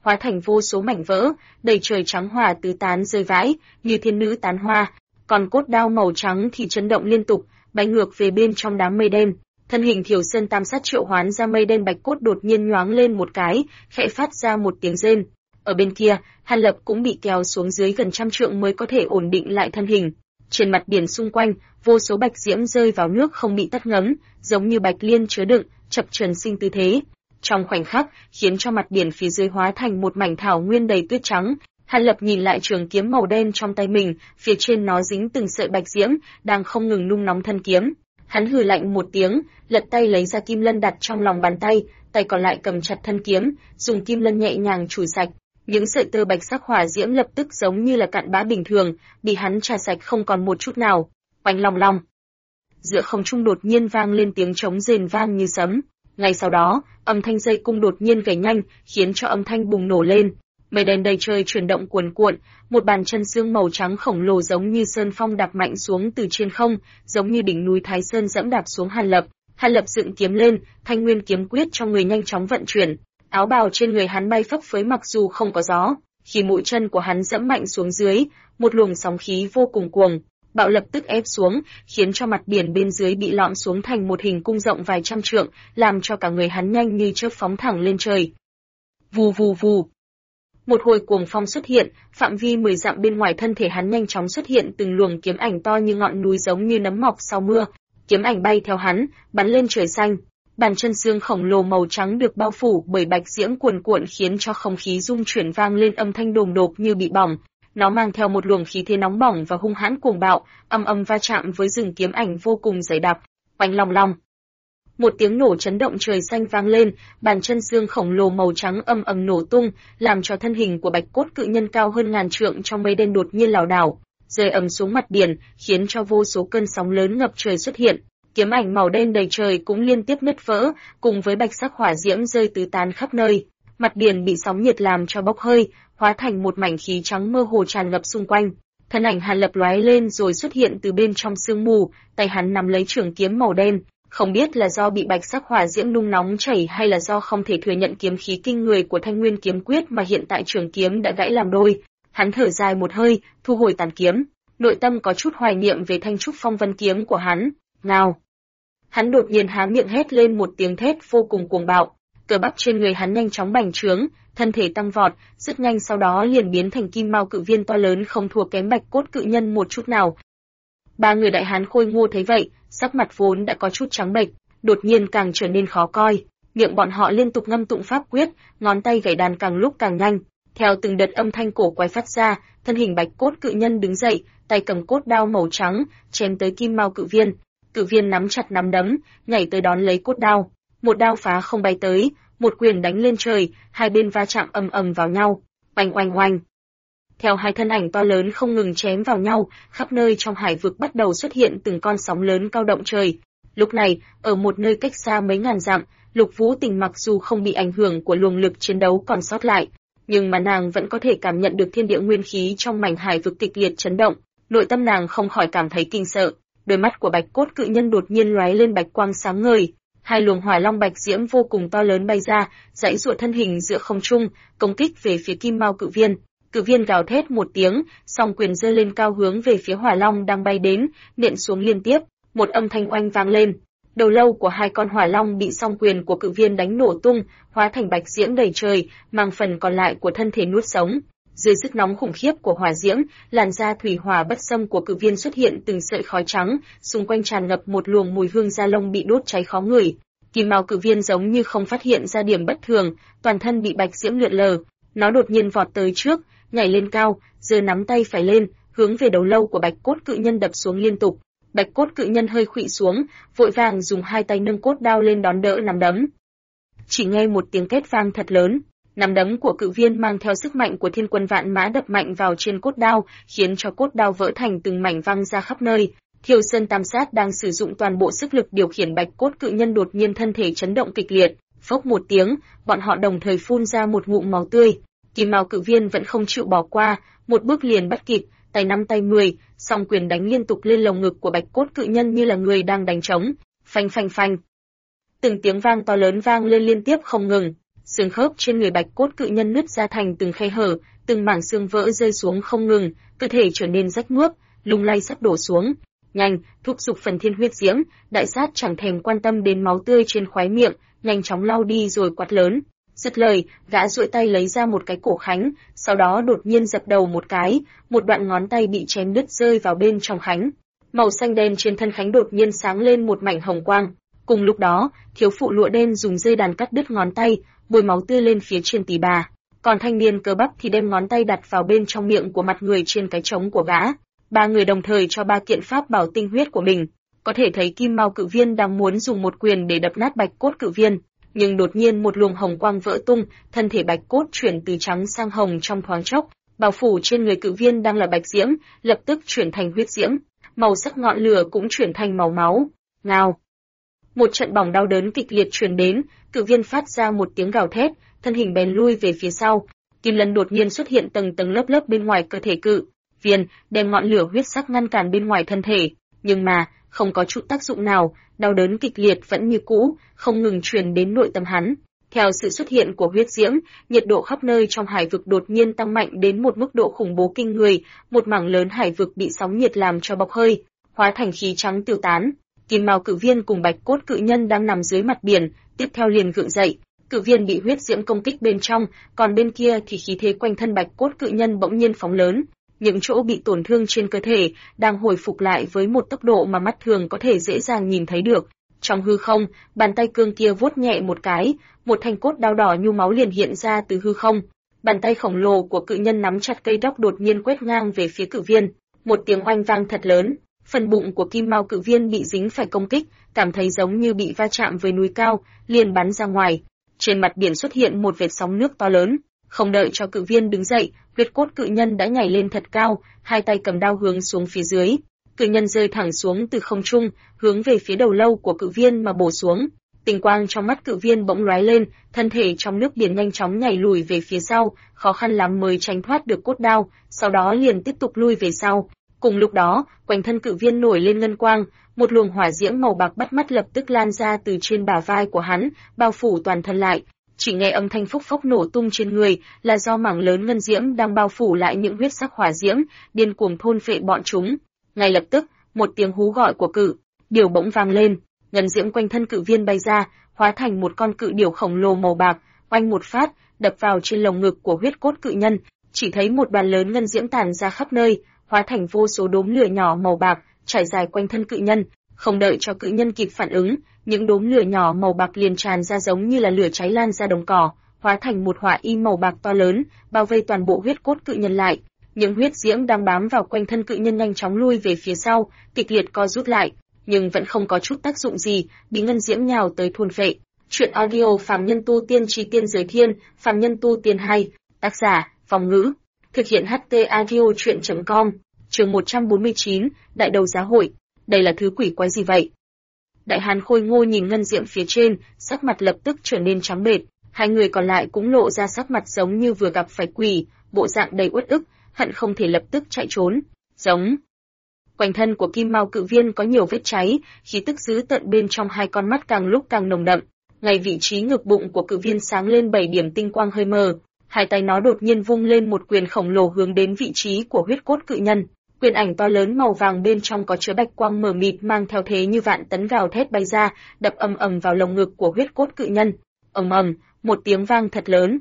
hóa thành vô số mảnh vỡ, đầy trời trắng hỏa tứ tán rơi vãi, như thiên nữ tán hoa. Còn cốt đao màu trắng thì chấn động liên tục, bay ngược về bên trong đám mây đen. Thân hình Thiểu Sơn Tam Sát triệu hoán ra mây đen bạch cốt đột nhiên nhoáng lên một cái, khẽ phát ra một tiếng rên. Ở bên kia, Hàn Lập cũng bị kéo xuống dưới gần trăm trượng mới có thể ổn định lại thân hình. Trên mặt biển xung quanh, vô số bạch diễm rơi vào nước không bị tắt ngấm, giống như bạch liên chứa đựng, chập chờn sinh tư thế. Trong khoảnh khắc, khiến cho mặt biển phía dưới hóa thành một mảnh thảo nguyên đầy tuyết trắng. Hàn Lập nhìn lại trường kiếm màu đen trong tay mình, phía trên nó dính từng sợi bạch diễm, đang không ngừng nung nóng thân kiếm. Hắn hừ lạnh một tiếng, lật tay lấy ra kim lân đặt trong lòng bàn tay, tay còn lại cầm chặt thân kiếm, dùng kim lân nhẹ nhàng chùi sạch. Những sợi tơ bạch sắc hỏa diễm lập tức giống như là cặn bã bình thường, bị hắn chà sạch không còn một chút nào. Oanh long long. Giữa không trung đột nhiên vang lên tiếng trống rền vang như sấm. Ngay sau đó, âm thanh dây cung đột nhiên gảy nhanh, khiến cho âm thanh bùng nổ lên. Mây đen đầy trời chuyển động cuồn cuộn, một bàn chân xương màu trắng khổng lồ giống như sơn phong đạp mạnh xuống từ trên không, giống như đỉnh núi Thái Sơn dẫm đạp xuống Hàn Lập. Hàn Lập dựng kiếm lên, thanh nguyên kiếm quyết trong người nhanh chóng vận chuyển, áo bào trên người hắn bay phấp phới mặc dù không có gió, khi mũi chân của hắn dẫm mạnh xuống dưới, một luồng sóng khí vô cùng cuồng bạo lập tức ép xuống, khiến cho mặt biển bên dưới bị lõm xuống thành một hình cung rộng vài trăm trượng, làm cho cả người hắn nhanh như chớp phóng thẳng lên trời. Vù vù vù. Một hồi cuồng phong xuất hiện, phạm vi 10 dặm bên ngoài thân thể hắn nhanh chóng xuất hiện từng luồng kiếm ảnh to như ngọn núi giống như nấm mọc sau mưa, kiếm ảnh bay theo hắn, bắn lên trời xanh. Bàn chân xương khổng lồ màu trắng được bao phủ bởi bạch diễm cuồn cuộn khiến cho không khí rung chuyển vang lên âm thanh đùng đột như bị bỏng. Nó mang theo một luồng khí thế nóng bỏng và hung hãn cuồng bạo, âm âm va chạm với rừng kiếm ảnh vô cùng dày đặc. Oanh long long. Một tiếng nổ chấn động trời xanh vang lên, bàn chân xương khổng lồ màu trắng âm ầm nổ tung, làm cho thân hình của bạch cốt cự nhân cao hơn ngàn trượng trong mây đen đột nhiên lảo đảo, rơi ầm xuống mặt biển, khiến cho vô số cơn sóng lớn ngập trời xuất hiện. Kiếm ảnh màu đen đầy trời cũng liên tiếp nứt vỡ, cùng với bạch sắc hỏa diễm rơi tứ tán khắp nơi. Mặt biển bị sóng nhiệt làm cho bốc hơi, hóa thành một mảnh khí trắng mơ hồ tràn ngập xung quanh. Thân ảnh Hàn Lập lóe lên rồi xuất hiện từ bên trong sương mù, tay hắn nắm lấy trường kiếm màu đen. Không biết là do bị bạch sắc hỏa diễm nung nóng chảy hay là do không thể thừa nhận kiếm khí kinh người của Thanh Nguyên kiếm quyết mà hiện tại trường kiếm đã gãy làm đôi. Hắn thở dài một hơi, thu hồi tàn kiếm, nội tâm có chút hoài niệm về thanh trúc phong vân kiếm của hắn. Ngao! Hắn đột nhiên há miệng hét lên một tiếng thét vô cùng cuồng bạo, cơ bắp trên người hắn nhanh chóng bành trướng, thân thể tăng vọt, rất nhanh sau đó liền biến thành kim mao cự viên to lớn không thua kém bạch cốt cự nhân một chút nào. Ba người đại hán khôi ngô thấy vậy, sắc mặt vốn đã có chút trắng bệch, đột nhiên càng trở nên khó coi, miệng bọn họ liên tục ngâm tụng pháp quyết, ngón tay gảy đàn càng lúc càng nhanh. Theo từng đợt âm thanh cổ quái phát ra, thân hình bạch cốt cự nhân đứng dậy, tay cầm cốt đao màu trắng, chém tới kim mao cự viên. Cự viên nắm chặt nắm đấm, nhảy tới đón lấy cốt đao. Một đao phá không bay tới, một quyền đánh lên trời, hai bên va chạm ầm ầm vào nhau. Oanh oanh oanh. Theo hai thân ảnh to lớn không ngừng chém vào nhau, khắp nơi trong hải vực bắt đầu xuất hiện từng con sóng lớn cao động trời. Lúc này, ở một nơi cách xa mấy ngàn dặm, Lục Vũ Tình mặc dù không bị ảnh hưởng của luồng lực chiến đấu còn sót lại, nhưng mà nàng vẫn có thể cảm nhận được thiên địa nguyên khí trong mảnh hải vực kịch liệt chấn động, nội tâm nàng không khỏi cảm thấy kinh sợ. Đôi mắt của bạch cốt cự nhân đột nhiên lóe lên bạch quang sáng ngời, hai luồng hỏa long bạch diễm vô cùng to lớn bay ra, giãy giụa thân hình giữa không trung, công kích về phía kim mao cự viên. Cự viên gào thét một tiếng, song quyền giơ lên cao hướng về phía hỏa long đang bay đến, nện xuống liên tiếp, một âm thanh oanh vang lên. Đầu lâu của hai con hỏa long bị song quyền của cự viên đánh nổ tung, hóa thành bạch diễm đầy trời, mang phần còn lại của thân thể nuốt sống. Dưới sức nóng khủng khiếp của hỏa diễm, làn da thủy hỏa bất xâm của cự viên xuất hiện từng sợi khói trắng, xung quanh tràn ngập một luồng mùi hương da lông bị đốt cháy khó ngửi. Kim mao cự viên giống như không phát hiện ra điểm bất thường, toàn thân bị bạch diễm lượn lờ, nó đột nhiên vọt tới trước, nhảy lên cao, giơ nắm tay phải lên, hướng về đầu lâu của bạch cốt cự nhân đập xuống liên tục. Bạch cốt cự nhân hơi khuỵu xuống, vội vàng dùng hai tay nâng cốt đao lên đón đỡ nắm đấm. Chỉ nghe một tiếng két vang thật lớn, nắm đấm của cự viên mang theo sức mạnh của thiên quân vạn mã đập mạnh vào trên cốt đao, khiến cho cốt đao vỡ thành từng mảnh văng ra khắp nơi. Thiểu Sơn Tam Sát đang sử dụng toàn bộ sức lực điều khiển bạch cốt cự nhân đột nhiên thân thể chấn động kịch liệt, phốc một tiếng, bọn họ đồng thời phun ra một ngụm máu tươi. Kim mao cự viên vẫn không chịu bỏ qua, một bước liền bắt kịp, tay 5 tay 10, song quyền đánh liên tục lên lồng ngực của bạch cốt cự nhân như là người đang đánh trống, phanh phanh phanh. Từng tiếng vang to lớn vang lên liên tiếp không ngừng, xương khớp trên người Bạch Cốt Cự Nhân nứt ra thành từng khe hở, từng mảng xương vỡ rơi xuống không ngừng, cơ thể trở nên rách mướp, lung lay sắp đổ xuống. Nhanh, thúc giục phần thiên huyết diễm, đại sát chẳng thèm quan tâm đến máu tươi trên khóe miệng, nhanh chóng lau đi rồi quát lớn. Dứt lời, gã duỗi tay lấy ra một cái cổ khánh, sau đó đột nhiên dập đầu một cái, một đoạn ngón tay bị chém đứt rơi vào bên trong khánh. Màu xanh đen trên thân khánh đột nhiên sáng lên một mảnh hồng quang. Cùng lúc đó, thiếu phụ lụa đen dùng dây đàn cắt đứt ngón tay, bôi máu tươi lên phía trên tỉ bà. Còn thanh niên cơ bắp thì đem ngón tay đặt vào bên trong miệng của mặt người trên cái trống của gã. Ba người đồng thời cho ba kiện pháp bảo tinh huyết của mình. Có thể thấy Kim Mao Cự Viên đang muốn dùng một quyền để đập nát Bạch Cốt Cự Viên, nhưng đột nhiên một luồng hồng quang vỡ tung, thân thể Bạch Cốt chuyển từ trắng sang hồng trong thoáng chốc, bao phủ trên người Cự Viên đang là bạch diễm, lập tức chuyển thành huyết diễm, màu sắc ngọn lửa cũng chuyển thành màu máu. Ngao. Một trận bỏng đau đớn kịch liệt truyền đến, Cự Viên phát ra một tiếng gào thét, thân hình bèn lui về phía sau. Kim lân đột nhiên xuất hiện tầng tầng lớp lớp bên ngoài cơ thể Cự Viên, đem ngọn lửa huyết sắc ngăn cản bên ngoài thân thể, nhưng mà không có chút tác dụng nào, đau đớn kịch liệt vẫn như cũ, không ngừng truyền đến nội tâm hắn. Theo sự xuất hiện của huyết diễm, nhiệt độ khắp nơi trong hải vực đột nhiên tăng mạnh đến một mức độ khủng bố kinh người, một mảng lớn hải vực bị sóng nhiệt làm cho bốc hơi, hóa thành khí trắng tiêu tán. Kim Mao Cự Viên cùng Bạch Cốt Cự Nhân đang nằm dưới mặt biển, tiếp theo liền gượng dậy. Cự Viên bị huyết diễm công kích bên trong, còn bên kia thì khí thế quanh thân Bạch Cốt Cự Nhân bỗng nhiên phóng lớn. Những chỗ bị tổn thương trên cơ thể đang hồi phục lại với một tốc độ mà mắt thường có thể dễ dàng nhìn thấy được. Trong hư không, bàn tay cương kia vuốt nhẹ một cái, một thanh cốt đao đỏ nhu máu liền hiện ra từ hư không. Bàn tay khổng lồ của cự nhân nắm chặt cây đốc đột nhiên quét ngang về phía Cự Viên. Một tiếng oanh vang thật lớn, phần bụng của Kim Mao Cự Viên bị dính phải công kích, cảm thấy giống như bị va chạm với núi cao, liền bắn ra ngoài. Trên mặt biển xuất hiện một vệt sóng nước to lớn. Không đợi cho Cự Viên đứng dậy, huyết cốt cự nhân đã nhảy lên thật cao, hai tay cầm đao hướng xuống phía dưới. Cự nhân rơi thẳng xuống từ không trung, hướng về phía đầu lâu của Cự Viên mà bổ xuống. Tình quang trong mắt Cự Viên bỗng lóe lên, thân thể trong nước biển nhanh chóng nhảy lùi về phía sau, khó khăn lắm mới tránh thoát được cốt đao, sau đó liền tiếp tục lui về sau. Cùng lúc đó, quanh thân Cự Viên nổi lên ngân quang, một luồng hỏa diễm màu bạc bắt mắt lập tức lan ra từ trên bả vai của hắn, bao phủ toàn thân lại. Chỉ nghe âm thanh phốc phốc nổ tung trên người, là do mảng lớn ngân diễm đang bao phủ lại những huyết sắc hỏa diễm, điên cuồng thôn phệ bọn chúng. Ngay lập tức, một tiếng hú gọi của cự điểu bỗng vang lên, ngân diễm quanh thân Cự Viên bay ra, hóa thành một con cự điểu khổng lồ màu bạc, oanh một phát, đập vào trên lồng ngực của huyết cốt cự nhân. Chỉ thấy một đoàn lớn ngân diễm tản ra khắp nơi, hóa thành vô số đốm lửa nhỏ màu bạc, trải dài quanh thân cự nhân. Không đợi cho cự nhân kịp phản ứng, những đốm lửa nhỏ màu bạc liền tràn ra giống như là lửa cháy lan ra đồng cỏ, hóa thành một hỏa y màu bạc to lớn, bao vây toàn bộ huyết cốt cự nhân lại. Những huyết diễm đang bám vào quanh thân cự nhân nhanh chóng lui về phía sau, kịch liệt co rút lại, nhưng vẫn không có chút tác dụng gì, bị ngân diễm nhào tới thôn phệ. Truyện audio Phàm Nhân Tu Tiên Chí Tiên Giới Thiên, Phàm Nhân Tu Tiên hay, tác giả, Phong Ngữ, thực hiện HT audio truyện.com. Chương 149, Đại Đấu Giá Hội. Đây là thứ quỷ quái gì vậy? Đại Hán Khôi Ngô nhìn ngân diễm phía trên, sắc mặt lập tức trở nên trắng bệch, hai người còn lại cũng lộ ra sắc mặt giống như vừa gặp phải quỷ, bộ dạng đầy uất ức, hận không thể lập tức chạy trốn. Giống. Quanh thân của Kim Mao Cự Viên có nhiều vết cháy, khí tức dữ tợn bên trong hai con mắt càng lúc càng nồng đậm. Ngay vị trí ngực bụng của Cự Viên sáng lên 7 điểm tinh quang hơi mờ, hai tay nó đột nhiên vung lên một quyền khổng lồ hướng đến vị trí của huyết cốt cự nhân. Quyền ảnh to lớn màu vàng bên trong có chứa bạch quang mờ mịt mang theo thế như vạn tấn gào thét bay ra, đập ầm ầm vào lồng ngực của huyết cốt cự nhân. Ầm ầm, một tiếng vang thật lớn.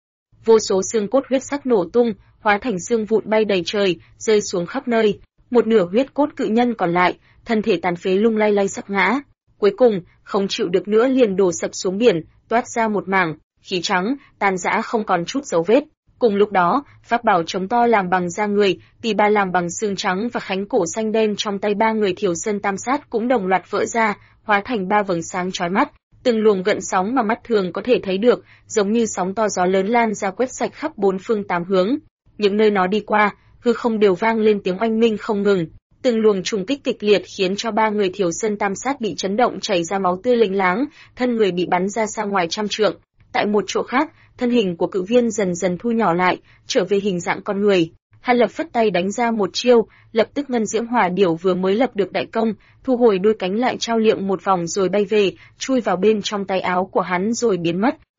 Vô số xương cốt huyết sắc nổ tung, hóa thành xương vụn bay đầy trời, rơi xuống khắp nơi. Một nửa huyết cốt cự nhân còn lại, thân thể tàn phế lung lay lay sắp ngã. Cuối cùng, không chịu được nữa liền đổ sập xuống biển, toát ra một mảng khí trắng, tan rã không còn chút dấu vết. Cùng lúc đó, pháp bảo chống to làm bằng da người, tỳ ba làm bằng xương trắng và khánh cổ xanh đen trong tay ba người Thiểu Sơn Tam Sát cũng đồng loạt vỡ ra, hóa thành ba vầng sáng chói mắt, từng luồng gợn sóng mà mắt thường có thể thấy được, giống như sóng to gió lớn lan ra quét sạch khắp bốn phương tám hướng. Những nơi nó đi qua, hư không đều vang lên tiếng oanh minh không ngừng. Từng luồng trùng kích kịch liệt khiến cho ba người Thiểu Sơn Tam Sát bị chấn động chảy ra máu tươi lênh láng, thân người bị bắn ra xa ngoài trăm trượng. Tại một chỗ khác, thân hình của Cự Viên dần dần thu nhỏ lại, trở về hình dạng con người. Hắn lập phất tay đánh ra một chiêu, lập tức ngân diễm hỏa điểu vừa mới lập được đại công, thu hồi đôi cánh lại trao liệng một vòng rồi bay về, chui vào bên trong tay áo của hắn rồi biến mất.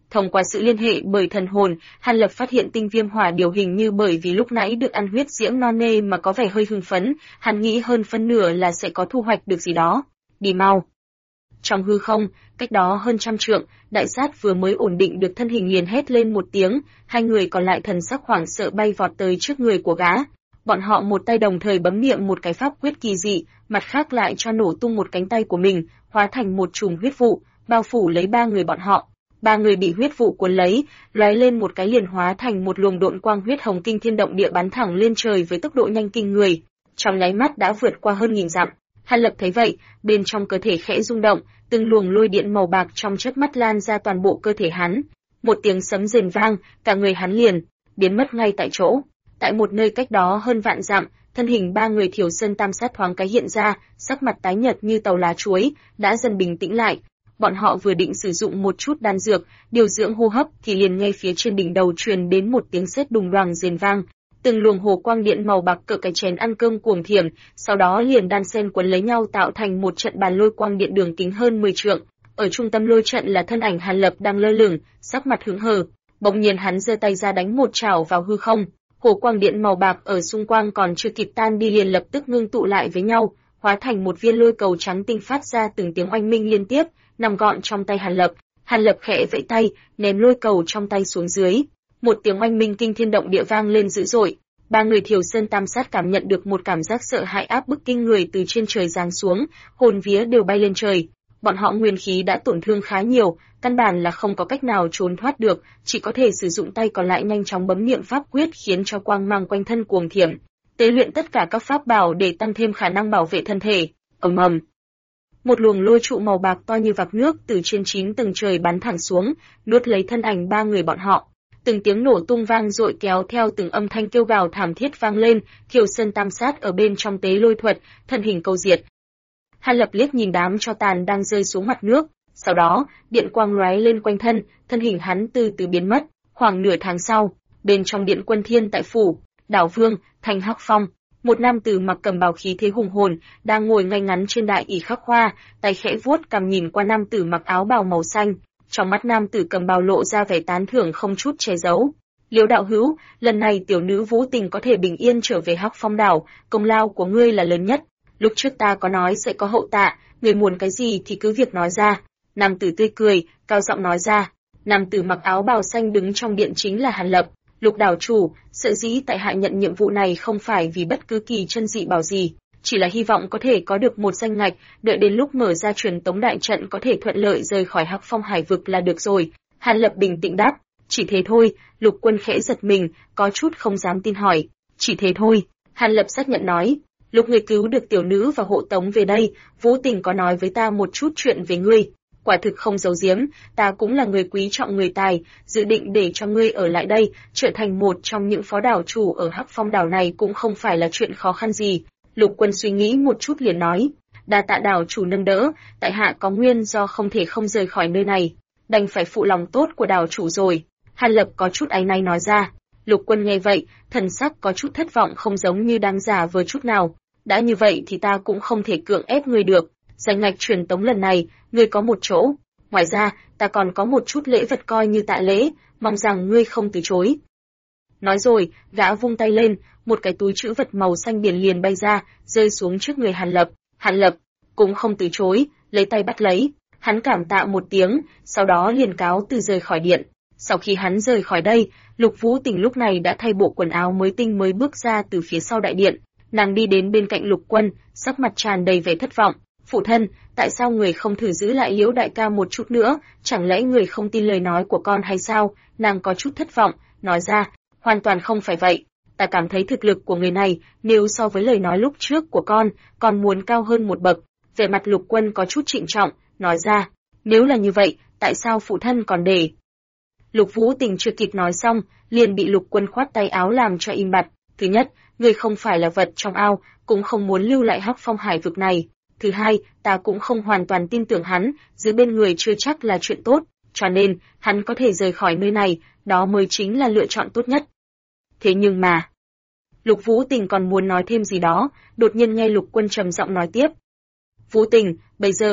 Thông qua sự liên hệ bởi thần hồn, Hàn Lập phát hiện tinh viêm hỏa điều hình như bởi vì lúc nãy được ăn huyết diễm non nê mà có vẻ hơi hưng phấn, hắn nghĩ hơn phân nửa là sẽ có thu hoạch được gì đó. Đi mau. Trong hư không, cách đó hơn 100 trượng, đại sát vừa mới ổn định được thân hình liền hét lên một tiếng, hai người còn lại thần sắc hoảng sợ bay vọt tới trước người của gã. Bọn họ một tay đồng thời bấm niệm một cái pháp quyết kỳ dị, mặt khác lại cho nổ tung một cánh tay của mình, hóa thành một chùm huyết vụ, bao phủ lấy ba người bọn họ. Ba người bị huyết vụ cuốn lấy, lóe lên một cái liền hóa thành một luồng độn quang huyết hồng kinh thiên động địa bắn thẳng lên trời với tốc độ nhanh kinh người, trong nháy mắt đã vượt qua hơn 1000 dặm. Hàn Lập thấy vậy, bên trong cơ thể khẽ rung động, từng luồng lôi điện màu bạc trong chớp mắt lan ra toàn bộ cơ thể hắn. Một tiếng sấm rền vang, cả người hắn liền biến mất ngay tại chỗ. Tại một nơi cách đó hơn vạn dặm, thân hình ba người Thiểu Sơn Tam Sát thoáng cái hiện ra, sắc mặt tái nhợt như tàu lá chuối, đã dần bình tĩnh lại. Bọn họ vừa định sử dụng một chút đan dược, điều dưỡng hô hấp thì liền nghe phía trên đỉnh đầu truyền đến một tiếng sét đùng đoàng rền vang. Từng luồng hồ quang điện màu bạc cỡ cái chén ăn cơm cuồng thiểm, sau đó liền đan xen quấn lấy nhau tạo thành một trận bàn lôi quang điện đường kính hơn 10 trượng. Ở trung tâm lôi trận là thân ảnh Hàn Lập đang lơ lửng, sắc mặt hững hờ. Bỗng nhiên hắn giơ tay ra đánh một chảo vào hư không, hồ quang điện màu bạc ở xung quanh còn chưa kịp tan đi liền lập tức ngưng tụ lại với nhau, hóa thành một viên lôi cầu trắng tinh phát ra từng tiếng oanh minh liên tiếp, nằm gọn trong tay Hàn Lập. Hàn Lập khẽ vẫy tay, ném lôi cầu trong tay xuống dưới. Một tiếng oanh minh kinh thiên động địa vang lên dữ dội. Ba người Thiểu Sơn Tam Sát cảm nhận được một cảm giác sợ hãi áp bức kinh người từ trên trời giáng xuống, hồn vía đều bay lên trời. Bọn họ nguyên khí đã tổn thương khá nhiều, căn bản là không có cách nào trốn thoát được, chỉ có thể sử dụng tay còn lại nhanh chóng bấm niệm pháp quyết khiến cho quang mang quanh thân cuồng thiểm, tế luyện tất cả các pháp bảo để tăng thêm khả năng bảo vệ thân thể. Ầm ầm. Một luồng lôi trụ màu bạc to như vạc nước từ trên 9 tầng trời bắn thẳng xuống, nuốt lấy thân ảnh ba người bọn họ. Từng tiếng nổ tung vang dội kéo theo từng âm thanh kêu gào thảm thiết vang lên, Thiểu Sơn Tam Sát ở bên trong tế lôi thuật, thân hình câu diệt. Hàn Lập liếc nhìn đám tro tàn đang rơi xuống mặt nước, sau đó, điện quang lóe lên quanh thân, thân hình hắn từ từ biến mất. Khoảng nửa tháng sau, bên trong điện quân thiên tại phủ, đảo Vương, thành Hắc Phong, một nam tử mặc cẩm bào khí thế hùng hồn, đang ngồi ngay ngắn trên đại ỷ khắc hoa, tay khẽ vuốt cằm nhìn qua nam tử mặc áo bào màu xanh. Trong mắt nam tử cầm bào lộ ra vẻ tán thưởng không chút che giấu. Liễu đạo hữu, lần này tiểu nữ Vũ Tình có thể bình yên trở về Hắc Phong đảo, công lao của ngươi là lớn nhất. Lúc trước ta có nói sẽ có hậu tạ, người muốn cái gì thì cứ việc nói ra. Nam tử tươi cười, cao giọng nói ra. Nam tử mặc áo bào xanh đứng trong điện chính là Hàn Lập. Lục đảo chủ, sợ dĩ tại hạ nhận nhiệm vụ này không phải vì bất cứ kỳ chân dị bảo gì, chỉ là hy vọng có thể có được một danh ngạch, đợi đến lúc mở ra truyền tống đại trận có thể thuận lợi rời khỏi Hắc Phong hải vực là được rồi. Hàn Lập bình tĩnh đáp, chỉ thế thôi. Lục Quân khẽ giật mình, có chút không dám tin hỏi, chỉ thế thôi. Hàn Lập xác nhận nói, lúc ngươi cứu được tiểu nữ và hộ tống về đây, Vũ Tình có nói với ta một chút chuyện về ngươi. Quả thực không giấu giếm, ta cũng là người quý trọng người tài, dự định để cho ngươi ở lại đây, trở thành một trong những phó đảo chủ ở Hắc Phong đảo này cũng không phải là chuyện khó khăn gì. Lục Quân suy nghĩ một chút liền nói, đa tạ đảo chủ nâng đỡ, tại hạ có nguyên do không thể không rời khỏi nơi này, đành phải phụ lòng tốt của đảo chủ rồi. Hàn Lập có chút áy náy nói ra. Lục Quân nghe vậy, thần sắc có chút thất vọng không giống như đang giả vờ chút nào. Đã như vậy thì ta cũng không thể cưỡng ép ngươi được. Danh ngạch truyền tống lần này, ngươi có một chỗ. Ngoài ra, ta còn có một chút lễ vật coi như tạ lễ, mong rằng ngươi không từ chối. Nói rồi, gã vung tay lên, một cái túi trữ vật màu xanh biển liền bay ra, rơi xuống trước người Hàn Lập. Hàn Lập cũng không từ chối, lấy tay bắt lấy. Hắn cảm tạ một tiếng, sau đó liền cáo từ rời khỏi điện. Sau khi hắn rời khỏi đây, Lục Vũ Tình lúc này đã thay bộ quần áo mới tinh mới bước ra từ phía sau đại điện. Nàng đi đến bên cạnh Lục Quân, sắc mặt tràn đầy vẻ thất vọng. Phụ thân, tại sao người không thử giữ lại Liễu đại ca một chút nữa, chẳng lẽ người không tin lời nói của con hay sao? Nàng có chút thất vọng, nói ra, hoàn toàn không phải vậy. Ta cảm thấy thực lực của người này, nếu so với lời nói lúc trước của con, còn muốn cao hơn một bậc. Vẻ mặt Lục Quân có chút trịnh trọng, nói ra, nếu là như vậy, tại sao phụ thân còn để? Lục Vũ Tình chưa kịp nói xong, liền bị Lục Quân khoát tay áo làm cho im bặt. Thứ nhất, người không phải là vật trong ao, cũng không muốn lưu lại Hắc Phong hải vực này. Thứ hai, ta cũng không hoàn toàn tin tưởng hắn, giữ bên người chưa chắc là chuyện tốt, cho nên, hắn có thể rời khỏi nơi này, đó mới chính là lựa chọn tốt nhất. Thế nhưng mà, Lục Vũ Tình còn muốn nói thêm gì đó, đột nhiên nghe Lục Quân trầm giọng nói tiếp. Vũ Tình, bây giờ,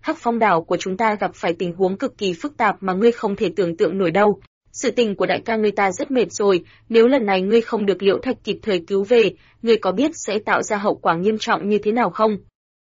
Hắc Phong đảo của chúng ta gặp phải tình huống cực kỳ phức tạp mà ngươi không thể tưởng tượng nổi đâu. Sự tình của đại ca ngươi ta rất mệt rồi, nếu lần này ngươi không được Liễu Thạch kịp thời cứu về, ngươi có biết sẽ tạo ra hậu quả nghiêm trọng như thế nào không?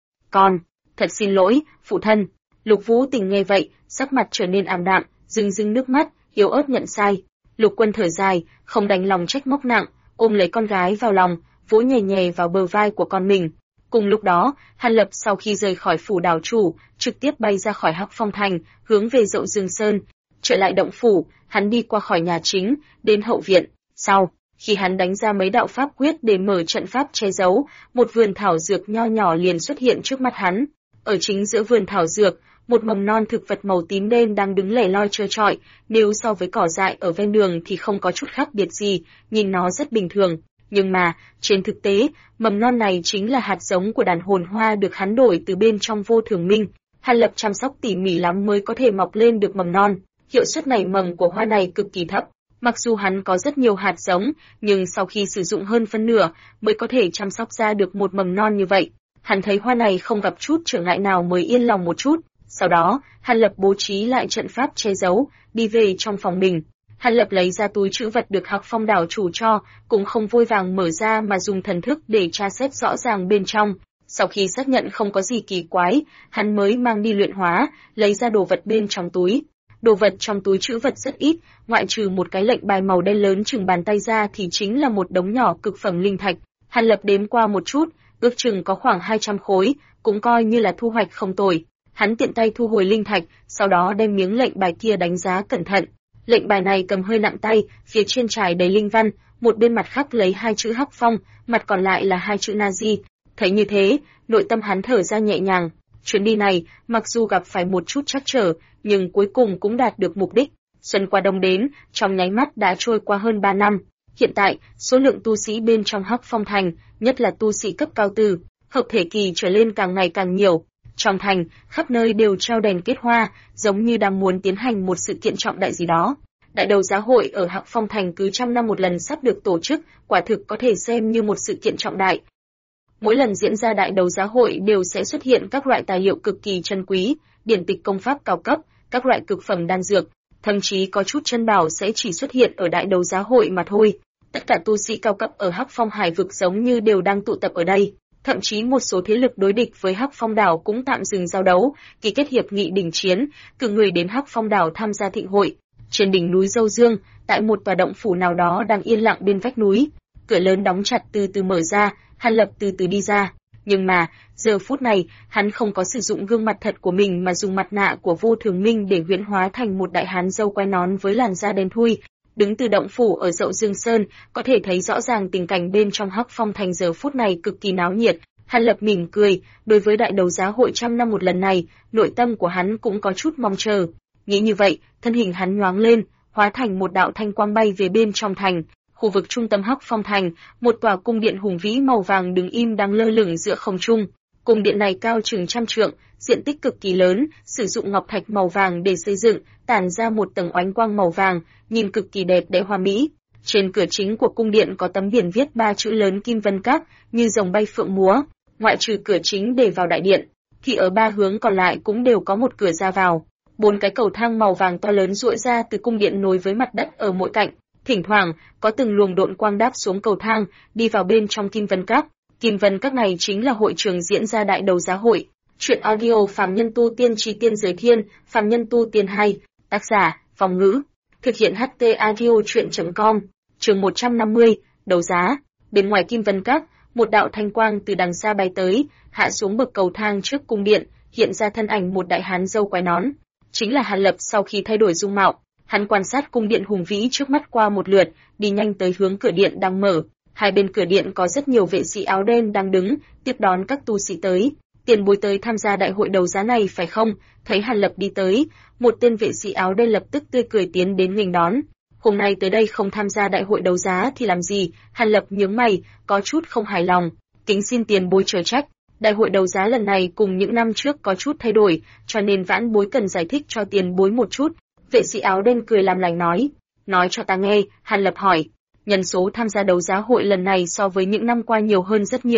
Thật xin lỗi, phụ thân. Lục Vũ Tình nghe vậy, sắc mặt trở nên ảm đạm, rưng rưng nước mắt, yếu ớt nhận sai. Lục Quân thở dài, không đành lòng trách móc nặng, ôm lấy con gái vào lòng, vỗ nhẹ nhẹ vào bờ vai của con mình. Cùng lúc đó, Hàn Lập sau khi rời khỏi phủ đảo chủ, trực tiếp bay ra khỏi Hắc Phong thành, hướng về Dậu Dương Sơn. Trở lại động phủ, hắn đi qua khỏi nhà chính, đến hậu viện. Sau khi hắn đánh ra mấy đạo pháp quyết để mở trận pháp che giấu, một vườn thảo dược nho nhỏ liền xuất hiện trước mắt hắn. Ở chính giữa vườn thảo dược, một mầm non thực vật màu tím đen đang đứng lẻ loi trơ trọi, nếu so với cỏ dại ở ven đường thì không có chút khác biệt gì, nhìn nó rất bình thường. Nhưng mà, trên thực tế, mầm non này chính là hạt giống của đàn hồn hoa được hắn đổi từ bên trong Vô Thường Minh. Hàn Lập chăm sóc tỉ mỉ lắm mới có thể mọc lên được mầm non. Hiệu suất nảy mầm của hoa này cực kỳ thấp. Mặc dù hắn có rất nhiều hạt giống, nhưng sau khi sử dụng hơn phân nửa mới có thể chăm sóc ra được một mầm non như vậy. Hắn thấy hoa này không gặp chút trở ngại nào mới yên lòng một chút. Sau đó, Hàn Lập bố trí lại trận pháp che giấu, đi về trong phòng mình. Hàn Lập lấy ra túi trữ vật được Hắc Phong đảo chủ cho, cũng không vội vàng mở ra mà dùng thần thức để tra xét rõ ràng bên trong. Sau khi xác nhận không có gì kỳ quái, hắn mới mang đi luyện hóa, lấy ra đồ vật bên trong túi. Đồ vật trong túi trữ vật rất ít, ngoại trừ một cái lệnh bài màu đen lớn chừng bàn tay ra thì chính là một đống nhỏ cực phẩm linh thạch. Hàn Lập đếm qua một chút, ước chừng có khoảng 200 khối, cũng coi như là thu hoạch không tồi. Hắn tiện tay thu hồi linh thạch, sau đó đem miếng lệnh bài kia đánh giá cẩn thận. Lệnh bài này cầm hơi nặng tay, phía trên trải đầy linh văn, một bên mặt khắc lấy 2 chữ Hắc Phong, mặt còn lại là 2 chữ Nazi. Thấy như thế, nội tâm hắn thở ra nhẹ nhàng. Chuyến đi này, mặc dù gặp phải một chút trắc trở, nhưng cuối cùng cũng đạt được mục đích. Xuân qua đông đến, trong nháy mắt đã trôi qua hơn 3 năm. Hiện tại, số lượng tu sĩ bên trong Hắc Phong thành, nhất là tu sĩ cấp cao từ hợp thể kỳ trở lên càng ngày càng nhiều. Trong thành, khắp nơi đều treo đèn kết hoa, giống như đang muốn tiến hành một sự kiện trọng đại gì đó. Đại đấu giá hội ở Hắc Phong thành cứ trăm năm một lần sắp được tổ chức, quả thực có thể xem như một sự kiện trọng đại. Mỗi lần diễn ra đại đấu giá hội đều sẽ xuất hiện các loại tài liệu cực kỳ chân quý, điển tịch công pháp cao cấp, các loại cực phẩm đan dược, thậm chí có chút chân bảo sẽ chỉ xuất hiện ở đại đấu giá hội mà thôi. Tất cả tu sĩ cao cấp ở Hắc Phong Hải vực giống như đều đang tụ tập ở đây. Thậm chí một số thế lực đối địch với Hắc Phong đảo cũng tạm dừng giao đấu, ký kết hiệp nghị đình chiến, cử người đến Hắc Phong đảo tham gia thịnh hội. Trên đỉnh núi Dâu Dương, tại một tòa động phủ nào đó đang yên lặng bên vách núi, cửa lớn đóng chặt từ từ mở ra, Hàn Lập từ từ đi ra. Nhưng mà, giờ phút này, hắn không có sử dụng gương mặt thật của mình mà dùng mặt nạ của Vô Thường Minh để huyễn hóa thành một đại hán râu quai nón với làn da đen thui. Đứng từ động phủ ở Dậu Dương Sơn, có thể thấy rõ ràng tình cảnh bên trong Hắc Phong thành giờ phút này cực kỳ náo nhiệt. Hàn Lập mỉm cười, đối với đại đấu giá hội trăm năm một lần này, nội tâm của hắn cũng có chút mong chờ. Nghĩ như vậy, thân hình hắn nhoáng lên, hóa thành một đạo thanh quang bay về bên trong thành. Khu vực trung tâm Hắc Phong thành, một tòa cung điện hùng vĩ màu vàng đứng im đang lơ lửng giữa không trung. Cung điện này cao chừng 100 trượng, diện tích cực kỳ lớn, sử dụng ngọc thạch màu vàng để xây dựng, tản ra một tầng oánh quang màu vàng, nhìn cực kỳ đẹp đẽ hoa mỹ. Trên cửa chính của cung điện có tấm biển viết 3 chữ lớn Kim Vân Các, như rồng bay phượng múa. Ngoại trừ cửa chính để vào đại điện, thì ở 3 hướng còn lại cũng đều có một cửa ra vào. 4 cái cầu thang màu vàng to lớn duỗi ra từ cung điện nối với mặt đất ở mỗi cạnh. Thỉnh thoảng, có từng luồng độn quang đáp xuống cầu thang, đi vào bên trong Kim Vân Các. Kim Vân Các này chính là hội trường diễn ra đại đấu giá hội. Truyện audio Phàm Nhân Tu Tiên Chí Tiên Giới Thiên, Phàm Nhân Tu Tiên 2, tác giả, Phong Ngữ. Thực hiện HT audio truyện.com. Chương 150, đấu giá. Bên ngoài Kim Vân Các, một đạo thanh quang từ đằng xa bay tới, hạ xuống bậc cầu thang trước cung điện, hiện ra thân ảnh một đại hán râu quai nón. Chính là Hàn Lập sau khi thay đổi dung mạo. Hắn quan sát cung điện hùng vĩ trước mắt qua một lượt, đi nhanh tới hướng cửa điện đang mở. Hai bên cửa điện có rất nhiều vệ sĩ áo đen đang đứng, tiếp đón các tu sĩ tới. Tiền bối tới tham gia đại hội đấu giá này phải không? Thấy Hàn Lập đi tới, một tên vệ sĩ áo đen lập tức tươi cười tiến đến nghênh đón. Hôm nay tới đây không tham gia đại hội đấu giá thì làm gì? Hàn Lập nhướng mày, có chút không hài lòng. Kính xin tiền bối chớ trách. Đại hội đấu giá lần này cùng những năm trước có chút thay đổi, cho nên vãn bối cần giải thích cho tiền bối một chút. Vệ sĩ áo đen cười làm lành nói. Nói cho ta nghe, Hàn Lập hỏi. Nhân số tham gia đấu giá hội lần này so với những năm qua nhiều hơn rất nhiều.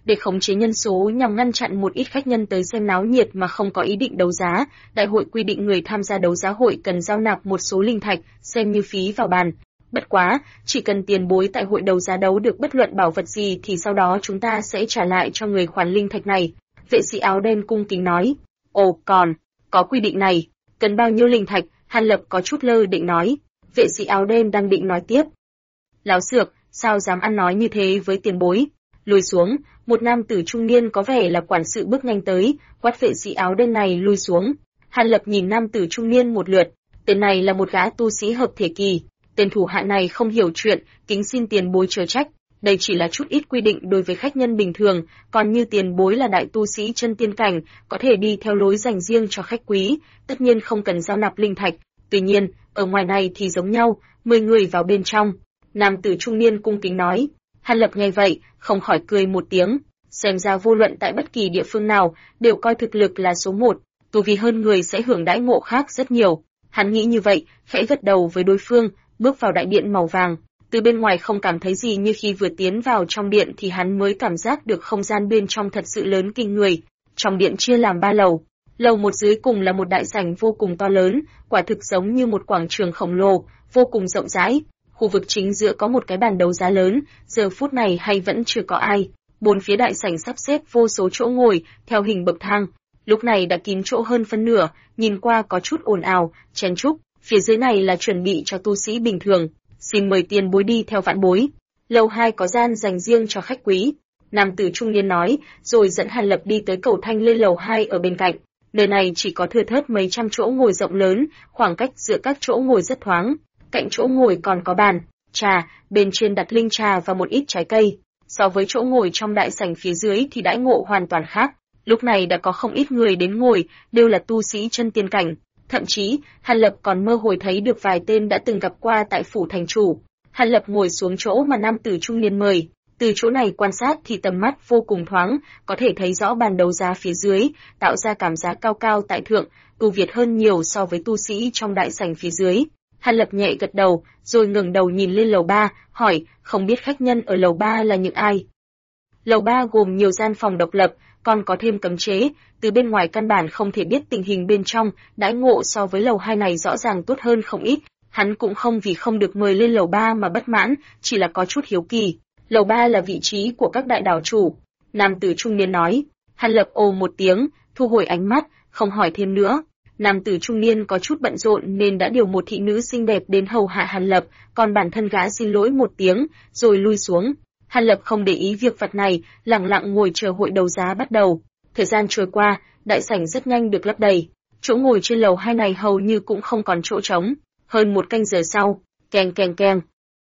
Để khống chế nhân số nhằm ngăn chặn một ít khách nhân tới xem náo nhiệt mà không có ý định đấu giá, đại hội quy định người tham gia đấu giá hội cần giao nạp một số linh thạch xem như phí vào bàn. Bất quá, chỉ cần tiền bối tại hội đấu giá đấu được bất luận bảo vật gì thì sau đó chúng ta sẽ trả lại cho người khoản linh thạch này. Vệ sĩ áo đen cung kính nói. Ồ, có quy định này, cần bao nhiêu linh thạch? Hàn Lập có chút lơ định nói. Vệ sĩ áo đen đang định nói tiếp. Láo xược, sao dám ăn nói như thế với tiền bối? Lùi xuống, một nam tử trung niên có vẻ là quản sự bước nhanh tới, quát vệ sĩ áo đen này lui xuống. Hàn Lập nhìn nam tử trung niên một lượt, tên này là một gã tu sĩ hợp thể kỳ. Tên thủ hạ này không hiểu chuyện, kính xin tiền bối chớ trách. Đây chỉ là chút ít quy định đối với khách nhân bình thường, còn như tiền bối là đại tu sĩ chân tiên cảnh, có thể đi theo lối dành riêng cho khách quý, tất nhiên không cần giao nạp linh thạch. Tuy nhiên, ở ngoài này thì giống nhau, 10 người vào bên trong. Nam tử trung niên cung kính nói. Hàn Lập nghe vậy, không khỏi cười một tiếng. Xem ra vô luận tại bất kỳ địa phương nào, đều coi thực lực là số một, tu vi hơn người sẽ hưởng đãi ngộ khác rất nhiều. Hắn nghĩ như vậy, khẽ gật đầu với đối phương, bước vào đại điện màu vàng. Từ bên ngoài không cảm thấy gì, như khi vừa tiến vào trong điện thì hắn mới cảm giác được không gian bên trong thật sự lớn kinh người. Trong điện chia làm 3 lầu. Lầu một dưới cùng là một đại sảnh vô cùng to lớn, quả thực giống như một quảng trường khổng lồ, vô cùng rộng rãi. Khu vực chính giữa có một cái bàn đấu giá lớn, giờ phút này hay vẫn chưa có ai. Bốn phía đại sảnh sắp xếp vô số chỗ ngồi, theo hình bậc thang. Lúc này đã kín chỗ hơn phân nửa, nhìn qua có chút ồn ào, chen chúc. Phía dưới này là chuẩn bị cho tu sĩ bình thường. Xin mời tiền bối đi theo vãn bối. Lầu 2 có gian dành riêng cho khách quý. Nam tử trung niên nói, rồi dẫn Hàn Lập đi tới cầu thang lên lầu 2 ở bên cạnh. Nơi này chỉ có thưa thớt mấy trăm chỗ ngồi rộng lớn, khoảng cách giữa các chỗ ngồi rất thoáng. Cạnh chỗ ngồi còn có bàn, trà, bên trên đặt linh trà và một ít trái cây. So với chỗ ngồi trong đại sảnh phía dưới thì đãi ngộ hoàn toàn khác. Lúc này đã có không ít người đến ngồi, đều là tu sĩ chân tiên cảnh. Thậm chí, Hàn Lập còn mơ hồ thấy được vài tên đã từng gặp qua tại phủ thành chủ. Hàn Lập ngồi xuống chỗ mà nam tử trung niên mời. Từ chỗ này quan sát thì tầm mắt vô cùng thoáng, có thể thấy rõ bàn đấu giá phía dưới, tạo ra cảm giác cao cao tại thượng, ưu việt hơn nhiều so với tu sĩ trong đại sảnh phía dưới. Hàn Lập nhẹ gật đầu, rồi ngẩng đầu nhìn lên lầu 3, hỏi, không biết khách nhân ở lầu 3 là những ai? Lầu 3 gồm nhiều gian phòng độc lập, còn có thêm cấm chế, từ bên ngoài căn bản không thể biết tình hình bên trong, đãi ngộ so với lầu 2 này rõ ràng tốt hơn không ít. Hắn cũng không vì không được mời lên lầu 3 mà bất mãn, chỉ là có chút hiếu kỳ. Lầu 3 là vị trí của các đại đảo chủ. Nam tử trung niên nói. Hàn Lập ồ một tiếng, thu hồi ánh mắt, không hỏi thêm nữa. Nam tử trung niên có chút bận rộn nên đã điều một thị nữ xinh đẹp đến hầu hạ Hàn Lập, còn bản thân gã xin lỗi một tiếng, rồi lui xuống. Hàn Lập không để ý việc vặt này, lặng lặng ngồi chờ hội đấu giá bắt đầu. Thời gian trôi qua, đại sảnh rất nhanh được lấp đầy. Chỗ ngồi trên lầu 2 này hầu như cũng không còn chỗ trống. Hơn một canh giờ sau, keng keng keng.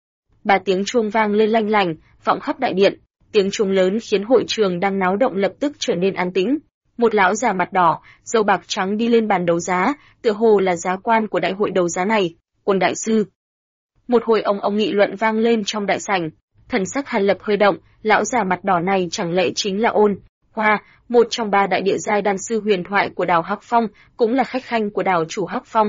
3 tiếng chuông vang lên lanh lành, vọng khắp đại điện. Tiếng chuông lớn khiến hội trường đang náo động lập tức trở nên an tĩnh. Một lão già mặt đỏ, râu bạc trắng đi lên bàn đấu giá, tựa hồ là giá quan của đại hội đấu giá này. Ôn đại sư. Một hồi ông nghị luận vang lên trong đại sảnh. Thần sắc Hàn Lập hơi động, lão già mặt đỏ này chẳng lẽ chính là Ôn Hoa, một trong 3 đại địa giai đan sư huyền thoại của đảo Hắc Phong, cũng là khách khanh của đảo chủ Hắc Phong.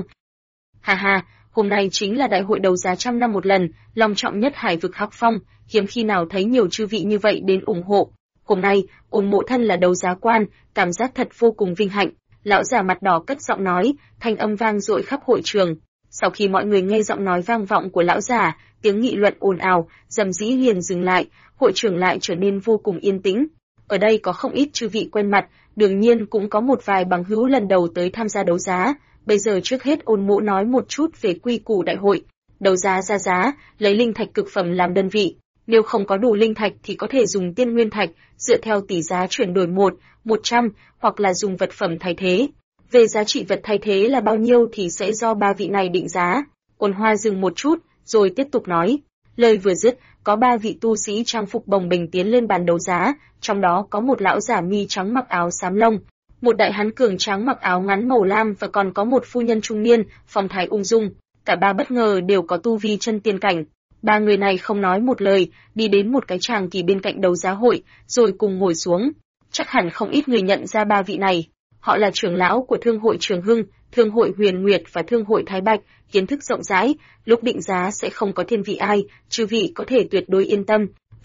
Ha ha, hôm nay chính là đại hội đấu giá trăm năm một lần, long trọng nhất hải vực Hắc Phong, hiếm khi nào thấy nhiều chư vị như vậy đến ủng hộ. Hôm nay, Ôn mộ thân là đấu giá quan, cảm giác thật vô cùng vinh hạnh. Lão già mặt đỏ cất giọng nói, thanh âm vang dội khắp hội trường. Sau khi mọi người nghe giọng nói vang vọng của lão già, tiếng nghị luận ồn ào, rầm rĩ liền dừng lại, hội trường lại trở nên vô cùng yên tĩnh. Ở đây có không ít chư vị quen mặt, đương nhiên cũng có một vài bằng hữu lần đầu tới tham gia đấu giá. Bây giờ trước hết Ôn mộ nói một chút về quy củ đại hội. Đấu giá ra giá, lấy linh thạch cực phẩm làm đơn vị. Nếu không có đủ linh thạch thì có thể dùng tiên nguyên thạch, dựa theo tỷ giá chuyển đổi 100, hoặc là dùng vật phẩm thay thế. Về giá trị vật thay thế là bao nhiêu thì sẽ do 3 vị này định giá. Ôn Hoa dừng một chút, rồi tiếp tục nói. Lời vừa dứt, có 3 vị tu sĩ trang phục bồng bềnh tiến lên bàn đấu giá, trong đó có một lão giả mi trắng mặc áo xám lông, một đại hán cường tráng mặc áo ngắn màu lam và còn có một phu nhân trung niên, phong thái ung dung. Cả 3 bất ngờ đều có tu vi chân tiên cảnh. 3 người này không nói một lời, đi đến một cái tràng kỳ bên cạnh đấu giá hội, rồi cùng ngồi xuống. Chắc hẳn không ít người nhận ra 3 vị này. Họ là trưởng lão của Thương hội Trường Hưng, Thương hội Huyền Nguyệt và Thương hội Thái Bạch, kiến thức rộng rãi, lúc định giá sẽ không có thiên vị ai, chư vị có thể tuyệt đối yên tâm.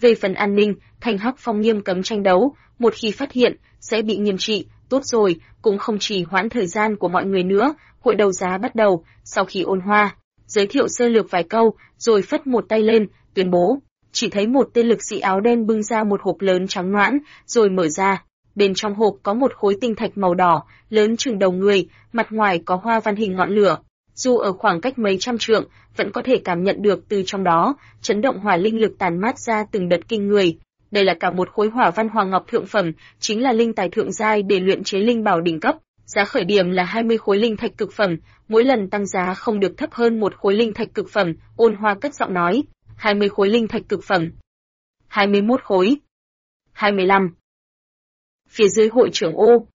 Về phần an ninh, Thanh Hắc Phong nghiêm cấm tranh đấu, một khi phát hiện, sẽ bị nghiêm trị. Tốt rồi, cũng không trì hoãn thời gian của mọi người nữa, hội đấu giá bắt đầu. Sau khi Ôn Hoa giới thiệu sơ lược vài câu, rồi phất một tay lên, tuyên bố. Chỉ thấy một tên lực sĩ áo đen bưng ra một hộp lớn trắng nõn, rồi mở ra. Bên trong hộp có một khối tinh thạch màu đỏ, lớn chừng đầu người, mặt ngoài có hoa văn hình ngọn lửa. Dù ở khoảng cách mấy trăm trượng, vẫn có thể cảm nhận được từ trong đó, chấn động hỏa linh lực tàn mát ra từng đợt kinh người. Đây là cả một khối hỏa văn hoàng ngọc thượng phẩm, chính là linh tài thượng giai để luyện chế linh bảo đỉnh cấp. Giá khởi điểm là 20 khối linh thạch cực phẩm, mỗi lần tăng giá không được thấp hơn một khối linh thạch cực phẩm. Ôn Hoa cất giọng nói, 20 khối linh thạch cực phẩm, 21 khối, 25. Phía dưới hội trưởng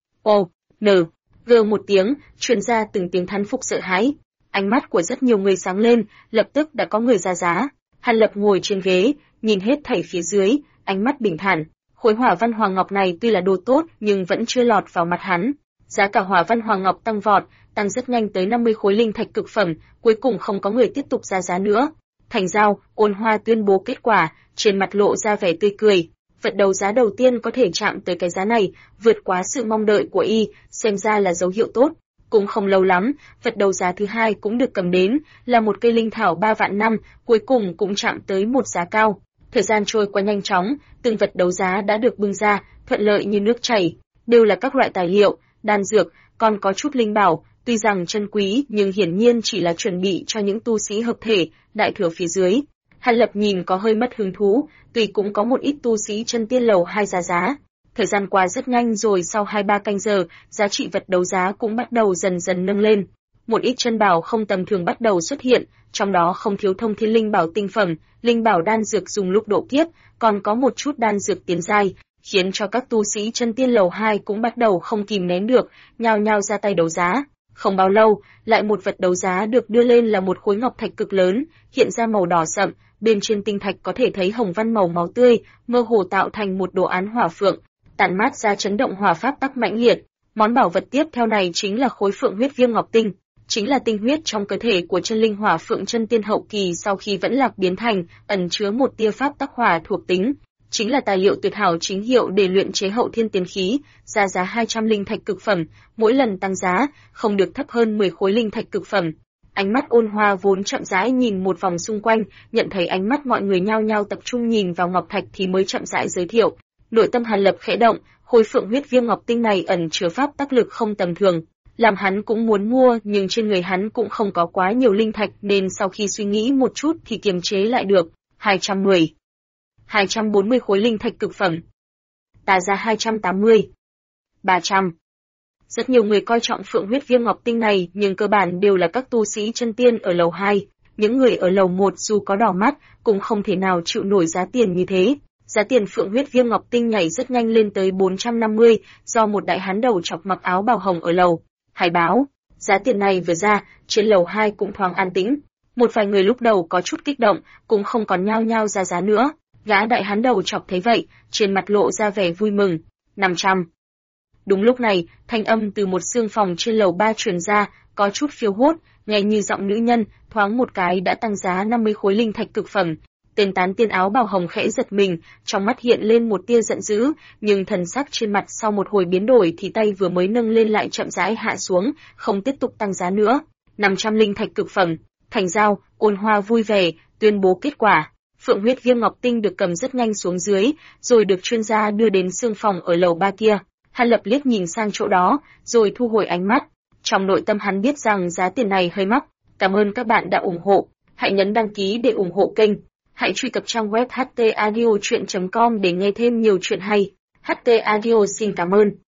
N, một tiếng, truyền ra từng tiếng thán phục sợ hãi. Ánh mắt của rất nhiều người sáng lên, lập tức đã có người ra giá. Hàn Lập ngồi trên ghế, nhìn hết thảy phía dưới, ánh mắt bình thản. Khối hỏa văn hoàng ngọc này tuy là đồ tốt, nhưng vẫn chưa lọt vào mặt hắn. Giá cả hỏa văn hoàng ngọc tăng vọt, tăng rất nhanh tới 50 khối linh thạch cực phẩm, cuối cùng không có người tiếp tục ra giá nữa. Thành giao, Ôn Hoa tuyên bố kết quả, trên mặt lộ ra vẻ tươi cười. Vật đấu giá đầu tiên có thể chạm tới cái giá này, vượt quá sự mong đợi của y, xem ra là dấu hiệu tốt. Cũng không lâu lắm, vật đấu giá thứ hai cũng được cầm đến, là một cây linh thảo 3 vạn năm, cuối cùng cũng chạm tới một giá cao. Thời gian trôi qua nhanh chóng, từng vật đấu giá đã được bưng ra, thuận lợi như nước chảy, đều là các loại tài liệu, đan dược, còn có chút linh bảo, tuy rằng chân quý nhưng hiển nhiên chỉ là chuẩn bị cho những tu sĩ hợp thể, đại thừa phía dưới. Hàn Lập nhìn có hơi mất hứng thú, tuy cũng có một ít tu sĩ chân tiên lầu 2 ra giá. Thời gian qua rất nhanh rồi, sau 2-3 canh giờ, giá trị vật đấu giá cũng bắt đầu dần dần nâng lên. Một ít chân bảo không tầm thường bắt đầu xuất hiện, trong đó không thiếu thông thiên linh bảo tinh phẩm, linh bảo đan dược dùng lúc độ kiếp, còn có một chút đan dược tiến giai, khiến cho các tu sĩ chân tiên lầu 2 cũng bắt đầu không kìm nén được, nhao nhao ra tay đấu giá. Không bao lâu, lại một vật đấu giá được đưa lên là một khối ngọc thạch cực lớn, hiện ra màu đỏ sậm, bên trên tinh thạch có thể thấy hồng văn màu máu tươi, mơ hồ tạo thành một đồ án hỏa phượng, tản mát ra chấn động hỏa pháp tắc mãnh liệt. Món bảo vật tiếp theo này chính là khối phượng huyết viêm ngọc tinh, chính là tinh huyết trong cơ thể của chân linh hỏa phượng chân tiên hậu kỳ sau khi vẫn lạc biến thành, ẩn chứa một tia pháp tắc hỏa thuộc tính, chính là tài liệu tuyệt hảo chính hiệu để luyện chế hậu thiên tiên khí, ra giá 200 linh thạch cực phẩm, mỗi lần tăng giá không được thấp hơn 10 khối linh thạch cực phẩm. Ánh mắt Ôn Hoa vốn chậm rãi nhìn một vòng xung quanh, nhận thấy ánh mắt mọi người nhao nhao tập trung nhìn vào ngọc thạch thì mới chậm rãi giới thiệu. Nội tâm Hàn Lập khẽ động, khối phượng huyết viêm ngọc tinh này ẩn chứa pháp tắc lực không tầm thường, làm hắn cũng muốn mua, nhưng trên người hắn cũng không có quá nhiều linh thạch nên sau khi suy nghĩ một chút thì kiềm chế lại được. 240 khối linh thạch cực phẩm. Ta ra 280. 300. Rất nhiều người coi trọng phượng huyết viêm ngọc tinh này, nhưng cơ bản đều là các tu sĩ chân tiên ở lầu 2. Những người ở lầu 1 dù có đỏ mắt, cũng không thể nào chịu nổi giá tiền như thế. Giá tiền phượng huyết viêm ngọc tinh nhảy rất nhanh lên tới 450, do một đại hán đầu chọc mặc áo bào hồng ở lầu Hải báo. Giá tiền này vừa ra, trên lầu 2 cũng thoáng an tĩnh. Một vài người lúc đầu có chút kích động, cũng không còn nhao nhao ra giá nữa. Gã đại hán đầu chọc thấy vậy, trên mặt lộ ra vẻ vui mừng. 500. Đúng lúc này, thanh âm từ một xương phòng trên lầu 3 truyền ra, có chút phiêu hốt, nghe như giọng nữ nhân, thoáng một cái đã tăng giá 50 khối linh thạch cực phẩm. Tên tán tiên áo bào hồng khẽ giật mình, trong mắt hiện lên một tia giận dữ, nhưng thần sắc trên mặt sau một hồi biến đổi thì tay vừa mới nâng lên lại chậm rãi hạ xuống, không tiếp tục tăng giá nữa. 500 linh thạch cực phẩm. Thành giao, Ôn Hoa vui vẻ, tuyên bố kết quả. Phượng huyết viêm ngọc tinh được cầm rất nhanh xuống dưới, rồi được chuyên gia đưa đến xương phòng ở lầu 3 kia. Hàn Lập liếc nhìn sang chỗ đó, rồi thu hồi ánh mắt. Trong nội tâm hắn biết rằng giá tiền này hơi mắc. Cảm ơn các bạn đã ủng hộ. Hãy nhấn đăng ký để ủng hộ kênh. Hãy truy cập trang web htaudio.com để nghe thêm nhiều chuyện hay. HT Audio xin cảm ơn.